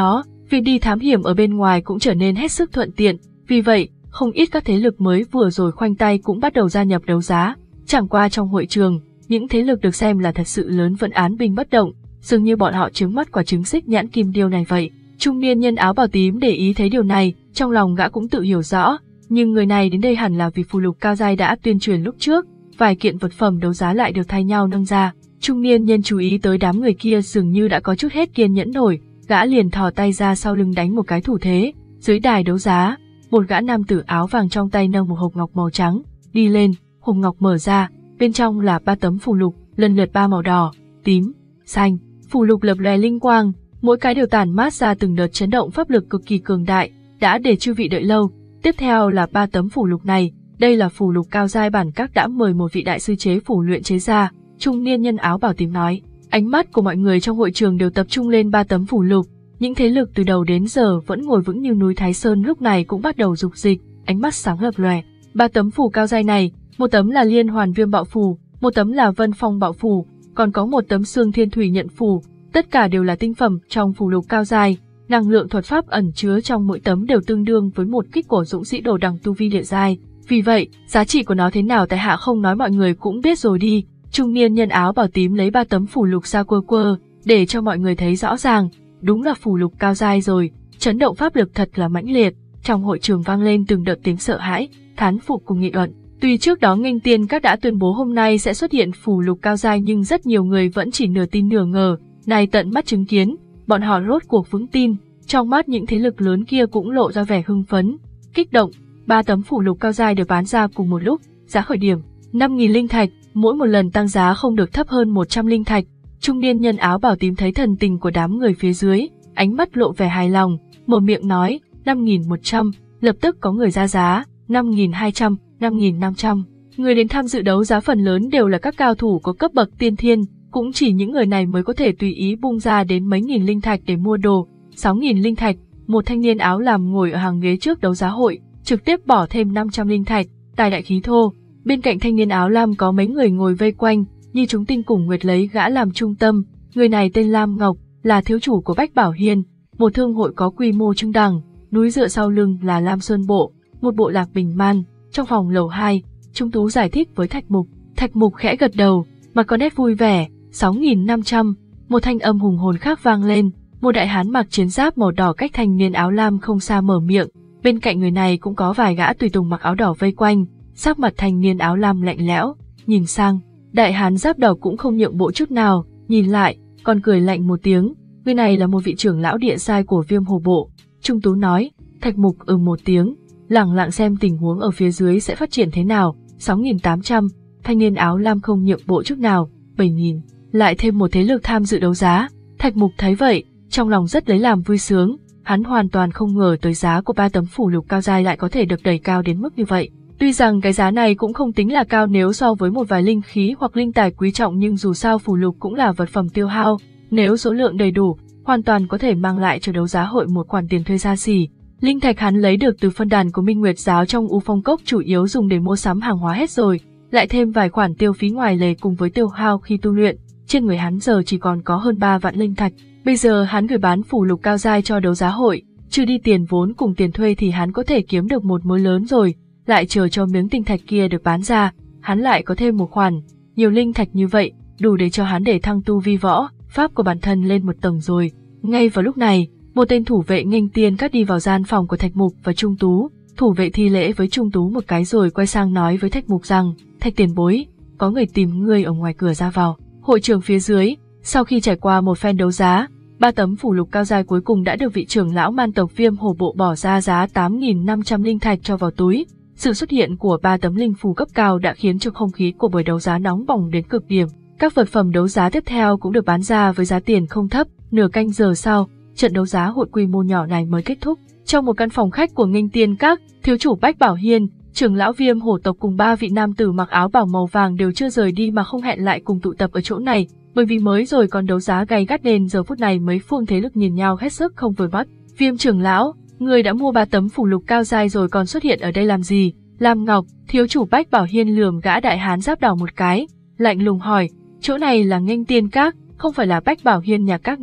Việc đi thám hiểm ở bên ngoài cũng trở nên hết sức thuận tiện, vì vậy, không ít các thế lực mới vừa rồi khoanh tay cũng bắt đầu gia nhập đấu giá. Chẳng qua trong hội trường, những thế lực được xem là thật sự lớn vẫn án binh bất động, dường như bọn họ trứng mắt quả trứng xích nhãn kim điêu này vậy. Trung niên nhân áo bào tím để ý thấy điều này, trong lòng gã cũng tự hiểu rõ, nhưng người này đến đây hẳn là vì phù lục cao giai đã tuyên truyền lúc trước, vài kiện vật phẩm đấu giá lại được thay nhau nâng ra. Trung niên nhân chú ý tới đám người kia dường như đã có chút hết kiên nhẫn nổi, gã liền thò tay ra sau lưng đánh một cái thủ thế. Dưới đài đấu giá, một gã nam tử áo vàng trong tay nâng một hộp ngọc màu trắng, đi lên, hộp ngọc mở ra, bên trong là ba tấm phù lục, lần lượt ba màu đỏ, tím, xanh. Phù lục lập lòe linh quang, mỗi cái đều tản mát ra từng đợt chấn động pháp lực cực kỳ cường đại, đã để chư vị đợi lâu. Tiếp theo là ba tấm phù lục này, đây là phù lục cao giai bản các đã mời một vị đại sư chế phù luyện chế ra. Trung niên nhân áo bảo tím nói, ánh mắt của mọi người trong hội trường đều tập trung lên ba tấm phù lục. Những thế lực từ đầu đến giờ vẫn ngồi vững như núi Thái Sơn lúc này cũng bắt đầu dục dịch, ánh mắt sáng lập lòe. Ba tấm phù cao giai này, một tấm là Liên Hoàn Viêm Bạo Phù, một tấm là Vân Phong Bạo Phù, còn có một tấm Xương Thiên Thủy Nhận Phù. Tất cả đều là tinh phẩm trong phù lục cao giai, năng lượng thuật pháp ẩn chứa trong mỗi tấm đều tương đương với một kích của dũng sĩ đồ đằng tu vi địa giai. Vì vậy, giá trị của nó thế nào tại hạ không nói mọi người cũng biết rồi đi. Trung niên nhân áo bảo tím lấy ba tấm phù lục ra quơ quơ, để cho mọi người thấy rõ ràng, đúng là phù lục cao giai rồi, chấn động pháp lực thật là mãnh liệt. Trong hội trường vang lên từng đợt tiếng sợ hãi, thán phục cùng nghị luận. Tuy trước đó Nghênh Tiên Các đã tuyên bố hôm nay sẽ xuất hiện phù lục cao giai nhưng rất nhiều người vẫn chỉ nửa tin nửa ngờ. Này tận mắt chứng kiến, bọn họ rốt cuộc vững tin, trong mắt những thế lực lớn kia cũng lộ ra vẻ hưng phấn, kích động. Ba tấm phù lục cao giai được bán ra cùng một lúc, giá khởi điểm năm nghìn linh thạch, mỗi một lần tăng giá không được thấp hơn một trăm linh thạch. Trung niên nhân áo bảo tím thấy thần tình của đám người phía dưới, ánh mắt lộ vẻ hài lòng, mở miệng nói, năm nghìn một trăm, lập tức có người ra giá, năm nghìn hai trăm, năm nghìn năm trăm. Người đến tham dự đấu giá phần lớn đều là các cao thủ có cấp bậc tiên thiên, cũng chỉ những người này mới có thể tùy ý bung ra đến mấy nghìn linh thạch để mua đồ. sáu nghìn linh thạch, một thanh niên áo làm ngồi ở hàng ghế trước đấu giá hội, trực tiếp bỏ thêm năm trăm linh thạch, tài đại khí thô. Bên cạnh thanh niên áo lam có mấy người ngồi vây quanh, như chúng tinh cùng nguyệt lấy gã làm trung tâm. Người này tên Lam Ngọc, là thiếu chủ của Bách Bảo Hiên, một thương hội có quy mô trung đẳng. Núi dựa sau lưng là Lam Sơn Bộ, một bộ lạc bình man. Trong phòng lầu hai, Trung Tú giải thích với Thạch Mục. Thạch Mục khẽ gật đầu, mà có nét vui vẻ. sáu nghìn năm trăm, một thanh âm hùng hồn khác vang lên, một đại hán mặc chiến giáp màu đỏ cách thanh niên áo lam không xa mở miệng. Bên cạnh người này cũng có vài gã tùy tùng mặc áo đỏ vây quanh, sắc mặt thanh niên áo lam lạnh lẽo, nhìn sang, đại hán giáp đỏ cũng không nhượng bộ chút nào, nhìn lại, còn cười lạnh một tiếng, người này là một vị trưởng lão địa giai của Viêm Hồ Bộ. Trung Tú nói, Thạch Mục ừ một tiếng, lẳng lặng xem tình huống ở phía dưới sẽ phát triển thế nào. Sáu nghìn tám trăm, thanh niên áo lam không nhượng bộ chút nào. Bảy nghìn, lại thêm một thế lực tham dự đấu giá. Thạch Mục thấy vậy, trong lòng rất lấy làm vui sướng, hắn hoàn toàn không ngờ tới giá của ba tấm phù lục cao giai lại có thể được đẩy cao đến mức như vậy. Tuy rằng cái giá này cũng không tính là cao nếu so với một vài linh khí hoặc linh tài quý trọng, nhưng dù sao phù lục cũng là vật phẩm tiêu hao, nếu số lượng đầy đủ, hoàn toàn có thể mang lại cho đấu giá hội một khoản tiền thuê xa xỉ. Linh thạch hắn lấy được từ phân đàn của Minh Nguyệt giáo trong U Phong Cốc chủ yếu dùng để mua sắm hàng hóa hết rồi, lại thêm vài khoản tiêu phí ngoài lề cùng với tiêu hao khi tu luyện, trên người hắn giờ chỉ còn có hơn ba vạn linh thạch. Bây giờ hắn gửi bán phù lục cao giai cho đấu giá hội, trừ đi tiền vốn cùng tiền thuê thì hắn có thể kiếm được một mối lớn rồi, lại chờ cho miếng tinh thạch kia được bán ra, hắn lại có thêm một khoản, nhiều linh thạch như vậy, đủ để cho hắn để thăng tu vi võ pháp của bản thân lên một tầng rồi. Ngay vào lúc này, một tên thủ vệ Nghênh Tiên Các đi vào gian phòng của Thạch Mục và Trung Tú. Thủ vệ thi lễ với Trung Tú một cái rồi quay sang nói với Thạch Mục rằng, Thạch tiền bối, có người tìm ngươi ở ngoài cửa ra vào. Hội trường phía dưới, sau khi trải qua một phen đấu giá, ba tấm phù lục cao giai cuối cùng đã được vị trưởng lão man tộc Viêm Hồ Bộ bỏ ra giá tám nghìn năm trăm linh thạch cho vào túi. Sự xuất hiện của ba tấm linh phù cấp cao đã khiến cho không khí của buổi đấu giá nóng bỏng đến cực điểm. Các vật phẩm đấu giá tiếp theo cũng được bán ra với giá tiền không thấp. Nửa canh giờ sau, trận đấu giá hội quy mô nhỏ này mới kết thúc. Trong một căn phòng khách của Nghênh Tiên Các, thiếu chủ Bách Bảo Hiên, trưởng lão Viêm Hổ tộc cùng ba vị nam tử mặc áo bào màu vàng đều chưa rời đi mà không hẹn lại cùng tụ tập ở chỗ này, bởi vì mới rồi còn đấu giá gay gắt nên giờ phút này mấy phương thế lực nhìn nhau hết sức không vừa mắt. Viêm trưởng lão, người đã mua ba tấm phù lục cao giai rồi còn xuất hiện ở đây làm gì? Lam Ngọc, thiếu chủ Bách Bảo Hiên lườm gã đại hán giáp đỏ một cái, lạnh lùng hỏi, chỗ này là Nghênh Tiên Các, không phải là Bách Bảo Hiên nhà các ngươi.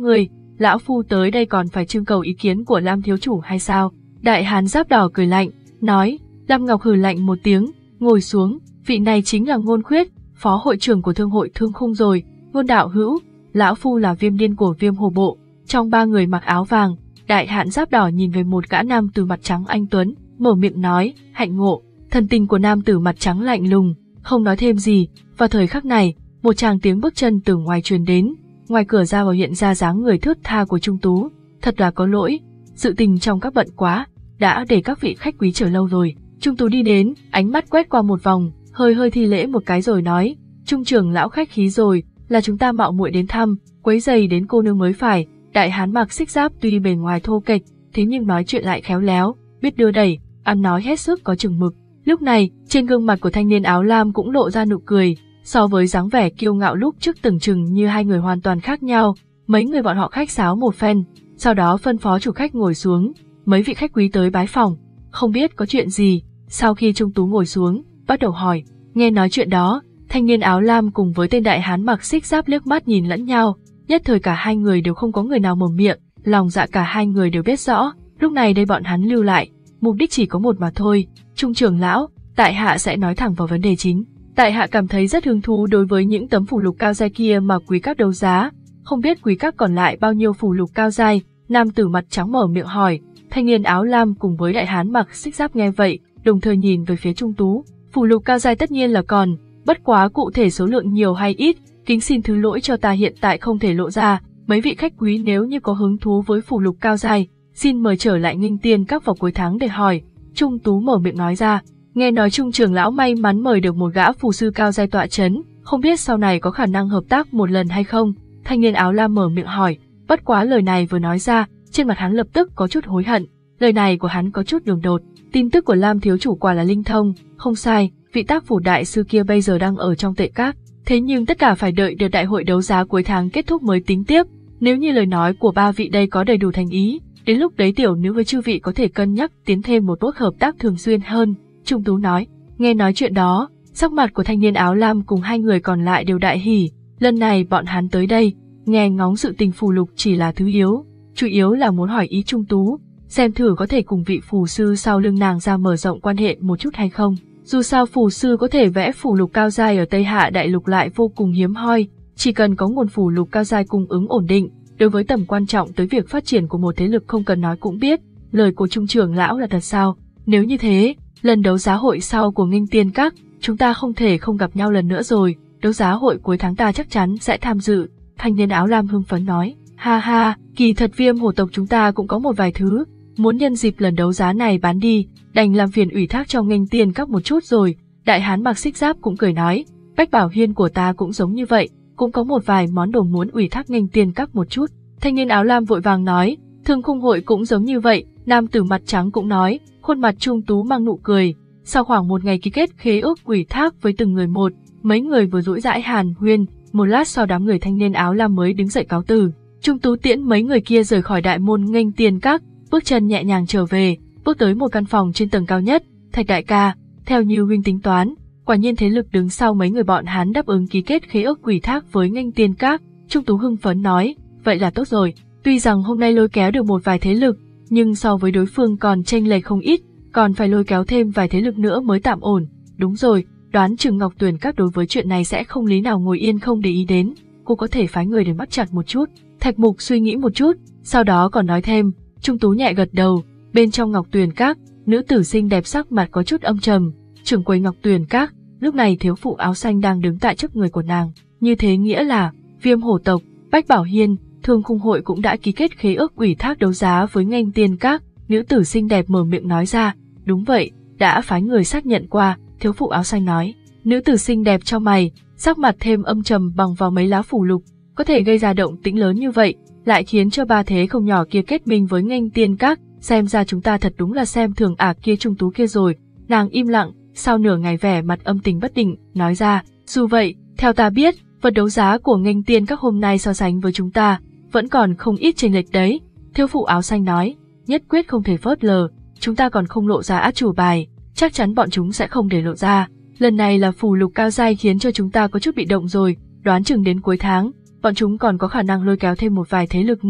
lão phu tới đây còn phải trưng cầu ý kiến của Lam thiếu chủ hay sao? Đại hán giáp đỏ cười lạnh, nói. Lam Ngọc hừ lạnh một tiếng, ngồi xuống, vị này chính là Ngôn Khuyết, phó hội trưởng của thương hội Thương Khung rồi. Ngôn đạo hữu, lão phu là Viêm Điên của Viêm Hồ Bộ. Trong ba người mặc áo vàng, đại hán giáp đỏ nhìn về một gã nam tử mặt trắng anh tuấn, mở miệng nói, hạnh ngộ. Thần tình của nam tử mặt trắng lạnh lùng, không nói thêm gì. Vào thời khắc này, một tràng tiếng bước chân từ ngoài truyền đến, ngoài cửa ra vào hiện ra dáng người thướt tha của Trung Tú. Thật là có lỗi, sự tình trong các bận quá, đã để các vị khách quý chờ lâu rồi. Trung Tú đi đến, ánh mắt quét qua một vòng, hơi hơi thi lễ một cái rồi nói, Trung trưởng lão khách khí rồi, là chúng ta mạo muội đến thăm, quấy giày đến cô nương mới phải. Đại hán mặc xích giáp tuy bề ngoài thô kệch, thế nhưng nói chuyện lại khéo léo, biết đưa đẩy, ăn nói hết sức có chừng mực. Lúc này, trên gương mặt của thanh niên áo lam cũng lộ ra nụ cười, so với dáng vẻ kiêu ngạo lúc trước tưởng chừng như hai người hoàn toàn khác nhau. Mấy người bọn họ khách sáo một phen, sau đó phân phó chủ khách ngồi xuống, mấy vị khách quý tới bái phòng, không biết có chuyện gì. Sau khi Trung Tú ngồi xuống, bắt đầu hỏi, nghe nói chuyện đó, thanh niên áo lam cùng với tên đại hán mặc xích giáp liếc mắt nhìn lẫn nhau, nhất thời cả hai người đều không có người nào mở miệng, lòng dạ cả hai người đều biết rõ, lúc này đây bọn hắn lưu lại, mục đích chỉ có một mà thôi. Trung trưởng lão, tại hạ sẽ nói thẳng vào vấn đề chính. Tại hạ cảm thấy rất hứng thú đối với những tấm phù lục cao giai kia mà quý các đấu giá, không biết quý các còn lại bao nhiêu phù lục cao giai? Nam tử mặt trắng mở miệng hỏi. Thanh niên áo lam cùng với đại hán mặc xích giáp nghe vậy, đồng thời nhìn về phía Trung Tú. Phù lục cao giai tất nhiên là còn, bất quá cụ thể số lượng nhiều hay ít, kính xin thứ lỗi cho ta hiện tại không thể lộ ra. Mấy vị khách quý nếu như có hứng thú với phù lục cao giai, xin mời trở lại Nghinh Tiên Các vào cuối tháng để hỏi. Trung Tú mở miệng nói ra. Nghe nói Trung trưởng lão may mắn mời được một gã phù sư cao giai tọa chấn, không biết sau này có khả năng hợp tác một lần hay không? Thanh niên áo lam mở miệng hỏi. Bất quá lời này vừa nói ra, trên mặt hắn lập tức có chút hối hận. Lời này của hắn có chút đường đột. Tin tức của Lam thiếu chủ quả là linh thông, không sai, vị tác phủ đại sư kia bây giờ đang ở trong tệ các. Thế nhưng tất cả phải đợi được đại hội đấu giá cuối tháng kết thúc mới tính tiếp. Nếu như lời nói của ba vị đây có đầy đủ thành ý, đến lúc đấy tiểu nữ với chư vị có thể cân nhắc tiến thêm một bước hợp tác thường xuyên hơn. Trung Tú nói. Nghe nói chuyện đó, sắc mặt của thanh niên áo lam cùng hai người còn lại đều đại hỉ. Lần này bọn hắn tới đây, nghe ngóng sự tình phù lục chỉ là thứ yếu, chủ yếu là muốn hỏi ý Trung Tú, xem thử có thể cùng vị phù sư sau lưng nàng ra mở rộng quan hệ một chút hay không. Dù sao phù sư có thể vẽ phù lục cao giai ở Tây Hạ Đại Lục lại vô cùng hiếm hoi, chỉ cần có nguồn phù lục cao giai cung ứng ổn định, đối với tầm quan trọng tới việc phát triển của một thế lực không cần nói cũng biết. Lời của Trung trưởng lão là thật sao? Nếu như thế, lần đấu giá hội sau của Nghinh Tiên Các, chúng ta không thể không gặp nhau lần nữa rồi. Đấu giá hội cuối tháng ta chắc chắn sẽ tham dự. Thanh niên áo lam hưng phấn nói. Ha ha, kỳ thật Viêm Hồ tộc chúng ta cũng có một vài thứ, muốn nhân dịp lần đấu giá này bán đi, đành làm phiền ủy thác cho Nghinh Tiên Các một chút rồi. Đại hán mặc xích giáp cũng cười nói. Bách Bảo Hiên của ta cũng giống như vậy, cũng có một vài món đồ muốn ủy thác Nghinh Tiên Các một chút. Thanh niên áo lam vội vàng nói. Thương Khung hội cũng giống như vậy. Nam tử mặt trắng cũng nói, khuôn mặt Trung Tú mang nụ cười. Sau khoảng một ngày ký kết khế ước ủy thác với từng người một, mấy người vừa rỗi rãi hàn huyên, một lát sau đám người thanh niên áo lam mới đứng dậy cáo từ. Trung Tú tiễn mấy người kia rời khỏi đại môn Nghinh Tiên Các, bước chân nhẹ nhàng trở về, bước tới một căn phòng trên tầng cao nhất. Thạch đại ca, theo như huynh tính toán, quả nhiên thế lực đứng sau mấy người bọn hắn đáp ứng ký kết khế ước ủy thác với Nghinh Tiên Các. Trung Tú hưng phấn nói, vậy là tốt rồi. Tuy rằng hôm nay lôi kéo được một vài thế lực, nhưng so với đối phương còn chênh lệch không ít, còn phải lôi kéo thêm vài thế lực nữa mới tạm ổn. Đúng rồi, đoán chừng Ngọc Tuyền Các đối với chuyện này sẽ không lý nào ngồi yên không để ý đến, cô có thể phái người để bắt chặt một chút. Thạch Mục suy nghĩ một chút, sau đó còn nói thêm. Trung Tú nhẹ gật đầu. Bên trong Ngọc Tuyền Các, nữ tử xinh đẹp sắc mặt có chút âm trầm. Trưởng quầy Ngọc Tuyền Các, lúc này thiếu phụ áo xanh đang đứng tại trước người của nàng. Như thế nghĩa là Viêm Hổ tộc, Bách Bảo Hiên, Thương Khung hội cũng đã ký kết khế ước ủy thác đấu giá với Nghinh Tiên Các. Nữ tử xinh đẹp mở miệng nói ra. Đúng vậy, đã phái người xác nhận qua. Thiếu phụ áo xanh nói. Nữ tử xinh đẹp cho mày, sắc mặt thêm âm trầm bằng vào mấy lá phù lục, có thể gây ra động tĩnh lớn như vậy, lại khiến cho ba thế không nhỏ kia kết minh với Nghinh Tiên Các, xem ra chúng ta thật đúng là xem thường ả kia Trung Tú kia rồi. Nàng im lặng, sau nửa ngày vẻ mặt âm tình bất định, nói ra. Dù vậy, theo ta biết, vật đấu giá của Nghinh Tiên Các hôm nay so sánh với chúng ta, vẫn còn không ít chênh lệch đấy. Thiếu phụ áo xanh nói. Nhất quyết không thể phớt lờ, chúng ta còn không lộ ra át chủ bài, chắc chắn bọn chúng sẽ không để lộ ra. Lần này là phù lục cao giai khiến cho chúng ta có chút bị động rồi, đoán chừng đến cuối tháng, bọn chúng còn có khả năng lôi kéo thêm một vài thế lực nữa,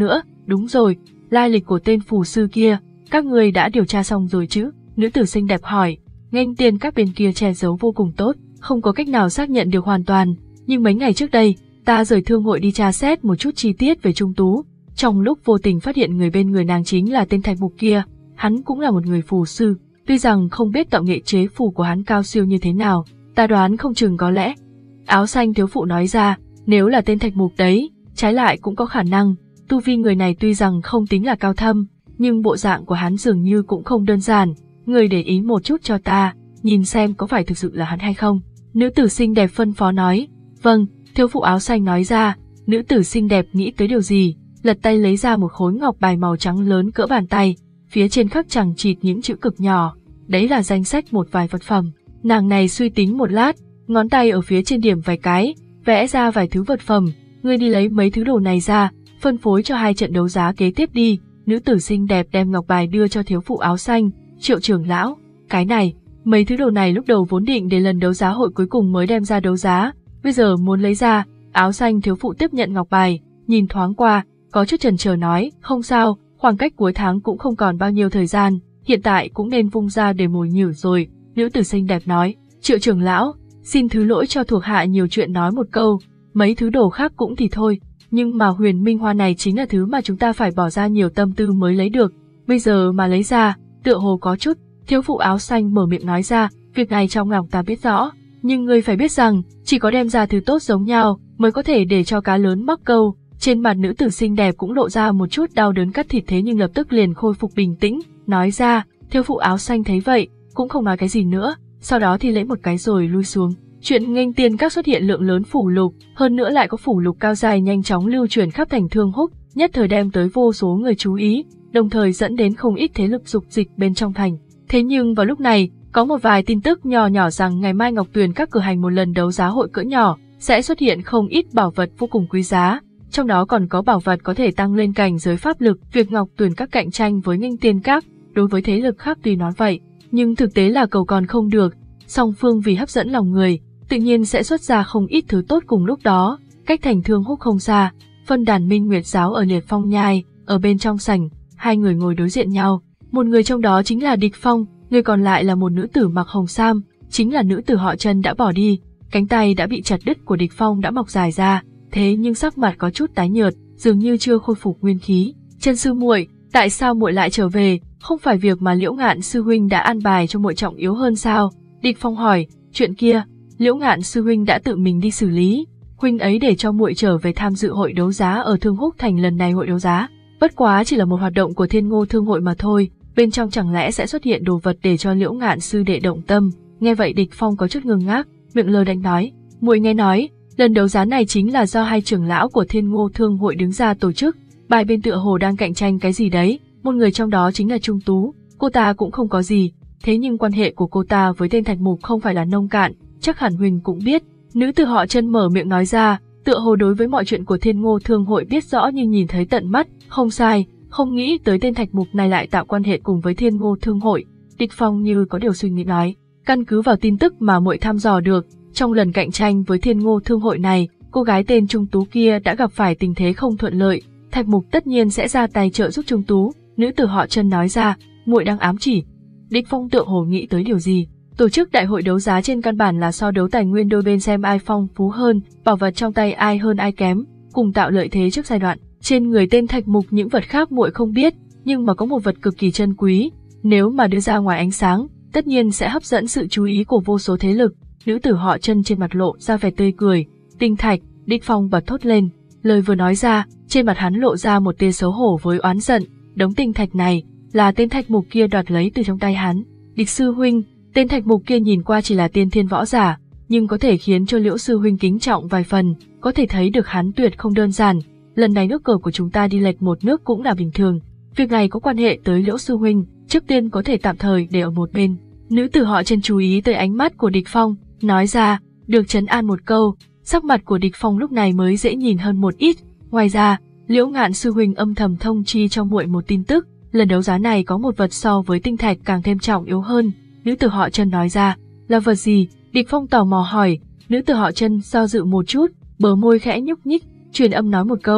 Đúng rồi, lai lịch của tên phù sư kia, các người đã điều tra xong rồi chứ? Nữ tử xinh đẹp hỏi. Nghênh Tiên Các bên kia che giấu vô cùng tốt, không có cách nào xác nhận được hoàn toàn, nhưng mấy ngày trước đây, ta rời thương hội đi tra xét một chút chi tiết về Trung Tú, trong lúc vô tình phát hiện người bên người nàng chính là tên Thạch Mục kia, hắn cũng là một người phù sư, tuy rằng không biết tạo nghệ chế phù của hắn cao siêu như thế nào, ta đoán không chừng có lẽ. Áo xanh thiếu phụ nói ra, nếu là tên Thạch Mục đấy, trái lại cũng có khả năng, tu vi người này tuy rằng không tính là cao thâm, nhưng bộ dạng của hắn dường như cũng không đơn giản, người để ý một chút cho ta, nhìn xem có phải thực sự là hắn hay không. Nữ tử xinh đẹp phân phó nói. Vâng, thiếu phụ áo xanh nói ra. Nữ tử xinh đẹp nghĩ tới điều gì, lật tay lấy ra một khối ngọc bài màu trắng lớn cỡ bàn tay, phía trên khắc chằng chịt những chữ cực nhỏ, đấy là danh sách một vài vật phẩm. Nàng này suy tính một lát, ngón tay ở phía trên điểm vài cái, vẽ ra vài thứ vật phẩm, ngươi đi lấy mấy thứ đồ này ra, phân phối cho hai trận đấu giá kế tiếp đi. Nữ tử xinh đẹp đem ngọc bài đưa cho thiếu phụ áo xanh. Triệu trưởng lão, cái này, mấy thứ đồ này lúc đầu vốn định để lần đấu giá hội cuối cùng mới đem ra đấu giá, bây giờ muốn lấy ra. Áo xanh thiếu phụ tiếp nhận ngọc bài, nhìn thoáng qua, có chút chần chờ nói, không sao, khoảng cách cuối tháng cũng không còn bao nhiêu thời gian, hiện tại cũng nên vung ra để mồi nhử rồi. Nữ tử xinh đẹp nói, Triệu trưởng lão, xin thứ lỗi cho thuộc hạ nhiều chuyện nói một câu, mấy thứ đồ khác cũng thì thôi, nhưng mà huyền minh hoa này chính là thứ mà chúng ta phải bỏ ra nhiều tâm tư mới lấy được, bây giờ mà lấy ra, tựa hồ có chút. Thiếu phụ áo xanh mở miệng nói ra, việc này trong lòng ta biết rõ, nhưng ngươi phải biết rằng, chỉ có đem ra thứ tốt giống nhau, mới có thể để cho cá lớn mắc câu. Trên mặt nữ tử xinh đẹp cũng lộ ra một chút đau đớn cắt thịt, thế nhưng lập tức liền khôi phục bình tĩnh, nói ra. Thiếu phụ áo xanh thấy vậy, cũng không nói cái gì nữa, sau đó thì lấy một cái rồi lui xuống. Chuyện Nghênh Tiên Các xuất hiện lượng lớn phủ lục, hơn nữa lại có phủ lục cao dài nhanh chóng lưu truyền khắp thành Thương Húc, nhất thời đem tới vô số người chú ý, đồng thời dẫn đến không ít thế lực dục dịch bên trong thành. Thế nhưng vào lúc này, có một vài tin tức nhỏ nhỏ rằng ngày mai Ngọc Tuyền Các cử hành một lần đấu giá hội cỡ nhỏ, sẽ xuất hiện không ít bảo vật vô cùng quý giá, trong đó còn có bảo vật có thể tăng lên cảnh giới pháp lực. Việc Ngọc Tuyền Các cạnh tranh với Nghênh Tiên Các, đối với thế lực khác tuy nói vậy, nhưng thực tế là cầu còn không được, song phương vì hấp dẫn lòng người, tự nhiên sẽ xuất ra không ít thứ tốt. Cùng lúc đó, cách thành Thương Húc không xa, phân đàn Minh Nguyệt giáo ở Liệt Phong Nhai, ở bên trong sảnh, hai người ngồi đối diện nhau, một người trong đó chính là Địch Phong, người còn lại là một nữ tử mặc hồng sam, chính là nữ tử họ Trần đã bỏ đi, cánh tay đã bị chặt đứt của Địch Phong đã mọc dài ra, thế nhưng sắc mặt có chút tái nhợt, dường như chưa khôi phục nguyên khí. Trần sư muội, tại sao muội lại trở về? Không phải việc mà Liễu Ngạn sư huynh đã an bài cho muội trọng yếu hơn sao? Địch Phong hỏi. Chuyện kia, Liễu Ngạn sư huynh đã tự mình đi xử lý, huynh ấy để cho muội trở về tham dự hội đấu giá ở Thương Húc thành. Lần này hội đấu giá bất quá chỉ là một hoạt động của Thiên Ngô Thương hội mà thôi, bên trong chẳng lẽ sẽ xuất hiện đồ vật để cho Liễu Ngạn sư đệ động tâm? Nghe vậy Địch Phong có chút ngơ ngác, miệng lơ đánh nói, muội nghe nói, lần đấu giá này chính là do hai trưởng lão của Thiên Ngô Thương hội đứng ra tổ chức, bài bên tựa hồ đang cạnh tranh cái gì đấy, một người trong đó chính là Trung Tú, cô ta cũng không có gì, thế nhưng quan hệ của cô ta với tên Thạch Mục không phải là nông cạn, chắc hẳn huynh cũng biết. Nữ tử họ Trần mở miệng nói ra, tựa hồ đối với mọi chuyện của Thiên Ngô Thương hội biết rõ như nhìn thấy tận mắt. Không sai, không nghĩ tới tên Thạch Mục này lại tạo quan hệ cùng với Thiên Ngô Thương hội. Địch Phong như có điều suy nghĩ nói, căn cứ vào tin tức mà muội thăm dò được, trong lần cạnh tranh với Thiên Ngô Thương hội này, cô gái tên Trung Tú kia đã gặp phải tình thế không thuận lợi, Thạch Mục tất nhiên sẽ ra tay trợ giúp Trung Tú. Nữ tử họ Trần nói ra, muội đang ám chỉ. Địch Phong tựa hồ nghĩ tới điều gì. Tổ chức đại hội đấu giá trên căn bản là so đấu tài nguyên đôi bên xem ai phong phú hơn, bảo vật trong tay ai hơn ai kém, cùng tạo lợi thế trước giai đoạn. Trên người tên Thạch Mục những vật khác muội không biết, nhưng mà có một vật cực kỳ chân quý, nếu mà đưa ra ngoài ánh sáng, tất nhiên sẽ hấp dẫn sự chú ý của vô số thế lực. Nữ tử họ Trần trên mặt lộ ra vẻ tươi cười. Tinh thạch. Địch Phong bật thốt lên, lời vừa nói ra, trên mặt hắn lộ ra một tia xấu hổ với oán giận. Đống tinh thạch này là tên Thạch Mục kia đoạt lấy từ trong tay hắn. Địch sư huynh, tên Thạch Mục kia nhìn qua chỉ là tiên thiên võ giả, nhưng có thể khiến cho Liễu sư huynh kính trọng vài phần, có thể thấy được hắn tuyệt không đơn giản. Lần này nước cờ của chúng ta đi lệch một nước cũng là bình thường. Việc này có quan hệ tới Liễu sư huynh, trước tiên có thể tạm thời để ở một bên. Nữ tử họ Trần chú ý tới ánh mắt của Địch Phong, nói ra, được trấn an một câu, sắc mặt của Địch Phong lúc này mới dễ nhìn hơn một ít. Ngoài ra, Liễu Ngạn sư huynh âm thầm thông chi cho muội một tin tức, lần đấu giá này có một vật so với tinh thạch càng thêm trọng yếu hơn. Nữ tử họ Trần nói ra, là vật gì? Địch Phong tò mò hỏi. Nữ tử họ Trần do dự một chút, bờ môi khẽ nhúc nhích, truyền âm nói một câu,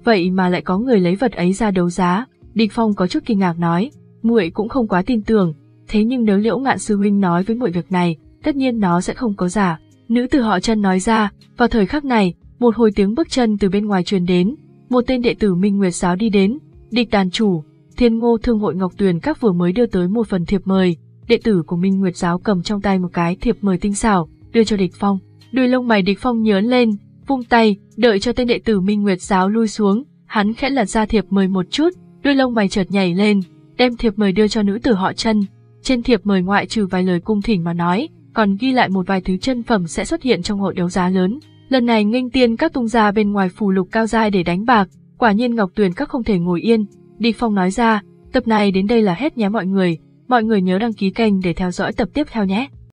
vậy mà lại có người lấy vật ấy ra đấu giá. Địch Phong có chút kinh ngạc nói, muội cũng không quá tin tưởng, thế nhưng nếu Liễu Ngạn sư huynh nói với muội việc này, tất nhiên nó sẽ không có giả. Nữ tử họ Chân nói ra. Vào thời khắc này, một hồi tiếng bước chân từ bên ngoài truyền đến, một tên đệ tử Minh Nguyệt giáo đi đến. Địch đàn chủ, Thiên Ngô Thương hội Ngọc Tuyền các vừa mới đưa tới một phần thiệp mời. Đệ tử của Minh Nguyệt giáo cầm trong tay một cái thiệp mời tinh xảo, đưa cho Địch Phong. Đuôi lông mày Địch Phong nhớn lên, vung tay, đợi cho tên đệ tử Minh Nguyệt giáo lui xuống, hắn khẽ lật ra thiệp mời một chút, đuôi lông mày chợt nhảy lên, đem thiệp mời đưa cho nữ tử họ Chân. Trên thiệp mời ngoại trừ vài lời cung thỉnh mà nói, còn ghi lại một vài thứ chân phẩm sẽ xuất hiện trong hội đấu giá lớn. Lần này Nghênh Tiên các tung ra bên ngoài phù lục cao giai để đánh bạc, quả nhiên Ngọc Tuyền các không thể ngồi yên. Địch Phong nói ra, tập này đến đây là hết nhé mọi người, mọi người nhớ đăng ký kênh để theo dõi tập tiếp theo nhé.